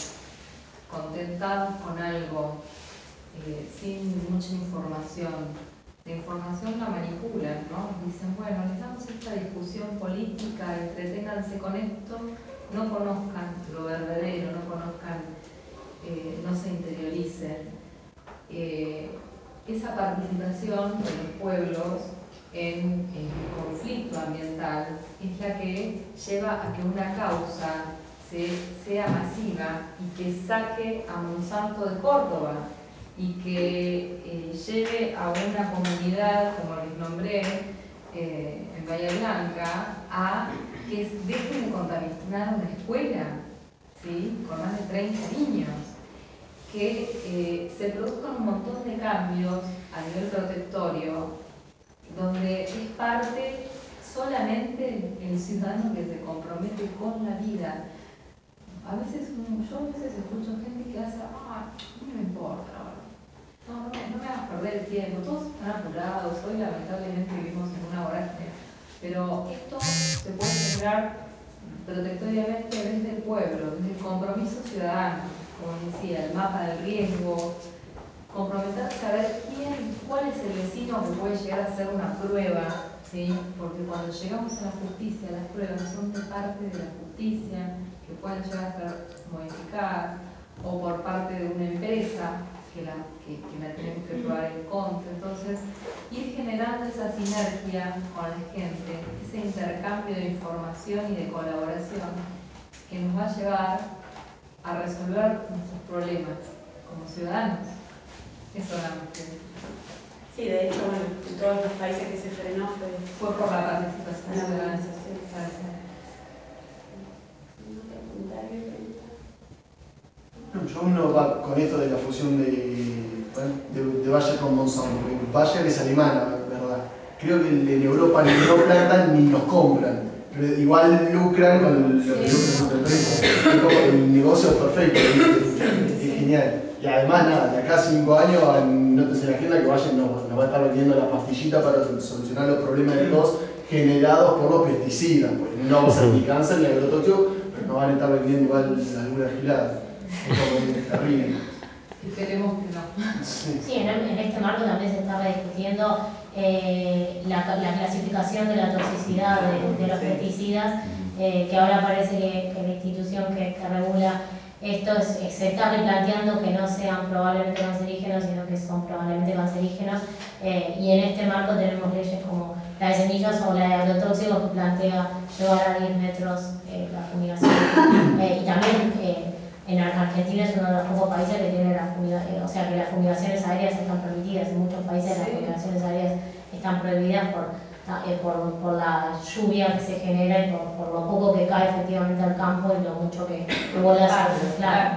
Speaker 4: contentados con algo, eh, sin mucha información. La información la manipulan, ¿no? Dicen, bueno, les damos esta discusión política, entreténganse con esto, no conozcan lo verdadero, no conozcan, eh, no se interioricen. Eh, esa participación de los pueblos en el conflicto ambiental es la que lleva a que una causa se, sea masiva y que saque a Monsanto de Córdoba y que eh, lleve a una comunidad, como les nombré, eh, en Bahía Blanca, a que dejen de contaminar una escuela, ¿sí? Con más de treinta niños, que eh, se produzcan un montón de cambios a nivel protectorio, donde es parte solamente el ciudadano que se compromete con la vida. A veces, yo a veces escucho gente que hace, ah, no me importa, no, no me, no me hagas perder el tiempo, todos están apurados, hoy lamentablemente vivimos en una vorágine, pero esto se puede generar protectoriamente desde el pueblo, desde el compromiso ciudadano, como decía, el mapa del riesgo, comprometerse a ver quién, cuál es el vecino que puede llegar a hacer una prueba, ¿sí? Porque cuando llegamos a la justicia, las pruebas son de parte de la justicia, que pueden llegar a ser modificadas, o por parte de una empresa que la, que, que la tenemos que probar en contra. Entonces, ir generando esa sinergia con la gente, ese intercambio de información y de colaboración que nos va a llevar a resolver nuestros problemas como ciudadanos. Eso era lo que...
Speaker 2: Sí, de hecho, bueno, en todos los países que se frenó fue,
Speaker 4: fue por la participación
Speaker 2: la
Speaker 4: ciudadana.
Speaker 2: participación.
Speaker 1: Yo uno va con esto de la fusión de, de, de Bayer con Monsanto, porque Bayer es alemana, ¿verdad? Creo que en Europa ni no plantan ni nos compran, pero igual lucran con lo que lucran sus empresas. Es como el negocio es perfecto, es, es genial. Y además, nada, de acá a cinco años, nótese en la agenda que Bayer nos, nos va a estar vendiendo la pastillita para solucionar los problemas de tos generados por los pesticidas. Pues no va a ser ni cáncer ni agrotóxico, pero nos van a estar vendiendo igual alguna gilada. Es terrible.
Speaker 4: Esperemos que no.
Speaker 8: Sí, en, en este marco también se estaba discutiendo eh, la, la clasificación de la toxicidad de, de los pesticidas, eh, que ahora parece que, que la institución que, que regula esto es, se está replanteando que no sean probablemente cancerígenos, sino que son probablemente cancerígenos, eh, y en este marco tenemos leyes como la de semillas o la de agrotóxicos que plantea llevar a diez metros eh, la fumigación, eh, y también eh, en Argentina es uno de los pocos países que tiene la fumigación, o sea que las fumigaciones aéreas están permitidas. En muchos países sí. Las fumigaciones aéreas están prohibidas por, eh, por, por la lluvia que se genera y por, por lo poco que cae efectivamente al campo y lo mucho que, que vuela hacia el claro.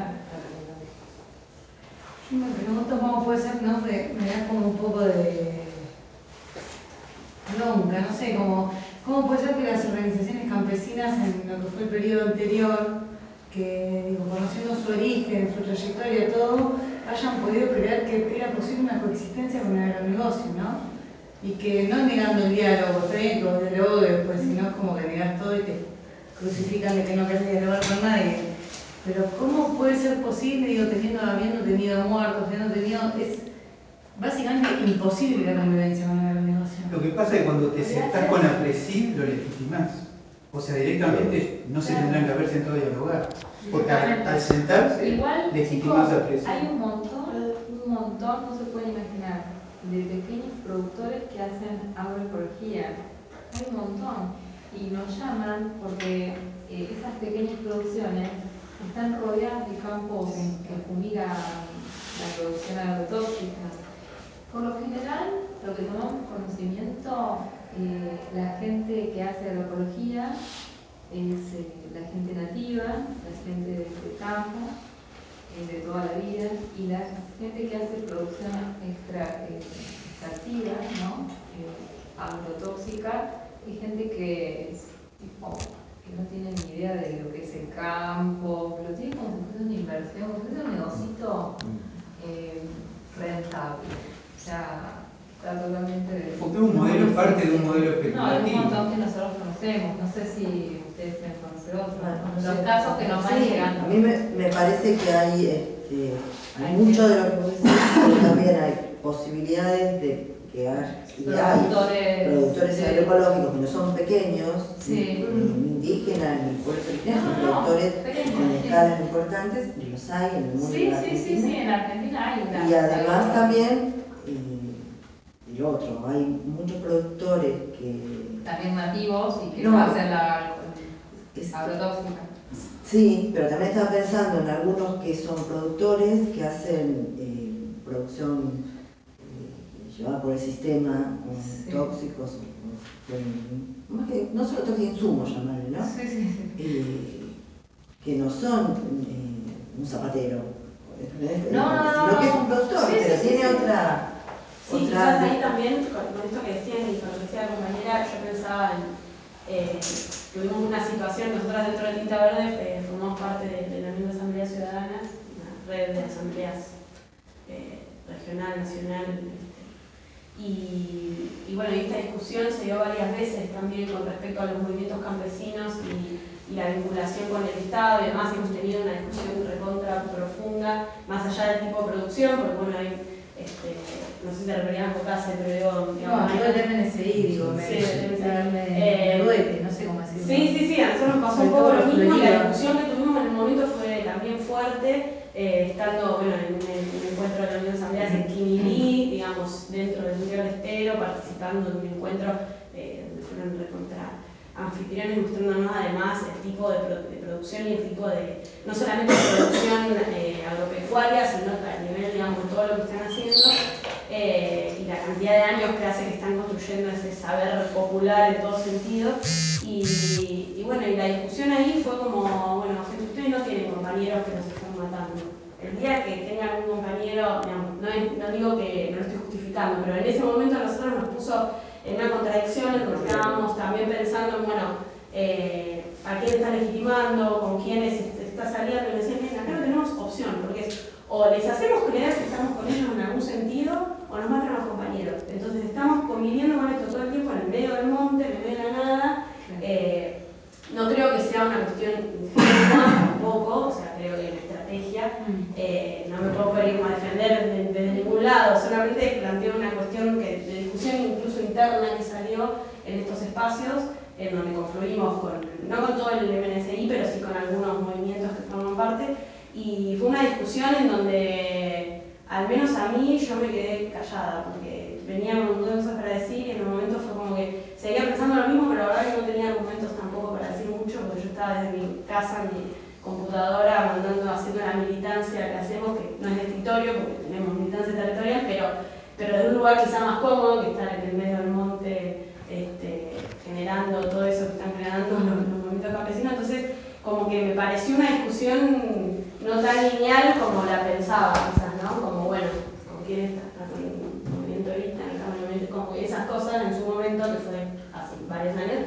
Speaker 9: Yo me pregunto cómo puede ser, ¿no? Me, me da como un poco de bronca, no sé, como, cómo puede ser que las organizaciones campesinas en lo que fue el periodo anterior, que digo, conociendo su origen, su trayectoria, todo, hayan podido creer que era posible una coexistencia con el agronegocio, ¿no? Y que no negando el diálogo, está bien que vos dialogues, pues si no es como que negás todo y te crucifican de que no querés dialogar con nadie. Pero ¿cómo puede ser posible, digo, teniendo, habiendo tenido muertos, habiendo tenido, es básicamente imposible la convivencia con el agronegocio?
Speaker 22: Lo que pasa es que cuando te sentás con la presión lo legitimás. O sea, directamente no se tendrán que haber sentado a dialogar. Porque al, al sentarse,
Speaker 4: igual,
Speaker 22: legitimás
Speaker 4: chicos,
Speaker 22: la presión.
Speaker 4: hay un montón, un montón, no se pueden imaginar, de pequeños productores que hacen agroecología. Hay un montón. Y nos llaman porque eh, esas pequeñas producciones están rodeadas de campos que fumigan la producción agrotóxica. Por lo general, lo que tomamos conocimiento, eh, la gente que hace agroecología es eh, la gente nativa, la gente de, de campo, eh, de toda la vida, y la gente que hace producción extra, eh, extractiva, ¿no? eh, agrotóxica, y gente que es tipo, que no tiene ni idea de lo que es el campo, lo tiene como si fuese una inversión, como si fuese un negocito eh, rentable. está, está totalmente...
Speaker 22: Porque es un modelo,
Speaker 4: no
Speaker 22: parte de un modelo
Speaker 4: No, hay un
Speaker 22: especulativo.
Speaker 4: montón que nosotros conocemos, no sé si ustedes pueden conocer otros,
Speaker 13: Bueno,
Speaker 4: los
Speaker 13: sí.
Speaker 4: casos que nos van
Speaker 13: Sí,
Speaker 4: llegando.
Speaker 13: a mí me, me parece que hay, este, hay mucho de lo que vos decís, pero también hay posibilidades de que hay, y
Speaker 4: Productores,
Speaker 13: hay productores
Speaker 4: sí.
Speaker 13: agroecológicos que no son pequeños,
Speaker 4: Sí.
Speaker 13: ni indígenas, ni pueblos originarios,
Speaker 4: No,
Speaker 13: son
Speaker 4: no, no,
Speaker 13: productores
Speaker 4: pequeños,
Speaker 13: con
Speaker 4: sí.
Speaker 13: escalas importantes, y los hay en el mundo
Speaker 4: Sí,
Speaker 13: de la
Speaker 4: sí, sí,
Speaker 13: Argentina.
Speaker 4: sí, en Argentina hay grandes.
Speaker 13: Y además
Speaker 4: agroecológicos.
Speaker 13: también, eh, el otro, hay muchos productores que...
Speaker 4: También nativos y que
Speaker 13: No,
Speaker 4: no hacen la
Speaker 13: es-
Speaker 4: agrotóxica.
Speaker 13: Sí, pero también estaba pensando en algunos que son productores que hacen eh, producción eh, llevada por el sistema, con
Speaker 4: Sí.
Speaker 13: tóxicos, o con, más que, no solo tóxicos, insumos llamarle, ¿no?
Speaker 4: Sí, sí, sí.
Speaker 13: Eh, que no son eh, un zapatero, ¿entendés?
Speaker 2: No, no, no,
Speaker 13: sino
Speaker 2: no,
Speaker 13: que es
Speaker 2: no.
Speaker 13: un productor,
Speaker 2: Sí,
Speaker 13: pero
Speaker 2: sí, sí,
Speaker 13: tiene
Speaker 2: sí.
Speaker 13: otra...
Speaker 2: Sí,
Speaker 13: otra
Speaker 2: quizás ahí también, con, con esto que decían y con lo que decía la compañera, yo pensaba en, eh, tuvimos una situación, nosotras dentro de Tinta Verde eh, formamos parte de, de la misma Asamblea Ciudadana, una red de asambleas eh, regional, nacional, este, y, y bueno, esta discusión se dio varias veces también con respecto a los movimientos campesinos y, y la vinculación con el Estado y demás. Hemos tenido una discusión recontra profunda, más allá del tipo de producción, porque bueno, hay, este, no sé si te referías a Cocase, pero digo...
Speaker 9: No, yo del M N S I, digo, me,
Speaker 2: sí, del M N S I.
Speaker 9: me,
Speaker 2: Eh,
Speaker 9: me duele, no sé cómo decirlo.
Speaker 2: Sí, sí, sí, a nosotros nos pasó
Speaker 9: Sobre
Speaker 2: un poco
Speaker 9: todo
Speaker 2: lo
Speaker 9: los
Speaker 2: mismo y la
Speaker 9: floridos.
Speaker 2: discusión que tuvimos en el momento fue también fuerte, eh, estando bueno, en, el, en el encuentro de la Unión de Asambleas en Quinilí, digamos, dentro del Núcleo del Estero, participando en un encuentro eh, donde fueron recontra anfitriones mostrándonos además el tipo de, pro de producción y el tipo de, no solamente de producción eh, agropecuaria, sino a nivel, digamos, de todo lo que están haciendo eh, y la cantidad de años que hace que están construyendo ese saber popular en todo sentido. Y, y bueno, y la discusión ahí fue como, bueno, gente, ustedes no tienen compañeros que nos están matando. El día que tengan un compañero, digamos, no, es, no digo que no lo estoy justificando, pero en ese momento a nosotros nos puso en una contradicción en donde estábamos también pensando en, bueno, eh, a quién está legitimando, con quiénes está saliendo, y me decían, miren, acá no tenemos opción, porque es, o les hacemos creer que estamos con ellos en algún sentido, o nos matan a los compañeros. Entonces estamos conviviendo con esto todo el tiempo en el medio del monte, en el medio de la nada. Eh, no creo que sea una cuestión ingenua tampoco, o sea, creo que hay una estrategia. Eh, no me puedo poner como a defender desde, desde ningún lado, solamente planteo una cuestión que, de discusión incluso interna que salió en estos espacios, en donde confluimos con, no con todo el M N S I, pero sí con algunos movimientos que forman parte, y fue una discusión en donde, al menos a mí, yo me quedé callada, porque venía con un montón de cosas para decir y en un momento fue como que seguía pensando lo mismo, pero la verdad que no tenía argumentos tampoco para decir mucho, porque yo estaba desde mi casa, mi computadora, mandando, haciendo la militancia que hacemos, que no es de escritorio, porque tenemos militancia territorial, pero, pero de un lugar quizá más cómodo, que estar en el medio del monte, este, generando todo eso que están generando los, los movimientos campesinos. Entonces, como que me pareció una discusión no tan lineal como la pensaba, quizás, ¿no? Como, bueno, ¿con quién está? ¿Está con el movimiento ahorita? ¿Está con el movimiento? Como que esas cosas en su momento, que fue hace varios años,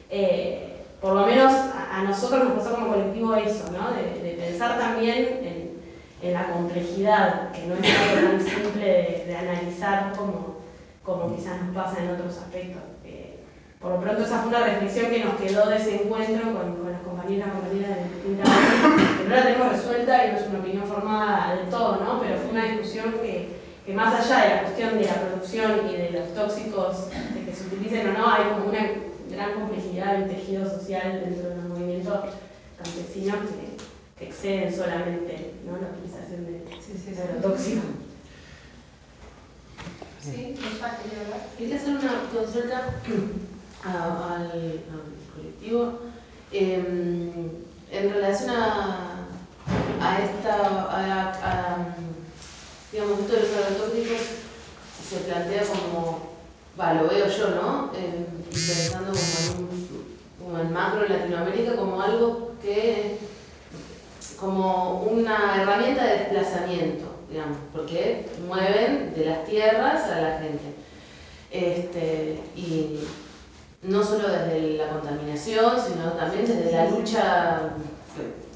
Speaker 2: eh, por lo menos a, a nosotros nos pasó como colectivo eso, ¿no? De, de pensar también en, en la complejidad, que no es algo tan simple de, de analizar como, como quizás nos pasa en otros aspectos. Eh, por lo pronto esa fue una reflexión que nos quedó de ese encuentro con, con los compañeros y compañeras de Tinta Verde, que no la tenemos resuelta y no es una opinión formada del todo, ¿no? Pero fue una discusión que, que más allá de la cuestión de la producción y de los tóxicos de que se utilicen o no, hay como una gran complejidad del tejido social dentro de los movimientos campesinos que, que exceden solamente, ¿no?, la utilización de, sí, sí, de agrotóxicos.
Speaker 14: Sí, ella quería hablar. Quería hacer una consulta a, al, al colectivo eh, en relación a, a esta, a, a, digamos, esto de los agrotóxicos se plantea como, va, lo veo yo, ¿no? Eh, pensando como en, un, como en macro en Latinoamérica como algo que, como una herramienta de desplazamiento, digamos, porque mueven de las tierras a la gente. Este, y no solo desde la contaminación, sino también desde la lucha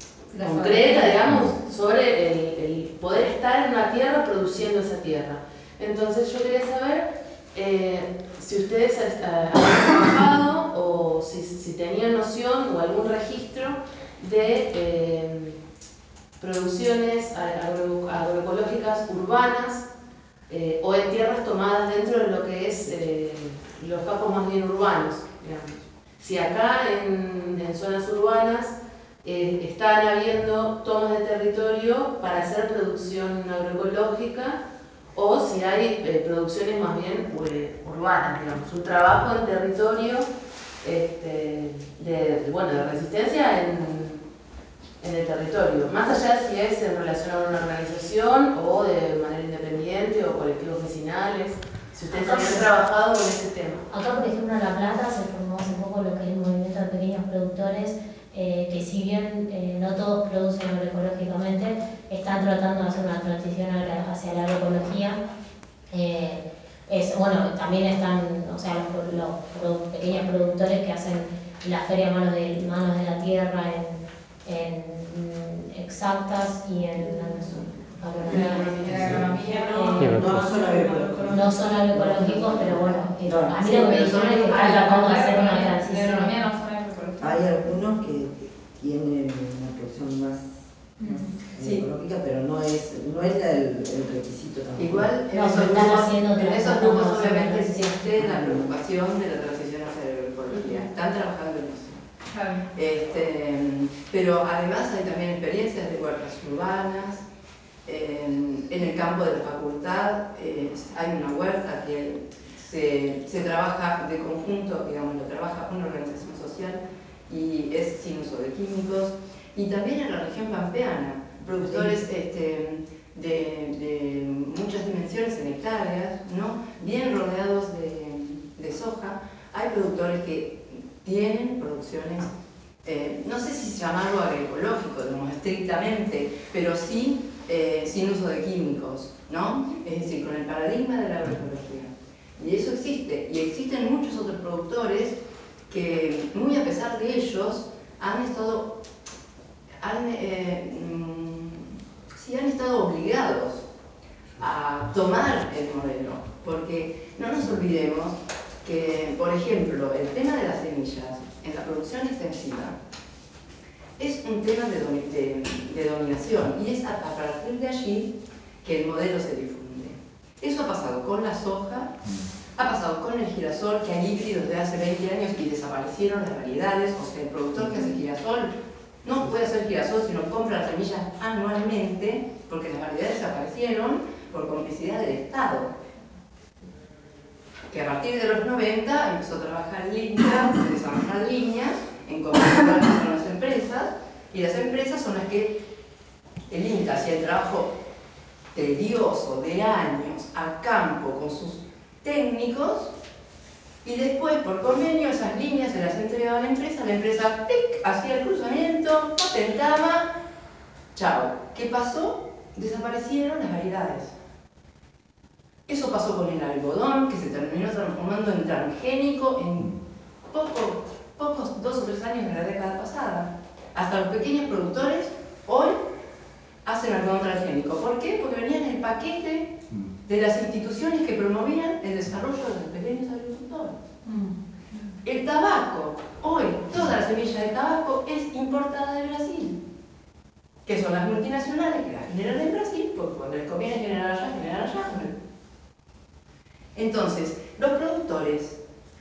Speaker 14: concreta, digamos, sobre el, el poder estar en una tierra produciendo esa tierra. Entonces yo quería saber eh, si ustedes eh, habían trabajado o si, si tenían noción o algún registro de eh, producciones agro, agroecológicas urbanas eh, o en tierras tomadas dentro de lo que es eh, los campos más bien urbanos, digamos. Si acá en, en zonas urbanas eh, están habiendo tomas de territorio para hacer producción agroecológica o si hay eh, producciones más bien eh, urbanas, digamos, un trabajo en territorio este, de, de, bueno, de resistencia en en el territorio, más allá de si es en relación a una organización o de manera independiente o colectivos vecinales, si ustedes
Speaker 8: Acá,
Speaker 14: habían trabajado con ese tema.
Speaker 8: Acá, por ejemplo, en La Plata se formó hace poco lo que es el movimiento de pequeños productores, eh, que si bien eh, no todos producen agroecológicamente, están tratando de hacer una transición hacia la agroecología. Eh, es, bueno, también están, o sea, los, los, los pequeños productores que hacen la feria Manos de, Manos de la Tierra en en Exactas y en
Speaker 21: agronomía,
Speaker 8: eh,
Speaker 21: no son agroecológicos.
Speaker 8: No son agroecológicos, pero bueno, eh,
Speaker 21: No,
Speaker 8: a mí
Speaker 21: sí,
Speaker 8: lo que me
Speaker 21: pero
Speaker 8: dijeron
Speaker 21: son
Speaker 8: es que están
Speaker 21: agroecológicos.
Speaker 8: tratando de hacer una
Speaker 21: De
Speaker 8: transición.
Speaker 21: agronomía no son agroecológicos.
Speaker 13: Hay algunos que tienen una producción más, más
Speaker 21: Sí.
Speaker 13: ecológica, pero no es, no es el, el requisito tampoco.
Speaker 21: Igual en
Speaker 8: No,
Speaker 21: esos
Speaker 8: pero están
Speaker 21: grupos,
Speaker 8: haciendo
Speaker 21: en esos
Speaker 8: tratando de
Speaker 21: grupos
Speaker 8: hacer
Speaker 21: obviamente
Speaker 8: una
Speaker 21: existe la preocupación de la transición hacia la agroecología. Están trabajando en eso. Este, pero además hay también experiencias de huertas urbanas. En, en el campo de la facultad eh, hay una huerta que se, se trabaja de conjunto, digamos, lo trabaja una organización social y es sin uso de químicos. Y también en la región pampeana, productores este, de, de muchas dimensiones en hectáreas, ¿no? Bien rodeados de, de soja, hay productores que tienen producciones, eh, no sé si llamarlo agroecológico, digamos, estrictamente, pero sí eh, sin uso de químicos, ¿no? Es decir, con el paradigma de la agroecología. Y eso existe, y existen muchos otros productores que, muy a pesar de ellos, han estado, han, eh, sí, han estado obligados a tomar el modelo, porque no nos olvidemos que, por ejemplo, el tema de las semillas en la producción extensiva es un tema de, domi de, de dominación y es a, a partir de allí que el modelo se difunde. Eso ha pasado con la soja, ha pasado con el girasol, que hay híbridos de hace veinte años y desaparecieron las variedades, o sea, el productor que hace girasol no puede hacer girasol si no compra las semillas anualmente, porque las variedades desaparecieron por complicidad del Estado, que a partir de los noventa empezó a trabajar líneas, a desarrollar líneas en cooperativas con las empresas, y las empresas son las que el INTA hacía el trabajo tedioso de años a campo con sus técnicos, y después por convenio esas líneas se las entregaba a la empresa, la empresa ¡pic! Hacía el cruzamiento, patentaba, chao. ¿Qué pasó? Desaparecieron las variedades. Eso pasó con el algodón, que se terminó transformando en transgénico en poco, pocos, dos o tres años de la década pasada. Hasta los pequeños productores hoy hacen algodón transgénico. ¿Por qué? Porque venía en el paquete de las instituciones que promovían el desarrollo de los pequeños agricultores. El tabaco, hoy toda la semilla de tabaco es importada de Brasil, que son las multinacionales que la generan en Brasil, porque cuando les conviene generar allá, generan allá. Entonces, los productores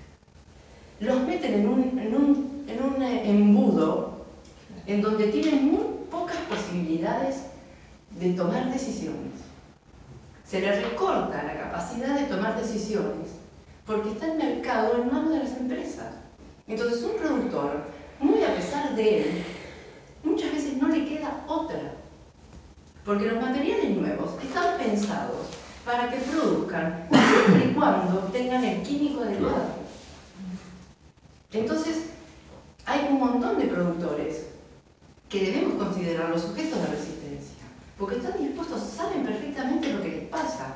Speaker 21: los meten en un, en un, en un embudo en donde tienen muy pocas posibilidades de tomar decisiones. Se les recorta la capacidad de tomar decisiones porque está el mercado en manos de las empresas. Entonces, un productor, muy a pesar de él, muchas veces no le queda otra, porque los materiales nuevos están pensados para que produzcan siempre y cuando tengan el químico adecuado. Entonces, hay un montón de productores que debemos considerar los sujetos de resistencia, porque están dispuestos, saben perfectamente lo que les pasa,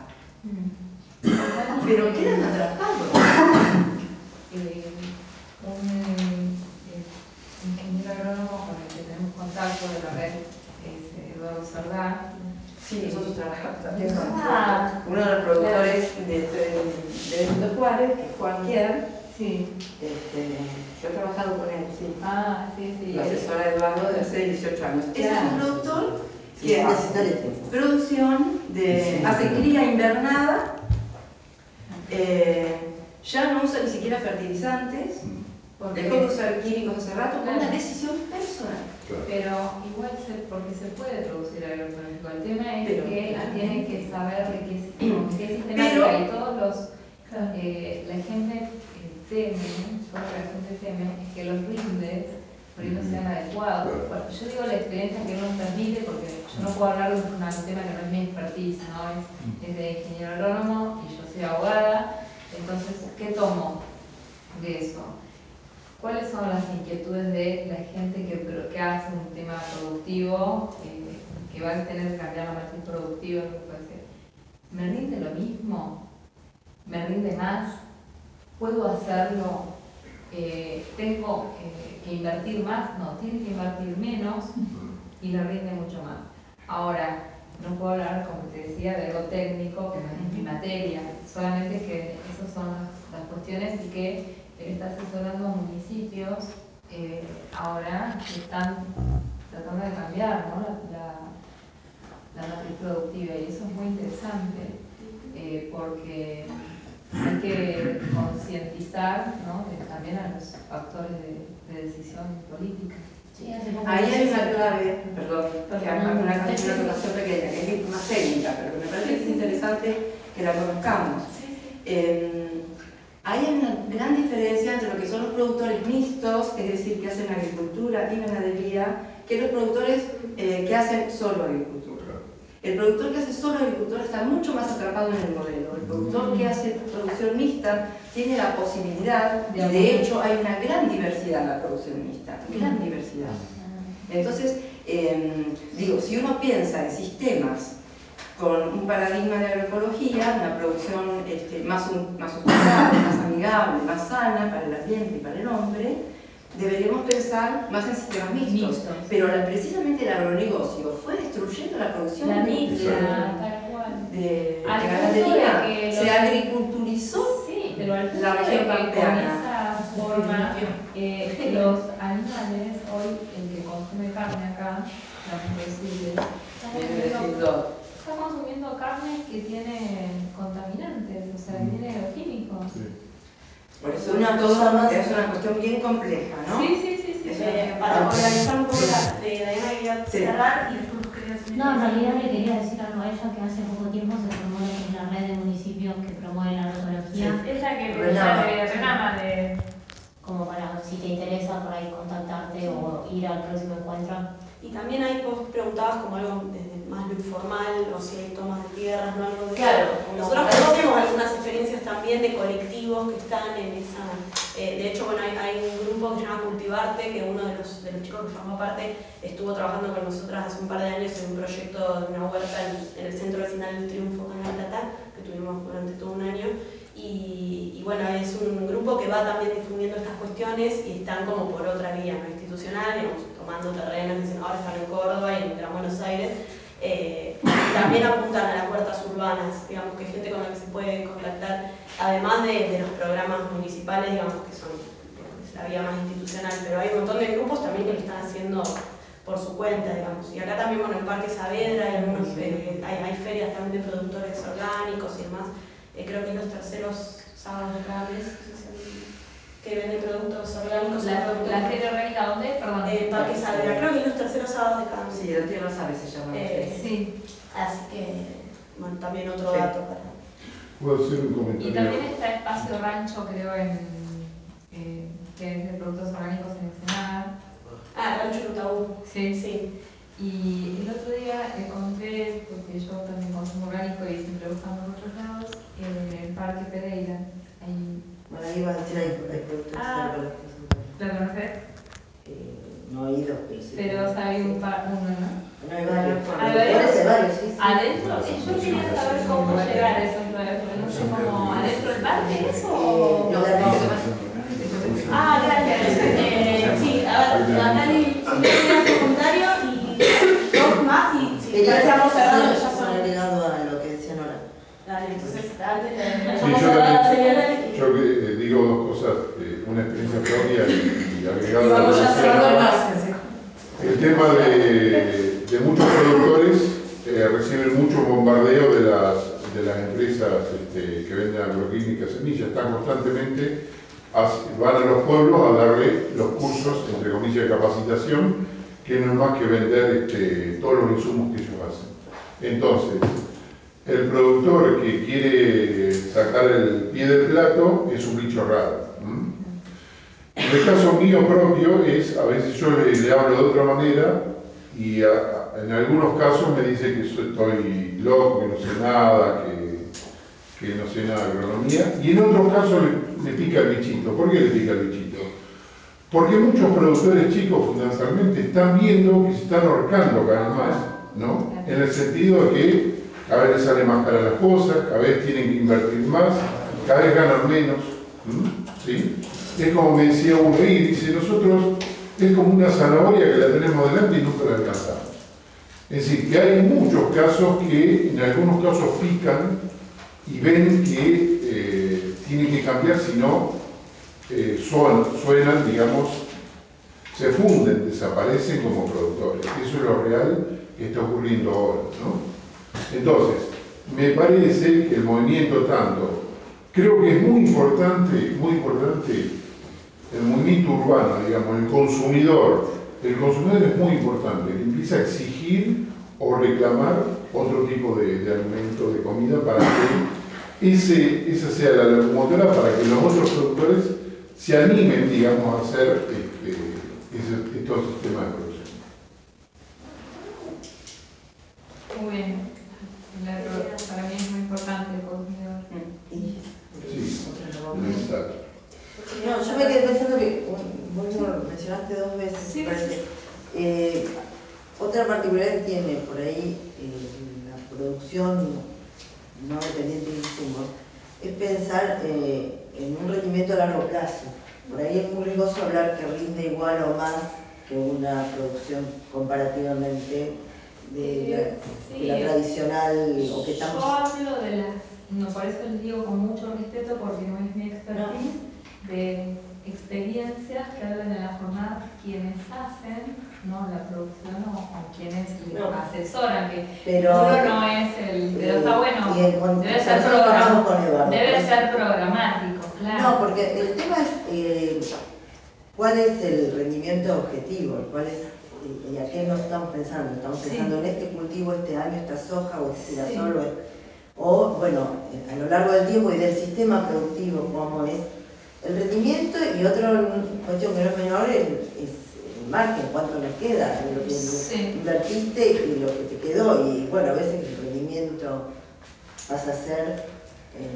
Speaker 21: pero quedan atrapados.
Speaker 4: Eh, un eh, ingeniero agrónomo con el que tenemos contacto de la red es Eduardo Sardá,
Speaker 6: Sí, nosotros trabajamos también con
Speaker 4: Ah.
Speaker 6: uno de los productores de, de, de Benito Juárez, que es Juan Kier.
Speaker 4: Sí.
Speaker 6: Este, yo he trabajado con él, sí.
Speaker 4: Ah, sí, sí.
Speaker 6: La asesora de Eduardo de hace dieciocho años. Ese
Speaker 4: Claro.
Speaker 6: es un productor
Speaker 13: Sí,
Speaker 6: que hace
Speaker 13: necesitaré tiempo.
Speaker 6: producción, de,
Speaker 13: Sí,
Speaker 6: hace
Speaker 13: sí.
Speaker 6: cría invernada, eh, ya no usa ni siquiera fertilizantes,
Speaker 4: Porque-
Speaker 6: dejó de usar químicos hace rato, por
Speaker 4: Claro.
Speaker 6: una decisión personal.
Speaker 4: Pero igual se, porque se puede producir agroecológico. El tema es
Speaker 6: Pero,
Speaker 4: que
Speaker 6: claramente.
Speaker 4: tienen que saber de qué, sistema- de qué sistemática
Speaker 6: Pero-
Speaker 4: y todos los eh, la gente eh, teme, todo lo que la gente teme es que los rindes por ahí no sean adecuados. Bueno, yo digo la experiencia que nos permite, porque yo no puedo hablar de un, un tema que no es mi expertise, ¿no? Es, es de ingeniero agrónomo y yo soy abogada. Entonces, ¿qué tomo de eso? ¿Cuáles son las inquietudes de la gente que, que hace un tema productivo, eh, que va a tener que cambiar la matriz productiva? Lo que puede ser? ¿Me rinde lo mismo? ¿Me rinde más? ¿Puedo hacerlo? Eh, ¿Tengo eh, que invertir más? No, tiene que invertir menos y le rinde mucho más. Ahora, no puedo hablar, como te decía, de algo técnico que no es mi materia, solamente que esas son las, las cuestiones y que él está asesorando a municipios eh, ahora que están tratando de cambiar, ¿no? la, la, la matriz productiva, y eso es muy interesante eh, porque hay que concientizar, ¿no? de, también a los factores de, de decisión política.
Speaker 21: Sí, hace poco
Speaker 6: Ahí hay
Speaker 21: se-
Speaker 6: una clave, perdón, que
Speaker 21: Perdón,
Speaker 6: una,
Speaker 21: no,
Speaker 6: una
Speaker 21: no,
Speaker 6: acotación pequeña, que es más técnica, pero que me parece que es interesante que la conozcamos. Eh, hay una gran diferencia entre lo que son los productores mixtos, es decir, que hacen agricultura y ganadería, que los productores eh, que hacen solo agricultura. El productor que hace solo agricultura está mucho más atrapado en el modelo. El productor que hace producción mixta tiene la posibilidad, y de hecho hay una gran diversidad en la producción mixta, gran diversidad. Entonces, eh, digo, si uno piensa en sistemas con un paradigma de agroecología, una producción este, más, un, más sustentable, más amigable, más sana para el ambiente y para el hombre, deberíamos pensar más en sistemas mixtos.
Speaker 4: Mixtos.
Speaker 6: Pero la, precisamente el agronegocio fue destruyendo la producción
Speaker 4: La
Speaker 6: de,
Speaker 4: mixta,
Speaker 6: de,
Speaker 4: tal cual.
Speaker 6: de, de
Speaker 4: Al punto
Speaker 6: ganadería.
Speaker 4: de que
Speaker 6: Se
Speaker 4: los-
Speaker 6: agriculturizó
Speaker 4: Sí, pero al punto
Speaker 6: la región
Speaker 4: de que con
Speaker 6: pampeana.
Speaker 4: esa forma eh, los animales, hoy el que consume carne acá, vamos a decirle, está consumiendo, está consumiendo carne que tiene contaminantes, o sea, que tiene agroquímicos.
Speaker 6: Por eso una cosa es una cuestión bien compleja, ¿no?
Speaker 4: Sí, sí, sí, sí.
Speaker 6: Es
Speaker 2: Eh,
Speaker 6: una-
Speaker 2: para organizar un poco la de Diana, quería
Speaker 6: Sí.
Speaker 2: cerrar y después nos querías
Speaker 8: No, en realidad le quería decir algo a ella, que hace poco tiempo se formó lo que es la red de municipios que promueve la agroecología.
Speaker 2: Esa que
Speaker 8: Renama.
Speaker 2: de Renama, de...
Speaker 8: Como para, si te interesa, por ahí contactarte o ir al próximo encuentro.
Speaker 2: Y también ahí vos preguntabas como algo desde más lo informal, o si hay tomas de tierras, ¿no? Algo de
Speaker 6: Claro.
Speaker 2: Nosotros conocemos algunas experiencias también de colectivos que están en esa... Eh, de hecho, bueno, hay, hay un grupo que se llama Cultivarte, que uno de los, de los chicos que formó parte estuvo trabajando con nosotras hace un par de años en un proyecto de una huerta en, en el centro vecinal del Triunfo, acá en Plata, que tuvimos durante todo un año. Y, y bueno, es un grupo que va también difundiendo estas cuestiones y están como por otra vía no institucional, digamos, tomando terrenos, dicen ahora están en Córdoba y en Gran Buenos Aires. Eh, y también apuntan a las huertas urbanas, digamos que hay gente con la que se puede contactar, además de, de los programas municipales, digamos que son es la vía más institucional, pero hay un montón de grupos también que lo están haciendo por su cuenta, digamos. Y acá también, bueno, en Parque Saavedra hay algunos, eh, hay, hay ferias también de productores orgánicos y demás. Eh, creo que es los terceros sábados de cada mes, no sé si alguien- que venden productos orgánicos.
Speaker 4: La,
Speaker 2: o productos-
Speaker 4: la feria orgánica, ¿dónde? Perdón.
Speaker 2: Eh, Parque Saavedra, creo que es los terceros sábados de cada mes.
Speaker 6: Sí, la tierra sabe se llama.
Speaker 2: Eh,
Speaker 4: sí.
Speaker 2: Así que, bueno, también otro
Speaker 6: Sí.
Speaker 2: dato para...
Speaker 15: Puedo hacer un
Speaker 4: Y
Speaker 15: comentario.
Speaker 4: también está Espacio Rancho, creo, en, eh, que es de productos orgánicos en Ensenada.
Speaker 2: Ah, Rancho Utaú.
Speaker 4: Sí.
Speaker 2: Sí.
Speaker 4: Y el otro día encontré, porque yo también consumo orgánico y siempre buscando en otros lados, en el Parque Pereira. Ahí.
Speaker 13: Bueno, ahí va a decir, hay, hay productores
Speaker 4: Ah.
Speaker 13: agroecológicos.
Speaker 4: ¿Lo conoces?
Speaker 13: Eh, no he ido, pero sí.
Speaker 4: Pero o sea, hay un par, uno, ¿no?
Speaker 13: No hay varios.
Speaker 4: ¿Hay
Speaker 13: Productores hay varios, sí, sí.
Speaker 4: ¿Adentro? Yo quería saber cómo llegar a esos lugares, porque no sé cómo. ¿Adentro del parque eso? o-
Speaker 13: No, de arriba.
Speaker 2: Ah, gracias. Eh, sí, a ver, Natalie, si no tenías tu comentario y dos más y si ya estamos cerrando, ya son
Speaker 15: yo eh, digo dos cosas, eh, una experiencia propia y, y agregada.
Speaker 2: Y vamos ya cerrando el más.
Speaker 15: El tema de, de muchos productores eh, reciben mucho bombardeo de las, de las empresas este, que venden agroquímicas, semillas, están constantemente, van a los pueblos a darle los cursos, entre comillas, de capacitación, que no es más que vender este, todos los insumos que ellos hacen. Entonces, el productor que quiere sacar el pie del plato es un bicho raro. ¿Mm? En el caso mío propio es, a veces yo le, le hablo de otra manera y a, a, en algunos casos me dice que soy, estoy loco, que no sé nada, que, que no sé nada de agronomía, y en otros casos le, le pica el bichito. ¿Por qué le pica el bichito? Porque muchos productores chicos fundamentalmente están viendo que se están ahorcando cada vez más, ¿no? En el sentido de que cada vez les sale más cara las cosas, cada vez tienen que invertir más, cada vez ganan menos, ¿sí? Es como me decía uno ahí, dice, nosotros es como una zanahoria que la tenemos delante y nunca la alcanzamos. Es decir, que hay muchos casos que en algunos casos pican y ven que eh, tienen que cambiar, si no eh, suenan, suenan, digamos, se funden, desaparecen como productores. Eso es lo real que está ocurriendo ahora, ¿no? Entonces, me parece que el movimiento tanto, creo que es muy importante, muy importante el movimiento urbano, digamos, el consumidor. El consumidor es muy importante, que empieza a exigir o reclamar otro tipo de, de alimento, de comida, para que ese, esa sea la locomotora, para que los otros productores se animen, digamos, a hacer este, ese, estos sistemas de producción.
Speaker 4: Muy bien. Para mí es muy importante el consumidor.
Speaker 15: Sí, exacto.
Speaker 13: No, yo me quedé pensando que vos lo mencionaste dos veces, sí, parece. Eh, otra particularidad que tiene por ahí eh, la producción no dependiente de insumos es pensar eh, en un rendimiento a largo plazo. Por ahí es muy riesgoso hablar que rinde igual o más que una producción comparativamente de la, sí, de la tradicional o que estamos...
Speaker 4: Yo hablo de las, no, por eso les digo con mucho respeto porque no es mi expertise, no. De experiencias que hablan en la jornada quienes hacen, ¿no?, la producción o, o quienes les no. asesoran, que pero, uno no es el, pero eh, está bueno, el, debe, ser, program, Eduardo, debe ser programático, claro.
Speaker 13: No, porque el tema es eh, cuál es el rendimiento objetivo, cuál es, y a qué nos estamos pensando, estamos pensando sí. en este cultivo, este año, esta soja o este girasol, sí. o, o bueno, a lo largo del tiempo y del sistema productivo, cómo es el rendimiento, y otra cuestión que no es menor es, es el margen, cuánto nos queda, lo que sí. invertiste y lo que te quedó, y bueno, a veces el rendimiento pasa a ser eh,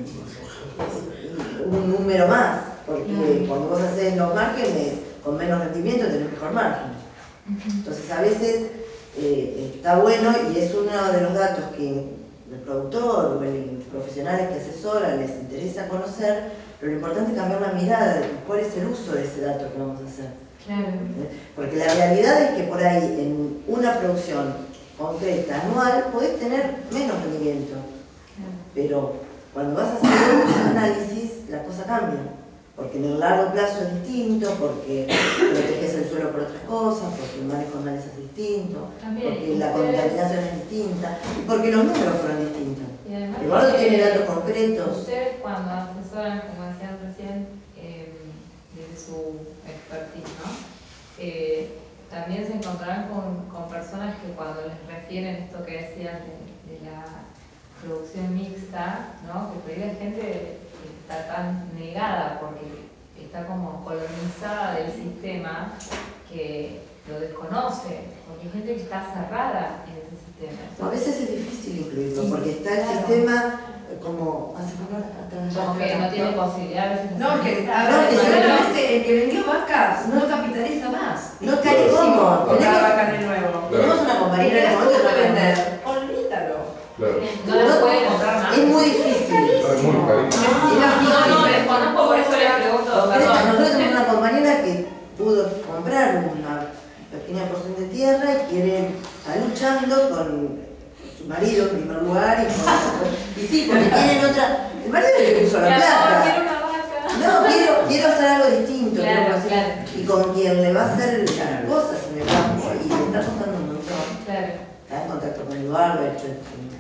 Speaker 13: un número más, porque mm. cuando vos haces los márgenes con menos rendimiento tenés mejor margen. Entonces a veces eh, está bueno, y es uno de los datos que el productor o el profesionales que asesoran les interesa conocer, pero lo importante es cambiar la mirada de cuál es el uso de ese dato que vamos a hacer.
Speaker 4: Claro.
Speaker 13: Porque la realidad es que por ahí en una producción concreta anual podés tener menos rendimiento, claro. pero cuando vas a hacer un análisis la cosa cambia. Porque en el largo plazo es distinto, porque proteges el suelo por otras cosas, porque el manejo de malezas es distinto, también, porque la contaminación es distinta, y porque los números fueron distintos. Eduardo tiene datos concretos.
Speaker 4: Ustedes cuando asesoran, como decían recién, eh, desde su expertise, ¿no? Eh, también se encontrarán con, con personas que cuando les refieren esto que decían de, de la producción mixta, ¿no?, que por ahí la gente está tan negada porque está como colonizada del sistema que lo desconoce, porque hay gente que está cerrada en ese sistema. Entonces,
Speaker 13: a veces es difícil incluirlo, sí, porque está claro. el sistema como,
Speaker 4: como que no tiene posibilidad a veces.
Speaker 6: No, que seguramente el que vendió vacas no capitaliza más.
Speaker 13: No cae como.
Speaker 6: Tenemos vaca de nuevo.
Speaker 13: Tenemos una compañía
Speaker 6: que
Speaker 13: no
Speaker 6: tuvo que vender. Olvídalo.
Speaker 15: Claro.
Speaker 4: No las puede comprar más.
Speaker 13: Es muy difícil.
Speaker 15: No, es muy carísimo.
Speaker 4: No, no, desconozco, por eso les pregunto.
Speaker 13: Nosotros tenemos una compañera que pudo comprar una pequeña porción de tierra y quiere, está luchando con su marido en primer lugar y con la, y sí, porque tienen otra, El marido es el que puso la
Speaker 4: Claro,
Speaker 13: plata.
Speaker 4: quiero una vaca.
Speaker 13: No, quiero, quiero hacer algo distinto.
Speaker 4: Claro,
Speaker 13: quiero hacer-
Speaker 4: claro.
Speaker 13: Y con quien le va a hacer las cosas en el campo y le está costando un montón.
Speaker 4: Claro.
Speaker 13: Está en contacto con Eduardo, hecho,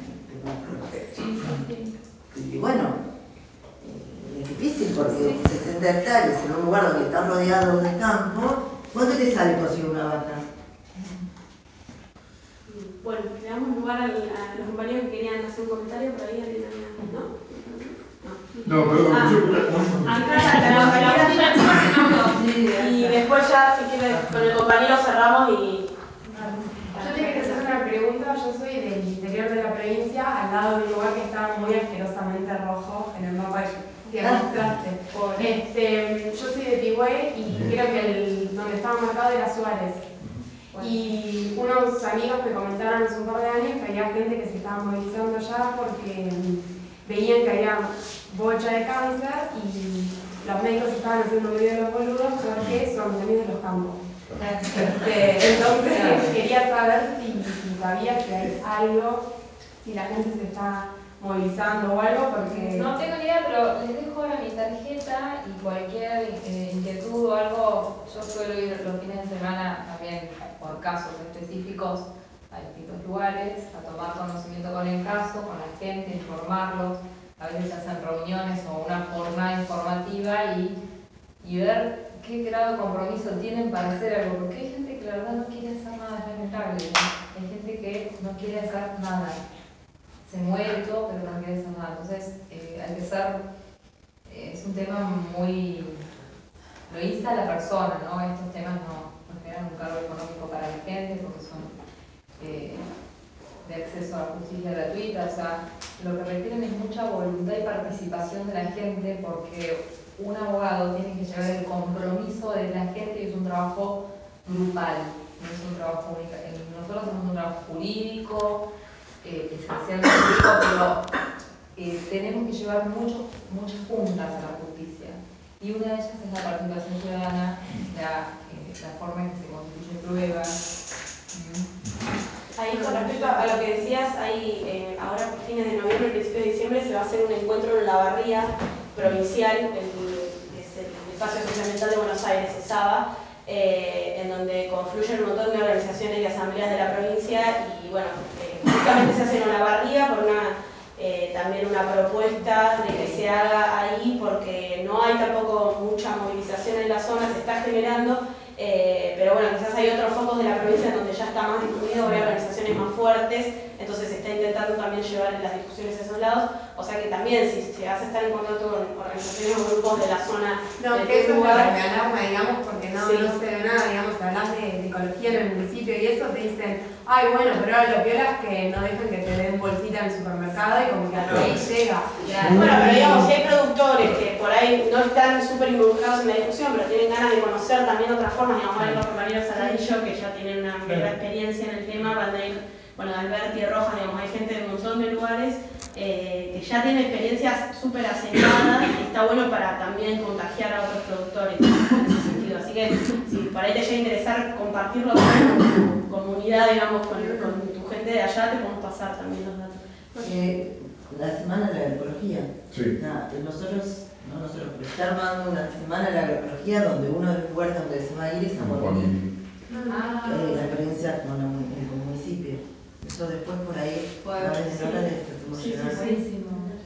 Speaker 13: y bueno, es difícil porque sesenta hectáreas en un lugar donde estás rodeado de campo, ¿cuánto te sale conseguir una vaca?
Speaker 2: Bueno, le damos lugar al- a los compañeros que querían hacer un comentario por ahí, alguien había- ¿no?
Speaker 15: No, perdón,
Speaker 2: Ah,
Speaker 15: yo...
Speaker 2: acá está la compañera Gina, y después ya, si quiere, con el compañero cerramos y...
Speaker 16: Yo te quería hacer una pregunta. Yo soy del interior de la provincia, al lado de un lugar que está muy asquerosamente rojo en el mapa que mostraste. Este, yo soy de Tigüey y creo que el, donde estaba marcado era Suárez. Y unos amigos me comentaron hace un par de años que había gente que se estaba movilizando ya porque veían que había bocha de cáncer y los médicos estaban haciendo medio de los boludos porque son los amigos de los campos. Este, entonces quería saber si, si sabías que hay algo, si la gente se está movilizando o algo, porque...
Speaker 4: No tengo ni idea, pero les dejo ahora mi tarjeta y cualquier eh, inquietud o algo, yo suelo ir los fines de semana también por casos específicos a distintos lugares, a tomar conocimiento con el caso, con la gente, informarlos, a veces se hacen reuniones o una jornada informativa y, y ver qué grado de compromiso tienen para hacer algo, porque hay gente que la verdad no quiere hacer nada, es lamentable, ¿no? Hay gente que no quiere hacer nada, se muere todo, pero no quiere hacer nada, entonces eh, hay que ser, eh, es un tema muy, lo insta a la persona, ¿no? Estos temas no, no generan un cargo económico para la gente, porque son eh, de acceso a la justicia gratuita, o sea, lo que requieren es mucha voluntad y participación de la gente, porque un abogado tiene que llevar el compromiso de la gente y es un trabajo grupal, no es un trabajo único. Nosotros hacemos un trabajo jurídico, eh, esencialmente jurídico, pero eh, tenemos que llevar muchos, muchas puntas a la justicia. Y una de ellas es la participación ciudadana, la, eh, la forma en que se constituye prueba.
Speaker 2: Ahí con respecto a lo que decías, ahí eh, ahora por fines de noviembre, principios de diciembre se va a hacer un encuentro en la barría provincial, el, es el espacio socioambiental de Buenos Aires, ESABA, eh, en donde confluyen un montón de organizaciones y asambleas de la provincia y bueno, eh, justamente se hace en una barría por una, eh, también una propuesta de que se haga ahí porque no hay tampoco mucha movilización en la zona, se está generando. Eh, pero bueno, quizás hay otros focos de la provincia donde ya está más difundido, hay organizaciones más fuertes, entonces se está intentando también llevar las discusiones a esos lados, o sea que también si se hace estar en contacto con organizaciones o grupos de la zona
Speaker 16: No,
Speaker 2: de
Speaker 16: que eso es lo
Speaker 2: lugar,
Speaker 16: que me alarma, digamos, porque no,
Speaker 2: sí.
Speaker 16: no se ve nada, digamos, que hablas de, de ecología en el municipio y eso te dicen, ay bueno, pero ahora lo piola es que no dejan que te den bolsita en el supermercado y como que hasta ahí llega.
Speaker 2: Bueno, pero digamos, si hay productores que por ahí no están súper involucrados en la discusión, pero tienen ganas de conocer también otras formas, digamos, hay los compañeros Saladillo que ya tienen una mayor experiencia en el tema, Valdeir, bueno, Alberti, Rojas, digamos, hay gente de un montón de lugares eh, que ya tienen experiencias súper asentadas y está bueno para también contagiar a otros productores en ese sentido. Así que si por ahí te llega a interesar compartirlo con tu comunidad, digamos, con, con tu gente de allá, te podemos pasar también los datos.
Speaker 13: Eh, la semana de la agroecología.
Speaker 15: Sí.
Speaker 13: Na- nosotros, no nosotros, pero está armando una semana de la agroecología donde uno de los lugares donde se va a ir es a Montini.
Speaker 2: Ah.
Speaker 13: Eh, la experiencia con la, mu- el municipio. Eso después por ahí, a veces hora de
Speaker 2: Sí, sí, sí.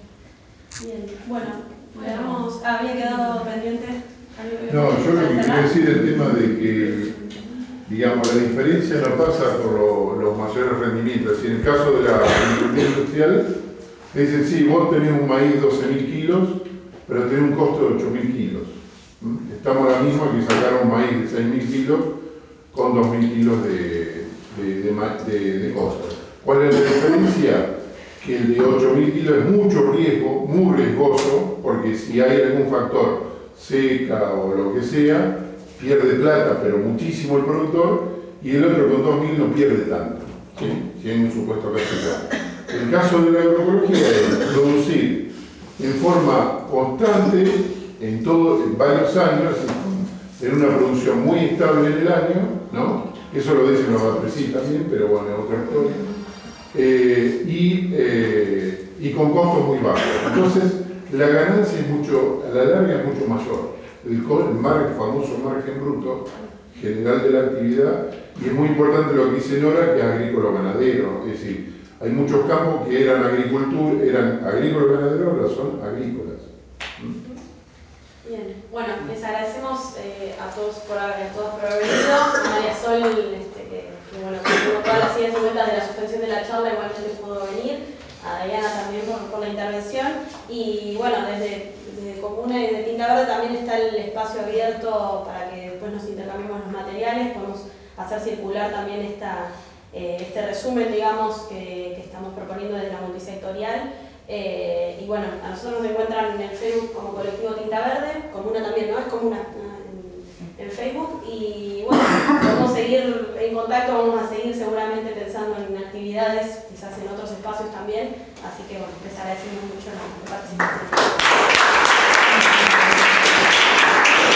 Speaker 2: Bien, bueno, le damos, ah, había quedado pendiente.
Speaker 15: No, yo lo que quería decir el tema de que, digamos, la diferencia no pasa por lo- los mayores rendimientos. Si en el caso de la agricultura industrial, dicen, sí, vos tenés un maíz doce mil kilos, pero tenés un costo de ocho mil kilos. ¿Mm? Estamos a la misma que sacar un maíz de seis mil kilos con dos mil kilos de, de, de, ma- de, de costo. ¿Cuál es la diferencia? Que el de ocho mil kilos es mucho riesgo, muy riesgoso, porque si hay algún factor, seca o lo que sea, pierde plata, pero muchísimo el productor, y el otro con dos mil no pierde tanto, ¿sí? Si hay un supuesto capital. El caso de la agroecología es producir en forma constante, en, todo, en varios años, en una producción muy estable en el año, ¿no? Eso lo dicen los APRESI también, pero bueno, es otra historia. Eh, y, eh, y con costos muy bajos. Entonces, la ganancia es mucho, a la larga es mucho mayor. El, el, mar, el famoso margen bruto general de la actividad, y es muy importante lo que dice Nora, que es agrícola-ganadero, es decir, hay muchos campos que eran agricultura, eran agrícola-ganaderos, ahora son agrícolas.
Speaker 2: Bien, bueno, les agradecemos eh, a todos por haber, a todos por haber venido, a María Sol, este, que, que bueno, como todas las idas y vueltas de la suspensión de la charla, igualmente pudo venir, a Diana también por, por la intervención, y bueno, desde, desde Comuna y desde Tinta Verde también está el espacio abierto para que después nos intercambiemos los materiales, podemos hacer circular también esta, eh, este resumen, digamos, que, que estamos proponiendo desde la multisectorial. Eh, y bueno, a nosotros nos encuentran en el Facebook como Colectivo Tinta Verde, Comuna también, ¿no? Es Comuna en, en Facebook, y bueno, podemos seguir en contacto, vamos a seguir seguramente pensando en actividades, quizás en otros espacios también, así que bueno, les agradecemos mucho la participación.